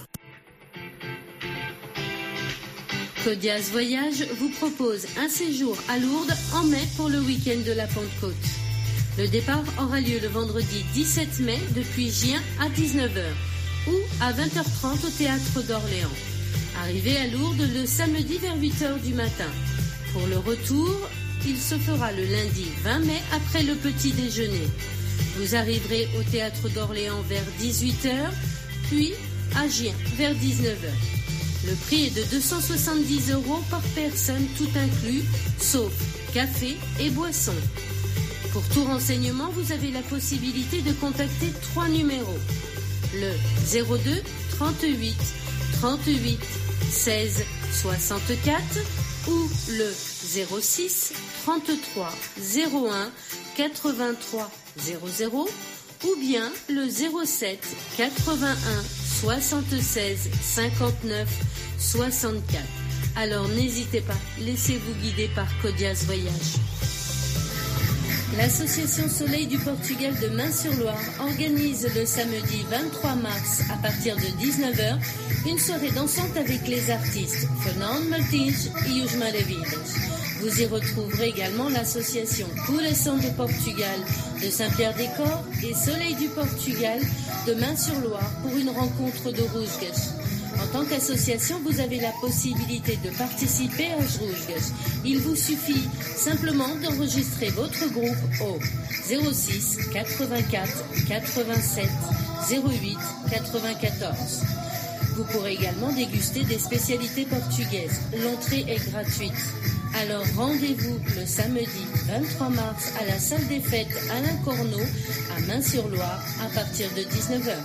Codiaz Voyage vous propose un séjour à Lourdes en mai pour le week-end de la Pentecôte. Le départ aura lieu le vendredi 17 mai depuis Gien à 19h ou à 20h30 au Théâtre d'Orléans. Arrivez à Lourdes le samedi vers 8h du matin. Pour le retour, il se fera le lundi 20 mai après le petit déjeuner. Vous arriverez au Théâtre d'Orléans vers 18h, puis à Gien vers 19h. Le prix est de 270 € par personne, tout inclus, sauf café et boissons. Pour tout renseignement, vous avez la possibilité de contacter 3 numéros. Le 02 38 38 16 64 ou le 06 33 01 83 00 ou bien le 07 81 76 59 64. Alors n'hésitez pas, laissez-vous guider par Codiaz Voyage. L'association Soleil du Portugal de Main-sur-Loire organise le samedi 23 mars à partir de 19h une soirée dansante avec les artistes Fernando Martins et Os Maravilhas. Vous y retrouverez également l'association Coração de Portugal de Saint-Pierre-des-Corps et Soleil du Portugal de Main-sur-Loire pour une rencontre de Rusgas. En tant qu'association, vous avez la possibilité de participer à Jrujgas. Il vous suffit simplement d'enregistrer votre groupe au 06 84 87 08 94. Vous pourrez également déguster des spécialités portugaises. L'entrée est gratuite. Alors rendez-vous le samedi 23 mars à la salle des fêtes Alain Corneau à Main-sur-Loire à partir de 19h.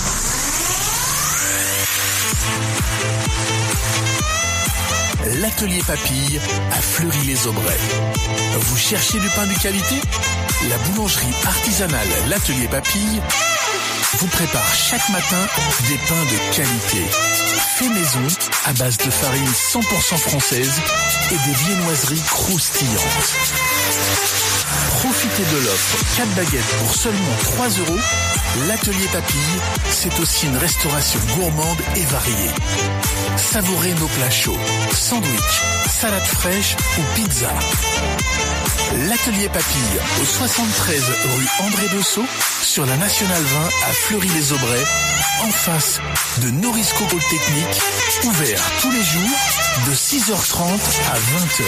L'atelier Papille à Fleury-les-Aubrais. Vous cherchez du pain de qualité? La boulangerie artisanale L'Atelier Papille vous prépare chaque matin des pains de qualité. Fait maison à base de farine 100% française et des viennoiseries croustillantes. Profitez de l'offre 4 baguettes pour seulement 3 €. L'Atelier Papille, c'est aussi une restauration gourmande et variée. Savourez nos plats chauds, sandwich, salade fraîche ou pizza. L'Atelier Papille au 73 rue André Bessot sur la Nationale 20 à Fleury-les-Aubrais, en face de Norisco Polytechnique, ouvert tous les jours de 6h30 à 20h.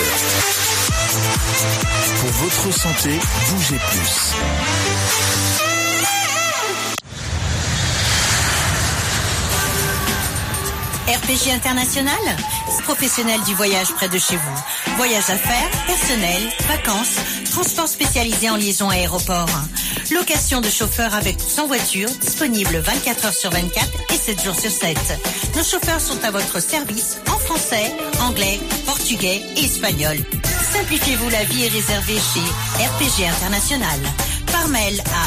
Pour votre santé, bougez plus. RPG International, professionnel du voyage près de chez vous. Voyage d'affaires, personnel, vacances, transport spécialisé en liaison aéroport. Location de chauffeurs avec ou sans voiture, disponible 24 heures sur 24 et 7 jours sur 7. Nos chauffeurs sont à votre service en français, anglais, portugais et espagnol. Simplifiez-vous la vie et réservez chez RPG International. Par mail à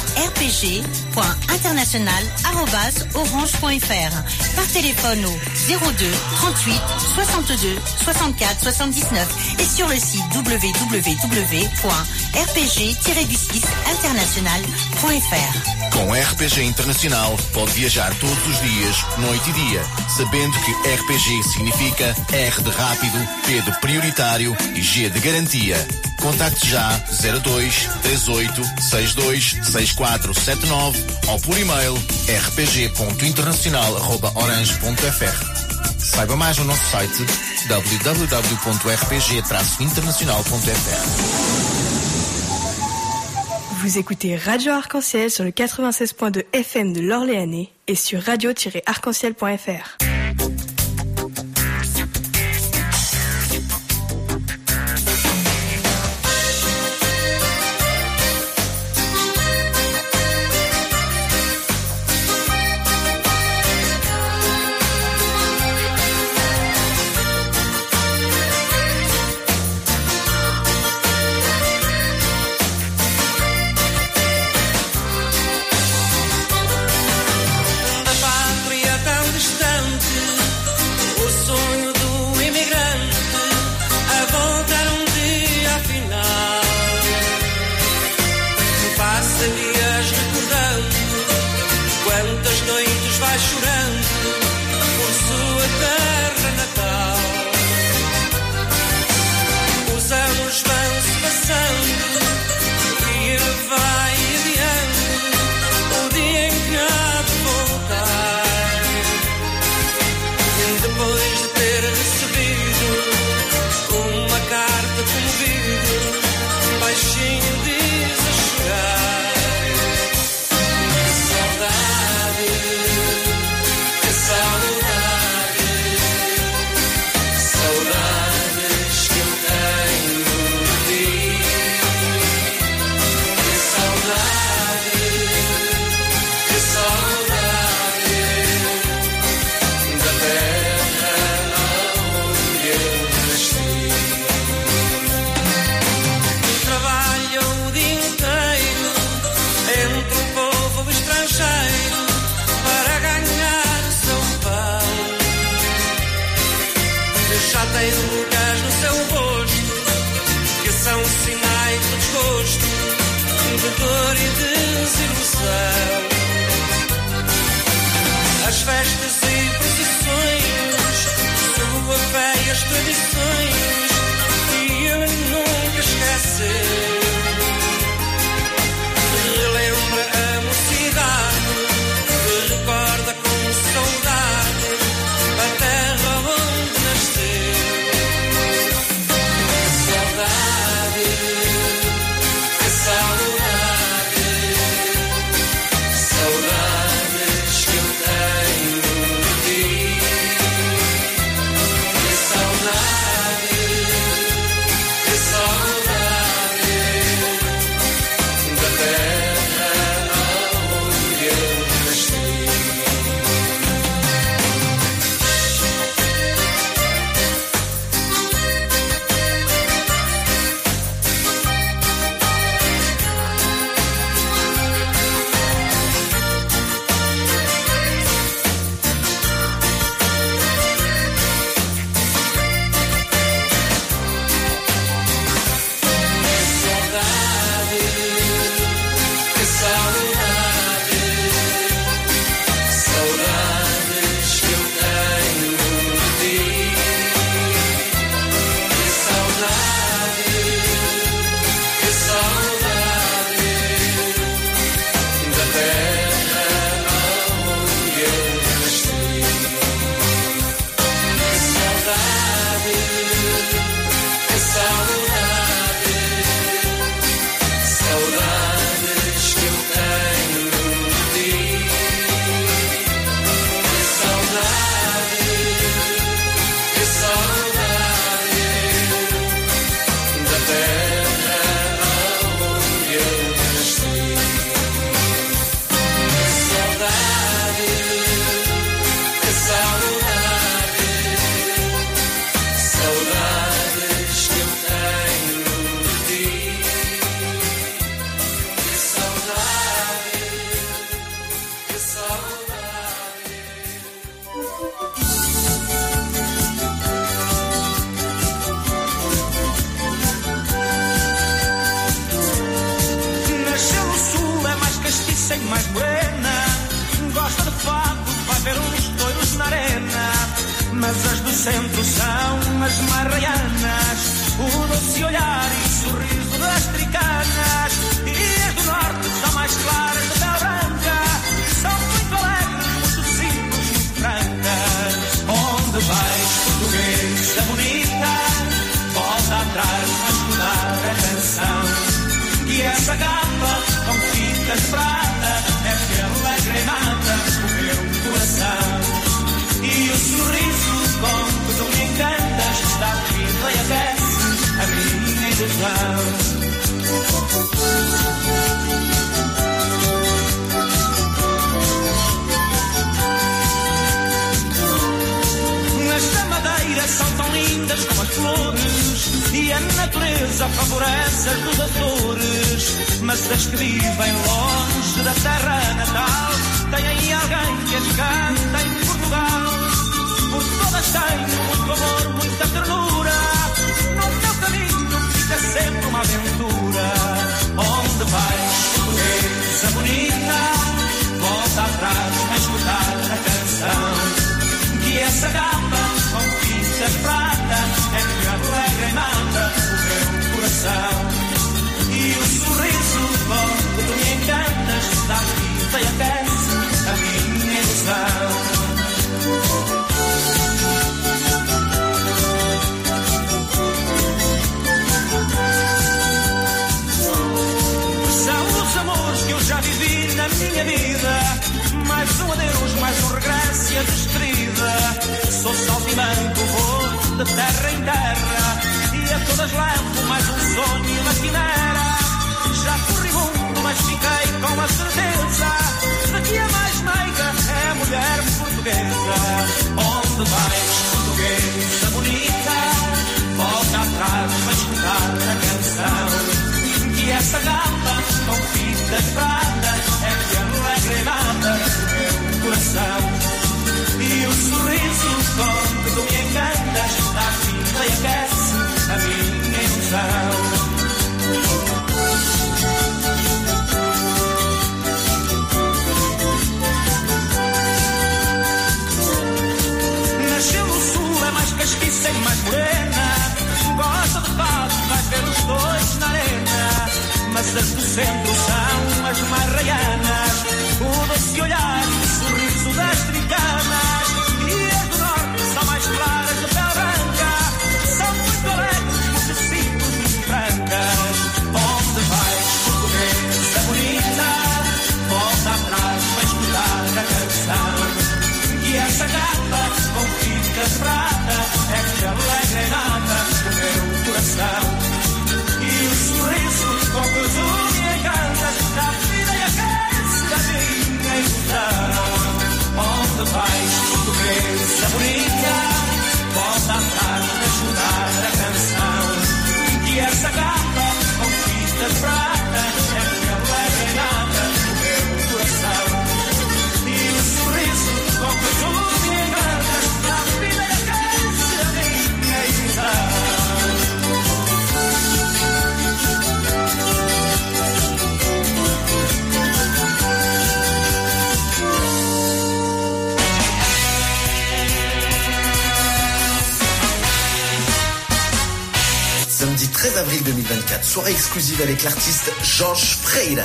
rpg.international@orange.fr. Par téléphone au 02 38 62 64 79 et sur le site www.rpg-international.fr. Com RPG Internacional pode viajar todos os dias, noite e dia, sabendo que RPG significa R de rápido, P de prioritário e G de garantia. Contacte já 02 38 62 6479 ou por e-mail rpg.internacional@orange.fr. Saiba mais no nosso site www.rpg-internacional.fr. Vous écoutez Radio Arc-en-Ciel sur le 96.2 FM de l'Orléanais et sur radio-arc-en-ciel.fr. centro são as marraianas, o doce olhar e sorriso das tricanas, e as do norte são mais claras de pele branca, são muito alegres, muito simples, muito francas. Onde vais, portuguesa bonita, volta atrás a escutar a canção, que essa gamba com fitas de prata é que alegre e mata o meu coração. E o sorriso com que tu me encantas dá vida e aquece a minha ilusão. As da Madeira são tão lindas como as flores, e a natureza favorece as dos Açores. Mas as que vivem longe da terra natal têm alguém que as canta em Portugal. Porque todas têm muito amor, muita ternura. No teu caminho fica sempre uma aventura. Onde vais, portuguesa bonita, volta atrás a escutar a canção, que essa gamba com fitas de prata é que alegra e mata o meu coração. E o sorriso com que tu me encantas dá vida e aquece a minha ilusão. São os amores que eu já vivi na minha vida, mais um adeus, mais um regresso e a despedida. Sou saltimbanco, vou de terra em terra, e a todas levo mais um sonho e uma quimera. Já corri mundo, mas fiquei com a certeza de que a mais meiga é a mulher portuguesa. Onde vais, portuguesa bonita, volta atrás para escutar a canção, que essa gamba com fitas de prata é que alegre e mata o meu coração. E o sorriso com que tu me encantas dá vida e aquece a minha ilusão. Nasceu no sul, é mais castiça e mais morena, gosta de paz, vai ver os dois na arena. Mas as do centro são as marraianas, o doce olhar e o sorriso das tricanas, e as do norte são mais claras de pele branca, são muito alegres, muito simples, muito francas. Onde vais, portuguesa bonita, volta atrás para escutar a canção, que essa gata com fitas de prata é que alegre e mata o meu coração. E o sorriso com que tu me encantas dá vida e aquece a minha ilusão. Onde vais, portuguesa bonita, volta atrás para escutar a canção, que essa gata com fitas de prata é que alegre e mata o meu coração. E o sorriso com que tu me encantas dá vida e aquece a minha ilusão. Samedi 13 avril 2024, soirée exclusive avec l'artiste Jorge Freire.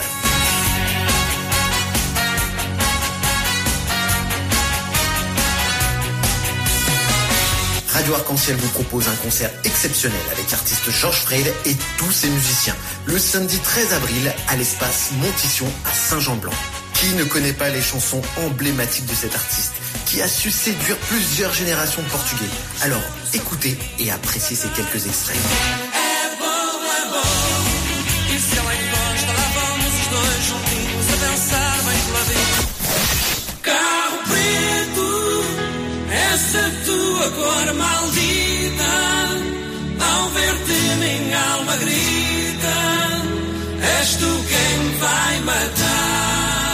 Radio Arc-en-Ciel vous propose un concert exceptionnel avec l'artiste Jorge Freire et tous ses musiciens. Le samedi 13 avril à l'espace Montition à Saint-Jean-de-Blanc. Qui ne connaît pas les chansons emblématiques de cet artiste qui a su séduire plusieurs générations de Portugais? Alors, écoutez et appréciez ces quelques extraits. É bom, e se ela encosta, lá vamos os dois juntinhos a dançar bem pela vida. Carro preto, essa tua cor maldita, ao ver-te minha alma grita, és tu quem me vai matar.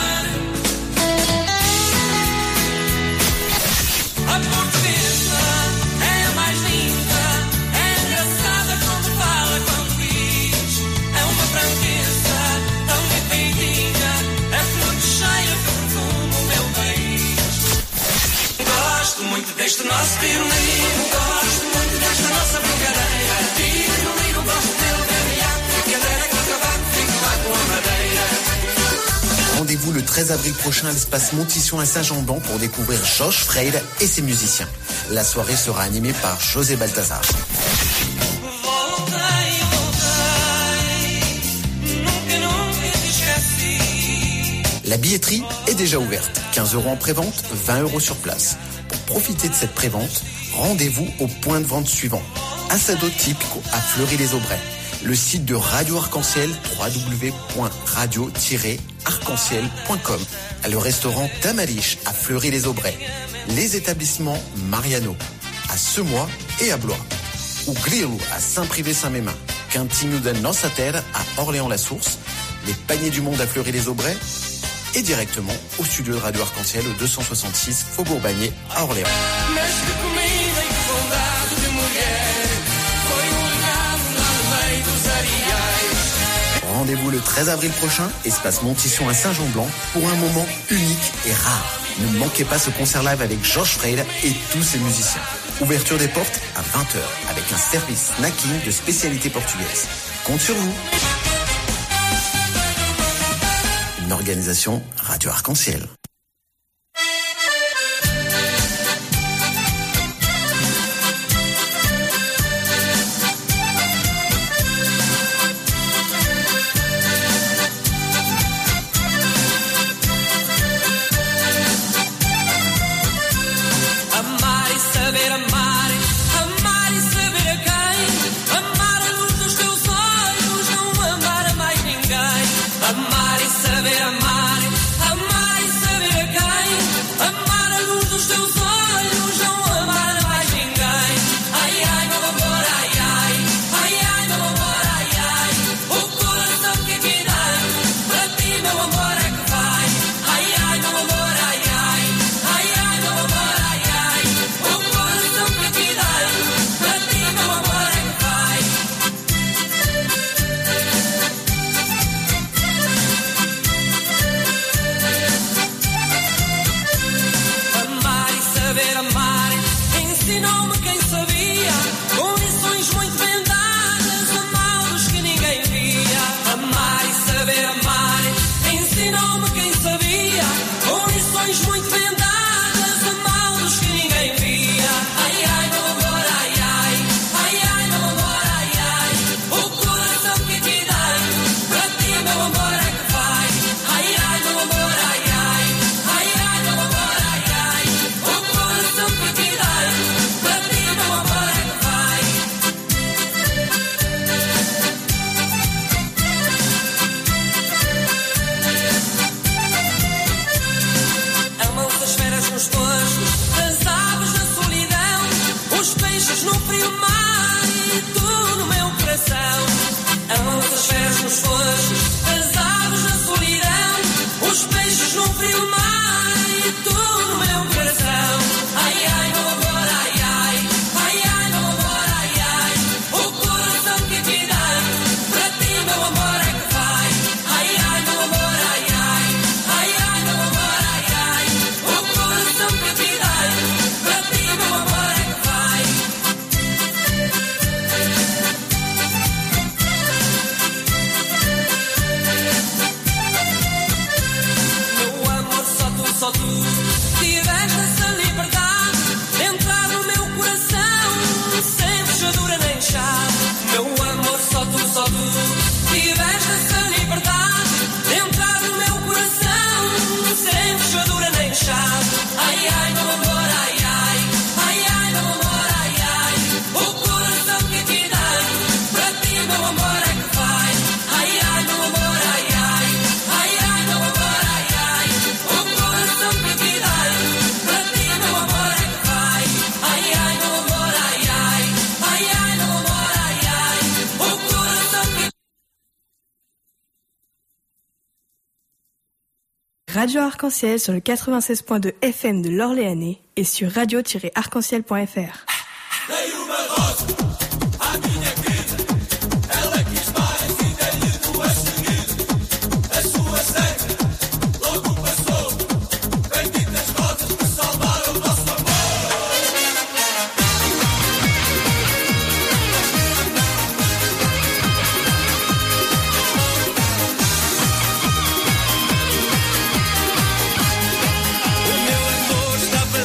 A portuguesa é a mais linda, é engraçada quando fala, quando diz. É uma franqueza tão bem-vinda, é flor cheia que perfuma o meu país. Gosto muito dele. Neste nosso pirulino, gosto muito desta nossa brincadeira. Pirulino, gosto dele, bebia, brincadeira com o cavaco, fico lá com a madeira. Rendez-vous le 13 avril prochain à l'espace Montition à Saint-Jean-de-Ban pour découvrir Josh Freire et ses musiciens. La soirée sera animée par José Balthazar. La billetterie est déjà ouverte. 15 € en prévente, 20 € sur place. Pour profiter de cette prévente, rendez-vous au point de vente suivant. Assado Típico à Fleury-les-Aubrais. Le site de Radio Arc-en-Ciel, www.radio-arc-en-ciel.com. Le restaurant Tamariche à Fleury-les-Aubrais. Les établissements Mariano à Semois et à Blois. Ou Grilo à Saint-Privé-Saint-Mémin. Cantinho da Nossa Terra à Orléans-la-Source. Les Paniers du Monde à Fleury-les-Aubrais. Et directement au studio de Radio Arc-en-Ciel au 266 Faubourg Bagné à Orléans. Rendez-vous le 13 avril prochain, espace Montition à Saint-Jean-de-Blanc, pour un moment unique et rare. Ne manquez pas ce concert live avec Josh Freire et tous ses musiciens. Ouverture des portes à 20h avec un service snacking de spécialité portugaise. Compte sur vous. Une organisation Radio Arc-en-Ciel. Amar e saber amar e saber a quem. Amar a luz dos teus olhos, não amar a mais ninguém. Amar e saber amar e saber a quem. Amar a luz dos teus olhos, não amar a mais ninguém. Ai, ai, meu amor, ai, ai. Ai, ai, meu amor, ai, ai. O coração que aqui dei, para ti, meu amor, é que vai. Ai, ai, meu amor, ai, ai. Ai, ai, meu amor, ai, ai. O coração que aqui dei, para ti, meu amor, é que vai. Amar e saber amar ensinou-me quem sabia, com lições muito bem dadas, amados que ninguém via. Amar e saber amar ensinou-me quem sabia, com lições muito bem dadas, amados que ninguém via. Ai, ai, meu amor, ai, ai. Ai, ai, meu amor, ai, ai. O coração que te dei, para ti, meu amor, é que vai. Ai, ai, meu amor, ai, ai. Ai, ai, meu amor, ai, ai. O coração que te dei, para ti, meu amor, é que vai. Amam-se as feras nos tojos, as aves na solidão, os peixes no frio mar e tu no meu coração. Amam-se as feras nos tojos, as aves na solidão, os peixes no frio mar e tu no meu coração. Ai, ai, meu amor, ai, ai. Ai, ai, meu amor, ai, ai. O coração que te dei, para ti, meu amor, é que vai. Ai, ai, meu amor, ai, ai. Ai, ai, meu amor, ai, ai. O coração que te dei, para ti, meu amor, é que vai. Meu amor, só tu tiveste essa liberdade de entrar no meu coração sem fechadura nem chave. Meu amor, só tu tiveste essa liberdade de entrar no meu coração sem fechadura nem chave. Ai, ai, meu amor, ai, ai. Ai, ai, meu amor, ai, ai. O coração que te dei, para ti, meu amor, é que vai. Ai, ai, meu amor, ai, ai. Ai, ai, meu amor, ai, ai. O coração que te dei, para ti, meu amor, é que vai. Ai, ai, meu amor, ai, ai. Ai, ai, meu amor, ai, ai. O coração que Radio Arc-en-Ciel sur le 96.2 FM de l'Orléanais et sur radio-arc-en-ciel.fr.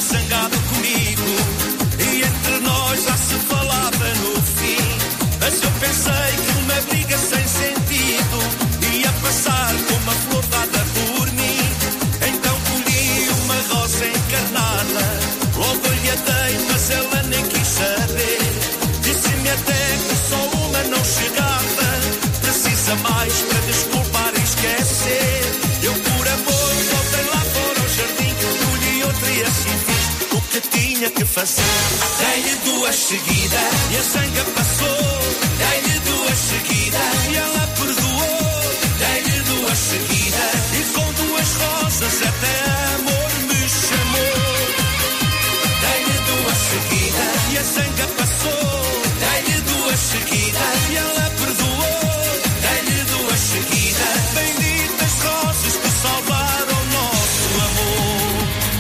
zangado comigo e entre nós já se falava no fim. Mas eu pensei que uma briga sem sentido ia passar com uma flor dada por mim. Então colhi uma rosa encarnada, logo lhe a dei, mas ela nem quis saber. Disse-me até que só uma não chegava, precisa mais para desculpar e esquecer. Eu por amor voltei lá fora ao jardim, colhi outra e assim fiz o que tinha que fazer. Dei-lhe duas seguidas e a zanga passou. Dei-lhe duas seguidas e ela perdoou. Dei-lhe duas seguidas e com duas rosas até amor me chamou. Dei-lhe duas seguidas e a zanga passou. Dei-lhe duas seguidas e ela perdoou. Dei-lhe duas seguidas, benditas rosas que salvaram o nosso amor.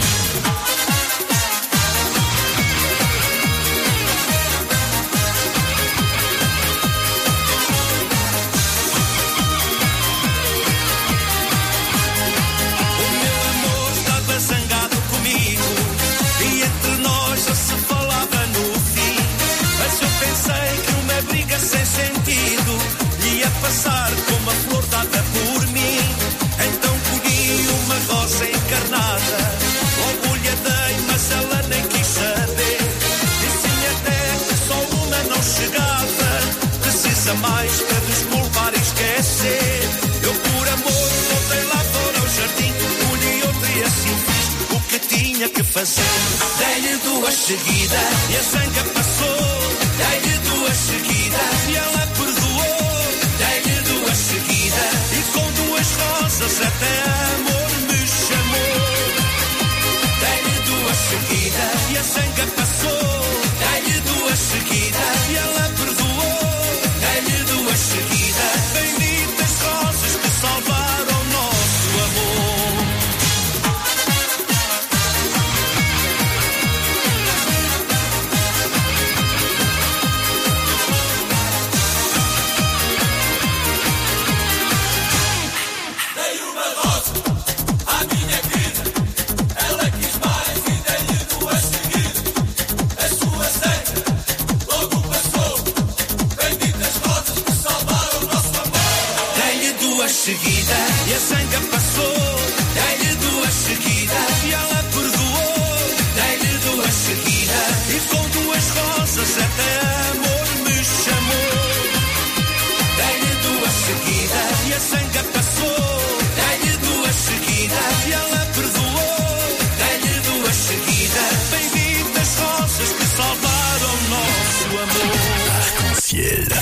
O meu amor estava zangado comigo e entre nós já se falava no fim. Mas eu pensei que uma briga sem sentido ia passar com uma flor dada por mim. Então colhi uma rosa encarnada, logo lhe a dei, mas ela nem quis saber. Disse-me até que só uma não chegava, precisa mais para desculpar e esquecer. Eu por amor voltei lá fora ao jardim, colhi outra e assim fiz o que tinha que fazer. Dei-lhe duas seguidas e a zanga passou. Dei-lhe duas seguidas e ela perdoou. Dei-lhe duas seguidas e com duas rosas até amor me chamou. Dei-lhe duas seguidas e a zanga passou. Dei-lhe duas seguidas e ela perdoou. Dei-lhe duas seguidas, benditas rosas que salvaram o nosso amor. Dei uma rosa à minha querida, ela quis mais e dei-lhe duas seguidas. A sua zanga logo passou, benditas rosas que salvaram o nosso amor. Dei-lhe duas seguidas e a zanga passou. Dei-lhe duas seguidas e ela perdoou. Dei-lhe duas seguidas e com duas rosas até amor me chamou. Dei-lhe duas seguidas e a zanga passou. Dei-lhe duas seguidas e ela perdoou. Dei-lhe duas seguidas, benditas rosas que salvaram o nosso amor. Arc-en-ciel.